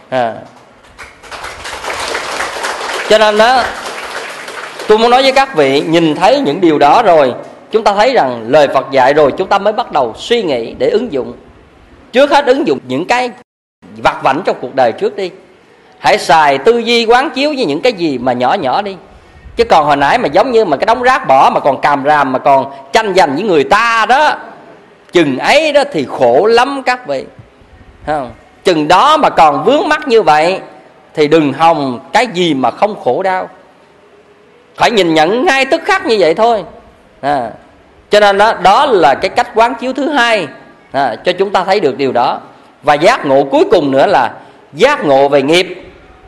Speaker 2: Cho nên đó, tôi muốn nói với các vị, nhìn thấy những điều đó rồi, chúng ta thấy rằng lời Phật dạy rồi, chúng ta mới bắt đầu suy nghĩ để ứng dụng. Trước hết ứng dụng những cái vặt vãnh trong cuộc đời trước đi. Hãy xài tư duy quán chiếu với những cái gì mà nhỏ nhỏ đi. Chứ còn hồi nãy mà giống như mà cái đống rác bỏ mà còn càm ràm, mà còn tranh giành với người ta đó, chừng ấy đó thì khổ lắm các vị. Không? Chừng đó mà còn vướng mắc như vậy thì đừng hòng cái gì mà không khổ đau. Phải nhìn nhận ngay tức khắc như vậy thôi. Cho nên đó là cái cách quán chiếu thứ hai cho chúng ta thấy được điều đó. Và giác ngộ cuối cùng nữa là giác ngộ về nghiệp.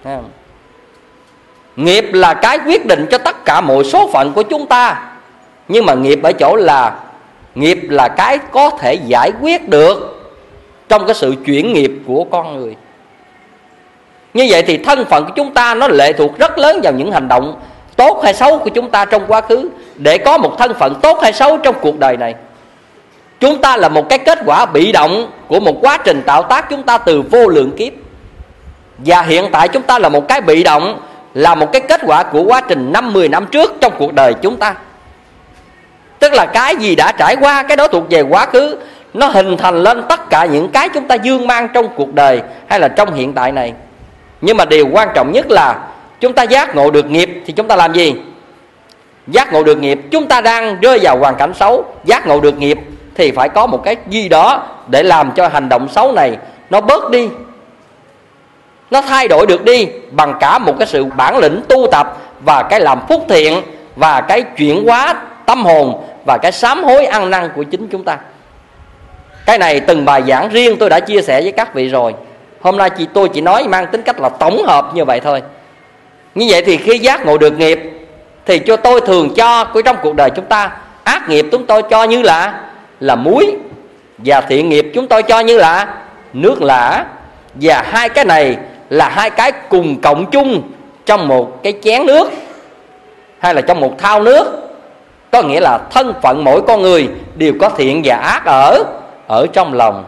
Speaker 2: Nghiệp là cái quyết định cho tất cả mọi số phận của chúng ta. Nhưng mà nghiệp ở chỗ là nghiệp là cái có thể giải quyết được trong cái sự chuyển nghiệp của con người. Như vậy thì thân phận của chúng ta nó lệ thuộc rất lớn vào những hành động tốt hay xấu của chúng ta trong quá khứ để có một thân phận tốt hay xấu trong cuộc đời này. Chúng ta là một cái kết quả bị động của một quá trình tạo tác chúng ta từ vô lượng kiếp. Và hiện tại chúng ta là một cái bị động, là một cái kết quả của quá trình 5-10 năm trước trong cuộc đời chúng ta. Tức là cái gì đã trải qua, cái đó thuộc về quá khứ. Nó hình thành lên tất cả những cái chúng ta dương mang trong cuộc đời hay là trong hiện tại này. Nhưng mà điều quan trọng nhất là chúng ta giác ngộ được nghiệp thì chúng ta làm gì? Giác ngộ được nghiệp, chúng ta đang rơi vào hoàn cảnh xấu. Giác ngộ được nghiệp thì phải có một cái gì đó để làm cho hành động xấu này nó bớt đi, nó thay đổi được đi bằng cả một cái sự bản lĩnh tu tập và cái làm phúc thiện và cái chuyển hóa tâm hồn và cái sám hối ăn năn của chính chúng ta. Cái này từng bài giảng riêng tôi đã chia sẻ với các vị rồi. Hôm nay tôi chỉ nói mang tính cách là tổng hợp như vậy thôi. Như vậy thì khi giác ngộ được nghiệp thì tôi thường cho trong cuộc đời chúng ta, ác nghiệp chúng tôi cho như là muối, và thiện nghiệp chúng tôi cho như là nước lã. Và hai cái này là hai cái cùng cộng chung trong một cái chén nước hay là trong một thau nước. Có nghĩa là thân phận mỗi con người đều có thiện và ác ở trong lòng.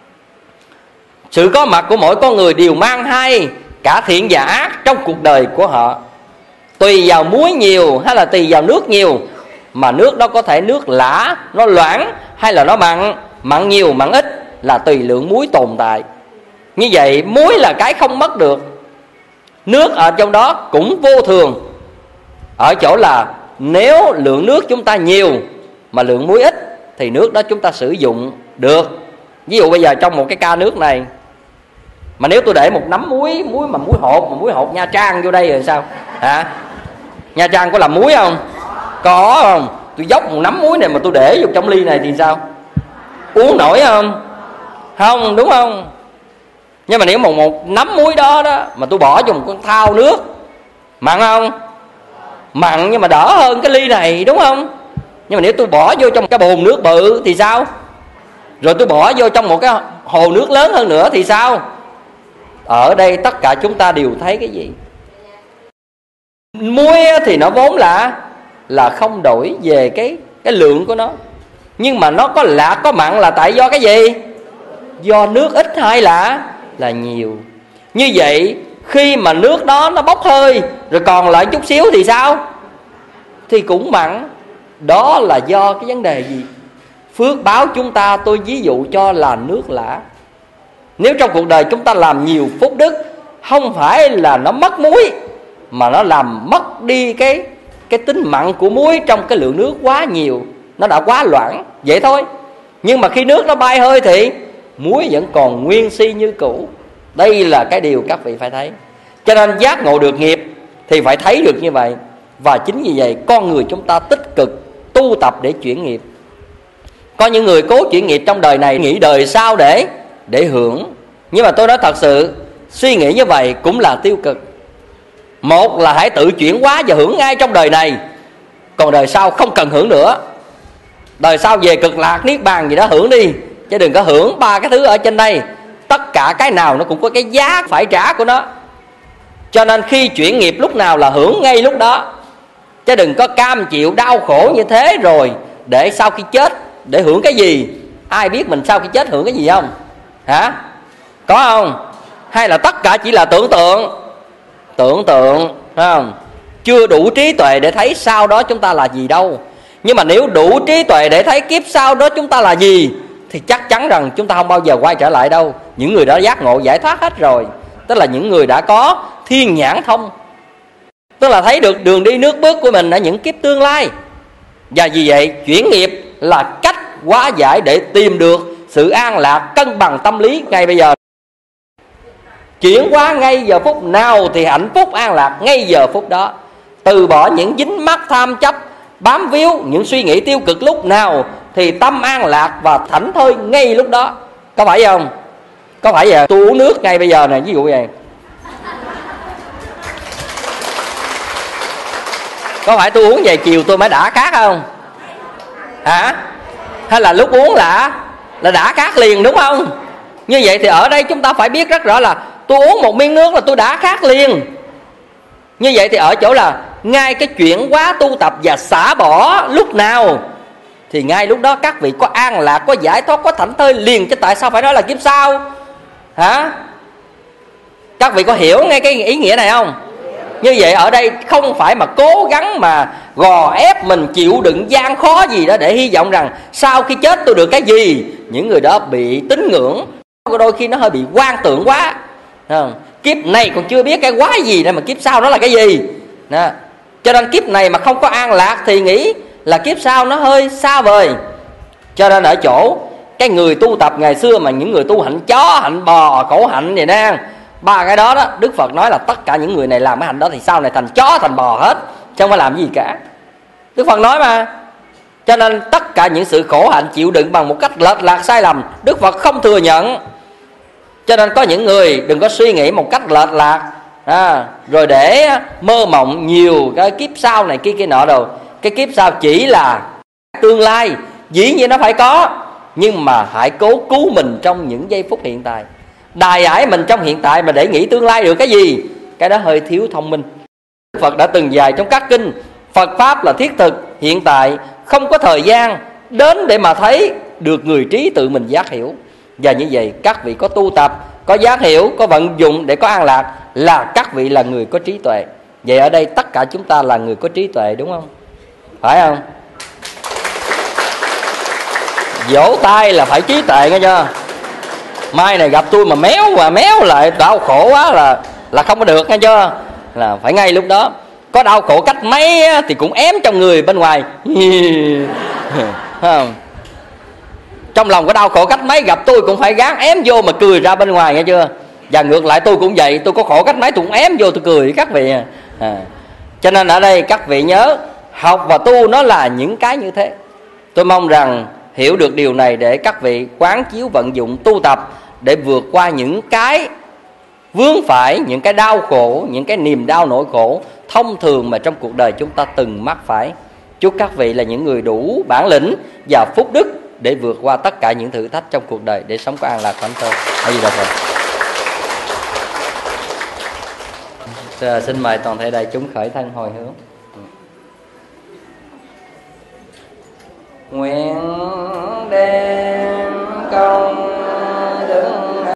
Speaker 2: Sự có mặt của mỗi con người đều mang hai, cả thiện và ác trong cuộc đời của họ. Tùy vào muối nhiều hay là tùy vào nước nhiều mà nước đó có thể nước lã, nó loãng hay là nó mặn, mặn nhiều, mặn ít là tùy lượng muối tồn tại. Như vậy muối là cái không mất được. Nước ở trong đó cũng vô thường, ở chỗ là nếu lượng nước chúng ta nhiều mà lượng muối ít thì nước đó chúng ta sử dụng được. Ví dụ bây giờ trong một cái ca nước này mà nếu tôi để một nắm muối mà muối hột Nha Trang vô đây rồi sao? Nha Trang có làm muối không? Có không? Tôi dốc một nắm muối này mà tôi để vô trong ly này thì sao? Uống nổi không? Không, đúng không? Nhưng mà nếu một nắm muối đó mà tôi bỏ vô một con thau nước, mặn không? Mặn nhưng mà đỡ hơn cái ly này, đúng không? Nhưng mà nếu tôi bỏ vô trong cái bồn nước bự thì sao? Rồi tôi bỏ vô trong một cái hồ nước lớn hơn nữa thì sao? Ở đây tất cả chúng ta đều thấy cái gì? Muối thì nó vốn là không đổi về cái lượng của nó. Nhưng mà nó có lạc có mặn là tại do cái gì? Do nước ít hay là nhiều. Như vậy khi mà nước đó nó bốc hơi rồi còn lại chút xíu thì sao? Thì cũng mặn. Đó là do cái vấn đề gì? Phước báo chúng ta, tôi ví dụ cho là nước lã. Nếu trong cuộc đời chúng ta làm nhiều phúc đức, không phải là nó mất muối, mà nó làm mất đi cái tính mặn của muối trong cái lượng nước quá nhiều, nó đã quá loãng, vậy thôi. Nhưng mà khi nước nó bay hơi thì muối vẫn còn nguyên si như cũ. Đây là cái điều các vị phải thấy. Cho nên giác ngộ được nghiệp thì phải thấy được như vậy. Và chính vì vậy con người chúng ta tích cực tu tập để chuyển nghiệp. Có những người cố chuyển nghiệp trong đời này, nghĩ đời sau để hưởng. Nhưng mà tôi nói thật sự, suy nghĩ như vậy cũng là tiêu cực. Một là hãy tự chuyển hóa và hưởng ngay trong đời này, còn đời sau không cần hưởng nữa. Đời sau về cực lạc niết bàn gì đó hưởng đi, chứ đừng có hưởng ba cái thứ ở trên đây. Tất cả cái nào nó cũng có cái giá phải trả của nó. Cho nên khi chuyển nghiệp lúc nào là hưởng ngay lúc đó, chứ đừng có cam chịu đau khổ như thế rồi để sau khi chết để hưởng cái gì. Ai biết mình sau khi chết hưởng cái gì không? Hả? Có không? Hay là tất cả chỉ là tưởng tượng, phải không? Chưa đủ trí tuệ để thấy sau đó chúng ta là gì đâu. Nhưng mà nếu đủ trí tuệ để thấy kiếp sau đó chúng ta là gì, thì chắc chắn rằng chúng ta không bao giờ quay trở lại đâu. Những người đã giác ngộ giải thoát hết rồi, tức là những người đã có thiên nhãn thông, tức là thấy được đường đi nước bước của mình ở những kiếp tương lai. Và vì vậy chuyển nghiệp là cách hóa giải để tìm được sự an lạc, cân bằng tâm lý ngay bây giờ. Chuyển hóa ngay giờ phút nào thì hạnh phúc an lạc ngay giờ phút đó. Từ bỏ những dính mắc tham chấp, bám víu những suy nghĩ tiêu cực lúc nào thì tâm an lạc và thảnh thơi ngay lúc đó. Có phải không? Có phải vậy? Tôi uống nước ngay bây giờ này, ví dụ vậy. Có phải tôi uống về chiều tôi mới đã khát không? Hả? Hay là lúc uống là đã khát liền, đúng không? Như vậy thì ở đây chúng ta phải biết rất rõ là tôi uống một miếng nước là tôi đã khát liền. Như vậy thì ở chỗ là ngay cái chuyển hóa tu tập và xả bỏ lúc nào thì ngay lúc đó các vị có an lạc, có giải thoát, có thảnh thơi liền. Chứ tại sao phải nói là kiếp sau? Hả? Các vị có hiểu ngay cái ý nghĩa này không? Như vậy ở đây không phải mà cố gắng mà gò ép mình chịu đựng gian khó gì đó để hy vọng rằng sau khi chết tôi được cái gì. Những người đó bị tín ngưỡng, đôi khi nó hơi bị quan tưởng quá. Kiếp này còn chưa biết cái quái gì nữa mà kiếp sau nó là cái gì. Cho nên kiếp này mà không có an lạc thì nghĩ là kiếp sau nó hơi xa vời. Cho nên ở chỗ cái người tu tập ngày xưa mà những người tu hạnh chó, hạnh bò, khổ hạnh vậy nè, ba cái đó Đức Phật nói là tất cả những người này làm cái hạnh đó thì sau này thành chó thành bò hết, chứ không phải làm gì cả. Đức Phật nói mà. Cho nên tất cả những sự khổ hạnh chịu đựng bằng một cách lệch lạc sai lầm, Đức Phật không thừa nhận. Cho nên có những người đừng có suy nghĩ một cách lệch lạc rồi để mơ mộng nhiều cái kiếp sau này kia nọ đâu. Cái kiếp sau chỉ là tương lai, dĩ nhiên nó phải có, nhưng mà hãy cố cứu mình trong những giây phút hiện tại. Đài ải mình trong hiện tại mà để nghĩ tương lai được cái gì, cái đó hơi thiếu thông minh. Đức Phật đã từng dạy trong các kinh, Phật Pháp là thiết thực, hiện tại, không có thời gian đến để mà thấy được người trí tự mình giác hiểu. Và như vậy các vị có tu tập, có giác hiểu, có vận dụng để có an lạc là các vị là người có trí tuệ. Vậy ở đây tất cả chúng ta là người có trí tuệ, đúng không? Phải không? Vỗ tay là phải trí tuệ nghe chưa? Mai này gặp tôi mà méo lại đau khổ quá là không có được nghe chưa? Là phải ngay lúc đó. Có đau khổ cách mấy thì cũng ém trong người bên ngoài. Không? Trong lòng có đau khổ cách mấy gặp tôi cũng phải gán ém vô mà cười ra bên ngoài nghe chưa? Và ngược lại tôi cũng vậy, tôi có khổ cách mấy tôi cũng ém vô tôi cười các vị. Cho nên ở đây các vị nhớ, Học và tu nó là những cái như thế. Tôi mong rằng hiểu được điều này để các vị quán chiếu vận dụng tu tập để vượt qua những cái vướng phải, những cái đau khổ, những cái niềm đau nỗi khổ thông thường mà trong cuộc đời chúng ta từng mắc phải. Chúc các vị là những người đủ bản lĩnh và phúc đức để vượt qua tất cả những thử thách trong cuộc đời để sống có an lạc thảnh thơi. A Di Đà Phật. Xin mời toàn thể đại chúng khởi thân hồi hướng. Nguyện